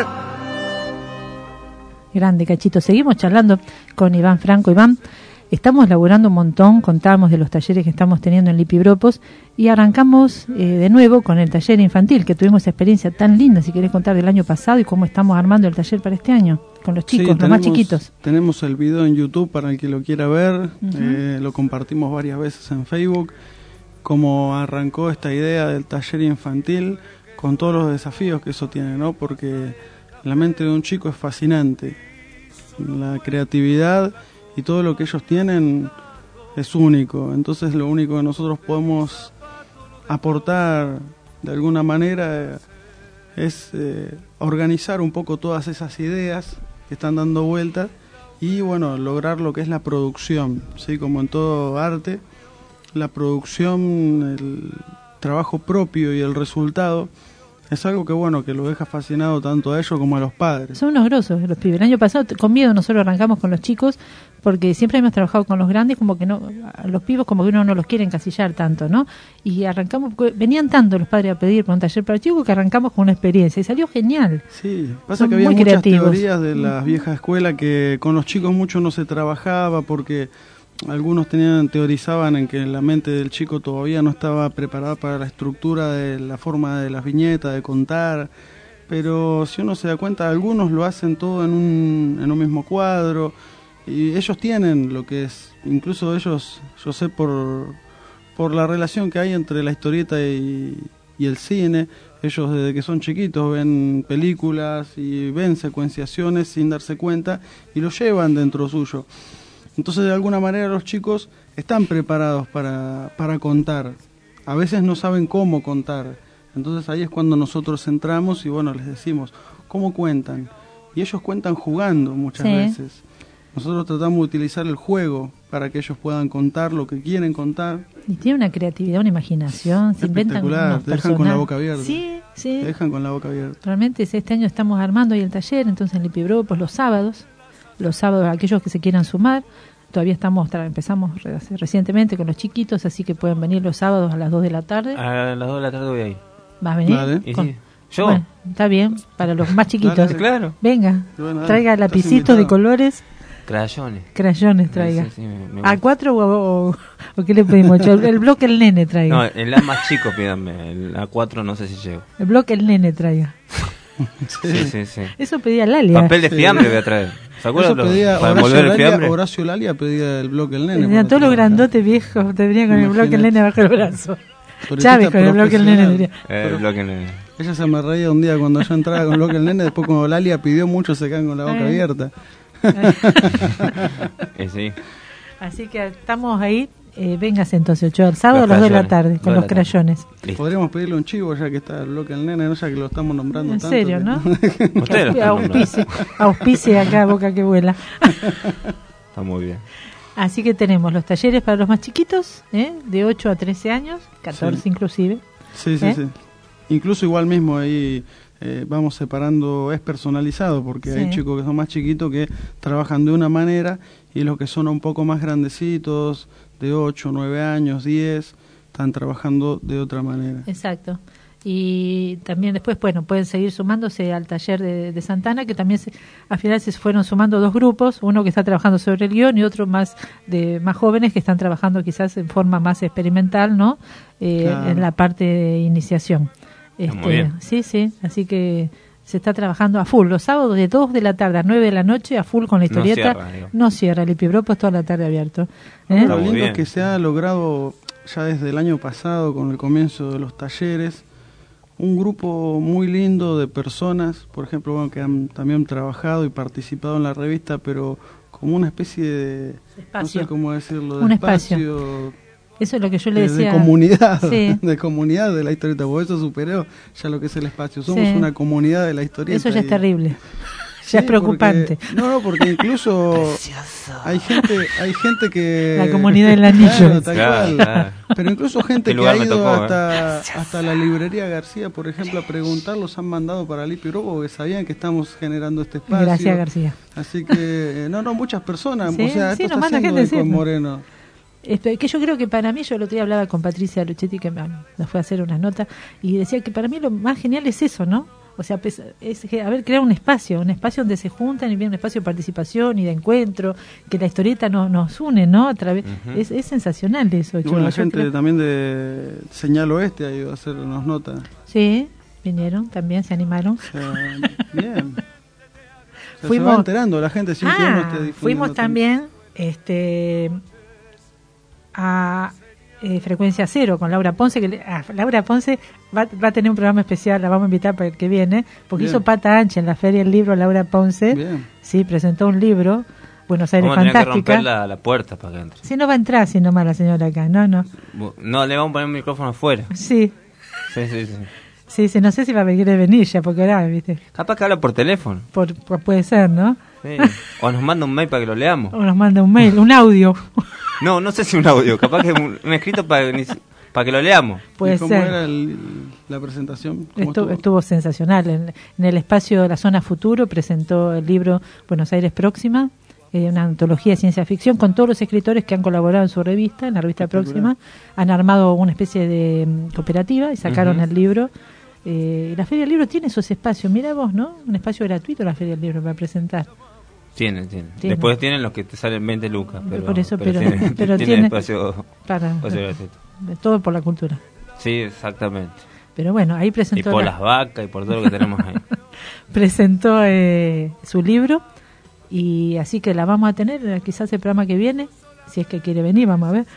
[SPEAKER 2] Grande, Cachito. Seguimos charlando con Iván Franco. Iván, estamos laburando un montón, contábamos de los talleres que estamos teniendo en Lipibropos y arrancamos de nuevo con el taller infantil, que tuvimos esa experiencia tan linda, si querés contar del año pasado y cómo estamos armando el taller para este año, con los chicos, los más chiquitos.
[SPEAKER 1] Tenemos el video en YouTube para el que lo quiera ver, lo compartimos varias veces en Facebook, cómo arrancó esta idea del taller infantil con todos los desafíos que eso tiene, ¿no? Porque la mente de un chico es fascinante. La creatividad y todo lo que ellos tienen es único. Entonces lo único que nosotros podemos aportar de alguna manera es organizar un poco todas esas ideas que están dando vueltas y bueno, lograr lo que es la producción, ¿sí? Como en todo arte, la producción, el trabajo propio y el resultado es algo que bueno, que lo deja fascinado tanto a ellos como a los padres.
[SPEAKER 2] Son unos grosos los pibes. El año pasado con miedo nosotros arrancamos con los chicos porque siempre hemos trabajado con los grandes, como que no, a los pibes como que uno no los quiere encasillar tanto, ¿no? Y arrancamos, venían tanto los padres a pedir por un taller para chicos que arrancamos con una experiencia y salió genial.
[SPEAKER 1] Sí, pasa
[SPEAKER 2] Son
[SPEAKER 1] que había
[SPEAKER 2] muy
[SPEAKER 1] muchas
[SPEAKER 2] creativos.
[SPEAKER 1] teorías de las viejas escuelas que con los chicos mucho no se trabajaba porque algunos teorizaban en que la mente del chico todavía no estaba preparada para la estructura de la forma de las viñetas, de contar, pero si uno se da cuenta, algunos lo hacen todo en un mismo cuadro, y ellos tienen lo que es, incluso ellos, yo sé por la relación que hay entre la historieta y el cine, ellos desde que son chiquitos ven películas y ven secuenciaciones sin darse cuenta y lo llevan dentro suyo. Entonces, de alguna manera, los chicos están preparados para contar. A veces no saben cómo contar. Entonces, ahí es cuando nosotros entramos y, bueno, les decimos, ¿cómo cuentan? Y ellos cuentan jugando muchas veces. Nosotros tratamos de utilizar el juego para que ellos puedan contar lo que quieren contar.
[SPEAKER 2] Y tiene una creatividad, una imaginación. Se inventan unos
[SPEAKER 1] te dejan con la boca abierta.
[SPEAKER 2] Sí.
[SPEAKER 1] Te dejan con la boca abierta.
[SPEAKER 2] Realmente, este año estamos armando ahí el taller, entonces en Lipibro, pues los sábados, aquellos que se quieran sumar, todavía empezamos recientemente con los chiquitos, así que pueden venir los sábados a las 2 de la tarde.
[SPEAKER 28] A las 2 de la tarde voy ahí.
[SPEAKER 2] ¿Va a venir?
[SPEAKER 1] Vale.
[SPEAKER 28] Sí. ¿Yo?
[SPEAKER 2] Bueno, está bien, para los más chiquitos.
[SPEAKER 1] Dale.
[SPEAKER 28] Claro.
[SPEAKER 2] Venga,
[SPEAKER 1] Bueno,
[SPEAKER 2] traiga lapicitos de colores.
[SPEAKER 28] Crayones
[SPEAKER 2] Traiga.
[SPEAKER 28] Sí, me
[SPEAKER 2] ¿A4 o qué le pedimos? El bloque el nene traiga.
[SPEAKER 28] No, el A más chico pídanme, el A4 no sé si llego.
[SPEAKER 2] El bloque el nene traiga.
[SPEAKER 28] Sí.
[SPEAKER 2] Eso pedía Lalia.
[SPEAKER 28] Papel de fiambre voy a traer. ¿Se acuerdan?
[SPEAKER 1] Eso pedía
[SPEAKER 28] Para envolver el fiambre.
[SPEAKER 1] Horacio Lalia pedía el bloque el nene.
[SPEAKER 2] Tenían todos los grandotes viejos, te venían con el bloque el nene bajo el brazo. Chávez con el bloque el nene.
[SPEAKER 28] El bloque el nene.
[SPEAKER 1] Ella se me reía un día cuando yo entraba con el bloque el nene, después cuando Lalia pidió mucho se quedan con la boca abierta.
[SPEAKER 28] Sí.
[SPEAKER 2] Así que estamos ahí. Véngase entonces, Ochoa, el sábado a las 2 de la tarde con los crayones.
[SPEAKER 1] Podríamos pedirle un chivo ya que está el bloque del nene, ¿no? Ya que lo estamos nombrando
[SPEAKER 2] en
[SPEAKER 1] tanto.
[SPEAKER 2] En serio, ¿no?
[SPEAKER 28] Usted lo
[SPEAKER 2] auspice acá, boca que vuela.
[SPEAKER 28] Está muy bien.
[SPEAKER 2] Así que tenemos los talleres para los más chiquitos, de 8 a 13 años, 14 inclusive.
[SPEAKER 1] Sí. Incluso igual mismo ahí vamos separando, es personalizado, porque hay chicos que son más chiquitos que trabajan de una manera y los que son un poco más grandecitos, de 8, 9 años, 10, están trabajando de otra manera.
[SPEAKER 2] Exacto. Y también después, bueno, pueden seguir sumándose al taller de Santana, que también al final se fueron sumando dos grupos, uno que está trabajando sobre el guión y otro más jóvenes que están trabajando quizás en forma más experimental, ¿no? Claro. En la parte de iniciación.
[SPEAKER 28] Muy bien.
[SPEAKER 2] Sí, así que se está trabajando a full. Los sábados de 2 de la tarde a 9 de la noche, a full con la historieta. No cierra el Lipibro, pues toda la tarde abierto.
[SPEAKER 1] Lo lindo es que se ha logrado ya desde el año pasado, con el comienzo de los talleres, un grupo muy lindo de personas, por ejemplo, bueno, que han también trabajado y participado en la revista, pero como una especie de
[SPEAKER 2] espacio.
[SPEAKER 1] No sé cómo decirlo, de
[SPEAKER 2] un
[SPEAKER 1] espacio.
[SPEAKER 2] Eso es lo que yo le decía.
[SPEAKER 1] De comunidad,
[SPEAKER 2] sí.
[SPEAKER 1] De comunidad de la historieta, porque eso superó ya lo que es el espacio. Somos una comunidad de la historieta.
[SPEAKER 2] Eso ya es terrible. Ya es preocupante.
[SPEAKER 1] Porque incluso hay gente que...
[SPEAKER 2] La comunidad del anillo.
[SPEAKER 1] Claro. Pero incluso gente que ha ido hasta la librería García, por ejemplo, a preguntar, los han mandado para Lipibro porque sabían que estamos generando este espacio.
[SPEAKER 2] Gracias, García.
[SPEAKER 1] Así que, muchas personas.
[SPEAKER 2] Sí,
[SPEAKER 1] o sea, esto
[SPEAKER 2] nos manda gente
[SPEAKER 1] con Moreno.
[SPEAKER 2] Que yo creo que para mí, yo el otro día hablaba con Patricia Luchetti, que nos fue a hacer una nota, y decía que para mí lo más genial es eso, ¿no? O sea, es crear un espacio donde se juntan y viene un espacio de participación y de encuentro, que la historieta nos une, ¿no? A través es sensacional eso.
[SPEAKER 1] Bueno, la gente también de Señal Oeste ha ido a hacernos notas.
[SPEAKER 2] Sí, vinieron también, se animaron.
[SPEAKER 1] O sea, bien. O sea, se va enterando la gente sin que uno esté difundiendo.
[SPEAKER 2] Fuimos también a Frecuencia Cero con Laura Ponce, Laura Ponce va a tener un programa especial, la vamos a invitar para el que viene, porque
[SPEAKER 28] Bien.
[SPEAKER 2] hizo pata ancha en la Feria del Libro. Laura Ponce, sí, presentó un libro, Buenos Aires
[SPEAKER 28] Vamos a tener que
[SPEAKER 2] Fantástica.
[SPEAKER 28] romper la puerta para que entre.
[SPEAKER 2] Si no va a entrar, si nomás la señora acá, no.
[SPEAKER 28] No, le vamos a poner un micrófono afuera.
[SPEAKER 2] Sí,
[SPEAKER 28] Sí.
[SPEAKER 2] no sé si va a querer venir ya, porque ahora, ¿viste?
[SPEAKER 28] Capaz que habla por teléfono.
[SPEAKER 2] Puede ser, ¿no?
[SPEAKER 28] Sí. O nos manda un mail para que lo leamos.
[SPEAKER 2] O nos manda un mail, un audio.
[SPEAKER 28] No sé si un audio, capaz que un escrito para que lo leamos.
[SPEAKER 2] Puede
[SPEAKER 1] ¿Y cómo
[SPEAKER 2] ser.
[SPEAKER 1] era la presentación? ¿Cómo
[SPEAKER 2] Estuvo sensacional. En el espacio de la Zona Futuro presentó el libro Buenos Aires Próxima, una antología de ciencia ficción con todos los escritores que han colaborado en su revista, en la revista Próxima. Han armado una especie de cooperativa y sacaron el libro. La Feria del Libro tiene esos espacios, mira vos, ¿no? Un espacio gratuito la Feria del Libro para presentar.
[SPEAKER 28] Tiene. Después tienen los que te salen 20 lucas. Pero tiene espacio gratuito.
[SPEAKER 2] Todo por la cultura.
[SPEAKER 28] Sí, exactamente.
[SPEAKER 2] Pero bueno, ahí presentó...
[SPEAKER 28] Y por las vacas y por todo lo que tenemos ahí.
[SPEAKER 2] Presentó su libro, y así que la vamos a tener quizás el programa que viene, si es que quiere venir, vamos a ver.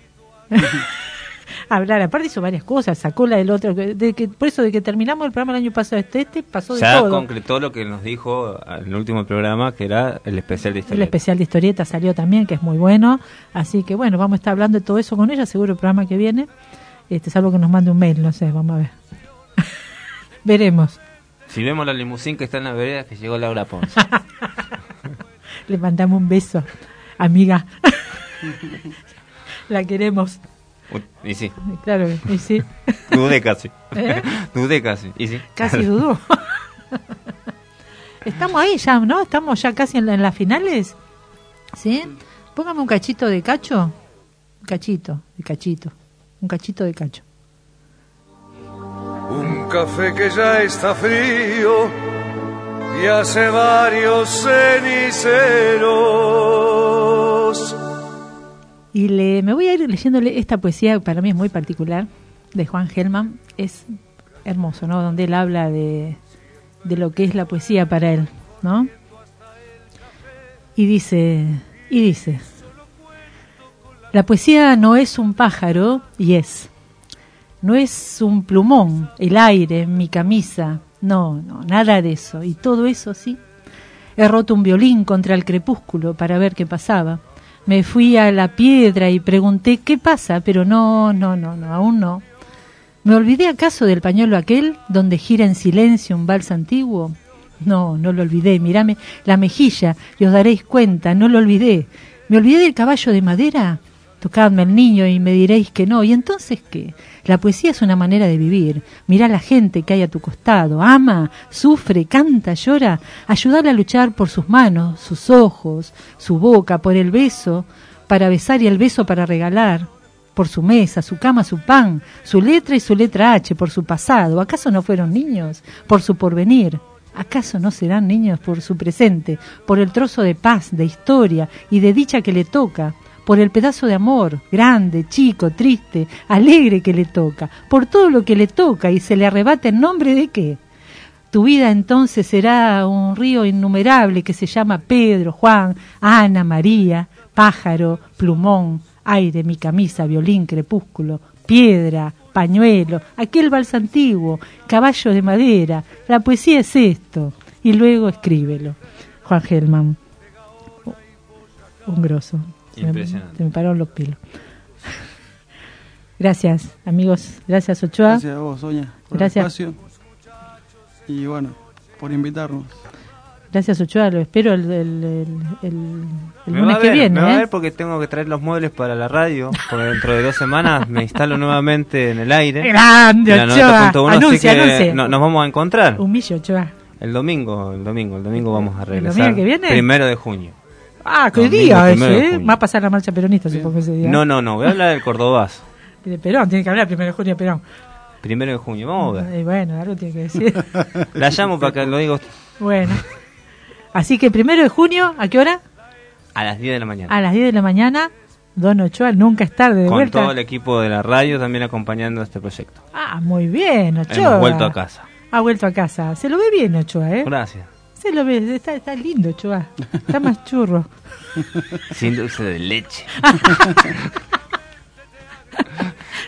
[SPEAKER 2] Hablar, aparte hizo varias cosas, sacó la del otro, por eso de que terminamos el programa el año pasado, pasó de todo.
[SPEAKER 28] Ya concretó lo que nos dijo en el último programa, que era el especial de historieta.
[SPEAKER 2] El especial de historieta salió también, que es muy bueno, así que bueno, vamos a estar hablando de todo eso con ella, seguro el programa que viene, salvo que nos mande un mail, no sé, vamos a ver. Veremos.
[SPEAKER 28] Si vemos la limusín que está en la vereda, que llegó Laura Ponce.
[SPEAKER 2] Le mandamos un beso, amiga. La queremos.
[SPEAKER 28] Y sí.
[SPEAKER 2] Claro, y sí.
[SPEAKER 28] Dudé casi. Dudé casi, y sí.
[SPEAKER 2] Casi dudó. Estamos ahí ya, ¿no? Estamos ya casi en las finales. ¿Sí? Póngame un cachito de cacho. Un cachito de cachito. Un cachito de cacho.
[SPEAKER 18] Un café que ya está frío y hace varios ceniceros.
[SPEAKER 2] Y me voy a ir leyéndole esta poesía, para mí es muy particular, de Juan Gelman. Es hermoso, ¿no? Donde él habla de lo que es la poesía para él, ¿no? Y dice, la poesía no es un pájaro, y es. No es un plumón, el aire, mi camisa, no, nada de eso. Y todo eso, sí. He roto un violín contra el crepúsculo para ver qué pasaba. Me fui a la piedra y pregunté qué pasa, pero no, aún no. ¿Me olvidé acaso del pañuelo aquel donde gira en silencio un vals antiguo? No lo olvidé, mirame la mejilla y os daréis cuenta, no lo olvidé. ¿Me olvidé del caballo de madera? Tocadme el niño y me diréis que no. ¿Y entonces qué? La poesía es una manera de vivir. Mirá a la gente que hay a tu costado. Ama, sufre, canta, llora. Ayúdala a luchar por sus manos, sus ojos, su boca, por el beso, para besar y el beso para regalar. Por su mesa, su cama, su pan, su letra y su letra H, por su pasado. ¿Acaso no fueron niños? Por su porvenir. ¿Acaso no serán niños por su presente? Por el trozo de paz, de historia y de dicha que le toca. Por el pedazo de amor, grande, chico, triste, alegre que le toca, por todo lo que le toca y se le arrebata en nombre de qué. Tu vida entonces será un río innumerable que se llama Pedro, Juan, Ana, María, pájaro, plumón, aire, mi camisa, violín, crepúsculo, piedra, pañuelo, aquel vals antiguo, caballo de madera. La poesía es esto. Y luego escríbelo. Juan Gelman. Un grosso.
[SPEAKER 28] Impresionante.
[SPEAKER 2] Se me pararon los pelos. Gracias, amigos. Gracias, Ochoa.
[SPEAKER 1] Gracias a vos, Sonia, por el espacio. Y bueno, por invitarnos.
[SPEAKER 2] Gracias, Ochoa. Lo espero el lunes que viene.
[SPEAKER 28] Me va a ver porque tengo que traer los muebles para la radio. Porque dentro de 2 semanas me instalo nuevamente en el aire.
[SPEAKER 2] ¡Grande, Ochoa! Anuncia.
[SPEAKER 28] Nos vamos a encontrar.
[SPEAKER 2] Humillo, Ochoa.
[SPEAKER 28] El domingo vamos a regresar.
[SPEAKER 2] ¿El domingo que viene?
[SPEAKER 28] 1 de junio.
[SPEAKER 2] Ah, ¿qué día ese? Va a pasar la marcha peronista, supongo ese día.
[SPEAKER 28] No, voy a hablar del Cordobazo.
[SPEAKER 2] De Perón, tiene que hablar 1 de junio de Perón.
[SPEAKER 28] 1 de junio, vamos a ver.
[SPEAKER 2] Y bueno, algo tiene que decir.
[SPEAKER 28] La llamo para que lo diga usted.
[SPEAKER 2] Bueno. Así que 1 de junio, ¿a qué hora?
[SPEAKER 28] A las 10 de la mañana.
[SPEAKER 2] A las 10 de la mañana, Don Ochoa, nunca es tarde de
[SPEAKER 28] con
[SPEAKER 2] vuelta.
[SPEAKER 28] Con todo el equipo de la radio también acompañando este proyecto.
[SPEAKER 2] Ah, muy bien, Ochoa.
[SPEAKER 28] Hemos vuelto a casa.
[SPEAKER 2] Ha vuelto a casa. Se lo ve bien, Ochoa, ¿eh?
[SPEAKER 28] Gracias.
[SPEAKER 2] Se lo ve, está lindo, Ochoa. Está más churro.
[SPEAKER 28] Sin dulce de leche.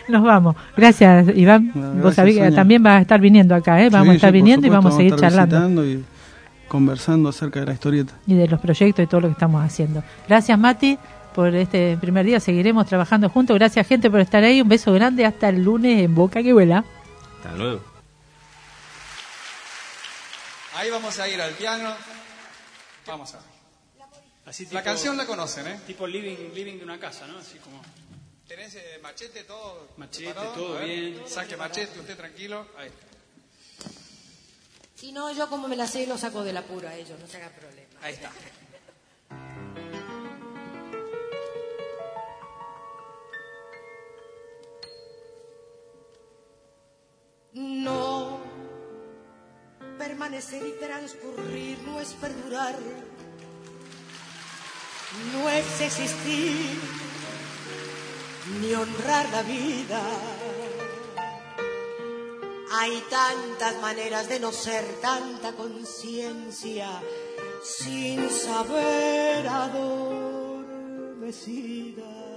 [SPEAKER 2] Nos vamos. Gracias, Iván. Vos sabés que también vas a estar viniendo acá, ¿eh? Vamos a estar viniendo y vamos a seguir charlando.
[SPEAKER 1] Y conversando acerca de la historieta.
[SPEAKER 2] Y de los proyectos y todo lo que estamos haciendo. Gracias, Mati, por este primer día. Seguiremos trabajando juntos. Gracias, gente, por estar ahí. Un beso grande. Hasta el lunes en Boca que Vuela.
[SPEAKER 28] Hasta luego.
[SPEAKER 6] Ahí vamos a ir al piano. Vamos a ver. Así tipo, la canción la conocen, ¿eh?
[SPEAKER 11] Tipo living de una casa, ¿no? Así como...
[SPEAKER 6] ¿Tenés machete, todo?
[SPEAKER 11] Machete, todo bien.
[SPEAKER 6] Saque machete, usted tranquilo. Ahí.
[SPEAKER 20] Si no, yo como me la sé, lo saco del apuro a ellos, no se haga problema.
[SPEAKER 6] Ahí está.
[SPEAKER 4] No, permanecer y transcurrir no es perdurar, no es existir, ni honrar la vida. Hay tantas maneras de no ser, tanta conciencia, sin saber adormecida.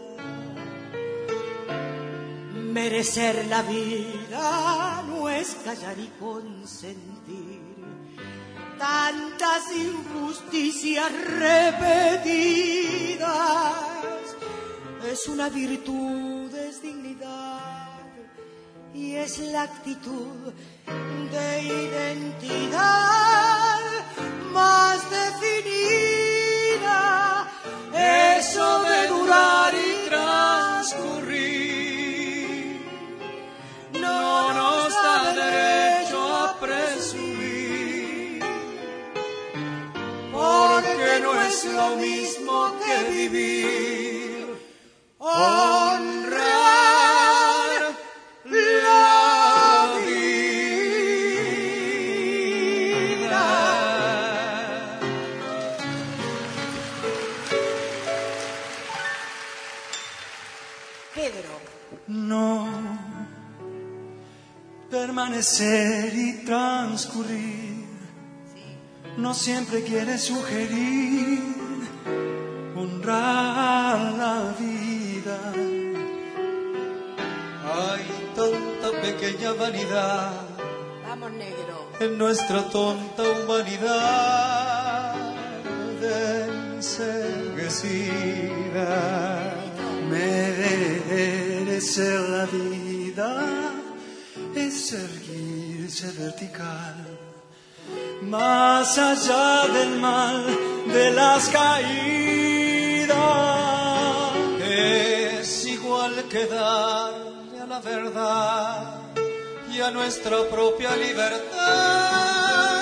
[SPEAKER 4] Merecer la vida no es callar y consentir tantas injusticias repetidas. Es una virtud, es dignidad y es la actitud de identidad más definida. Eso de durar y transcurrir no nos da derecho a presumir, porque no es lo mismo que vivir, honrar la vida. Pedro.
[SPEAKER 6] No, permanecer y transcurrir no siempre quiere sugerir honrar la vida. Hay tanta pequeña vanidad,
[SPEAKER 20] vamos, negro,
[SPEAKER 6] en nuestra tonta humanidad enceguecida. Merecer la vida es erguirse vertical, más allá del mal, de las caídas. Es igual que darle a la verdad y a nuestra propia libertad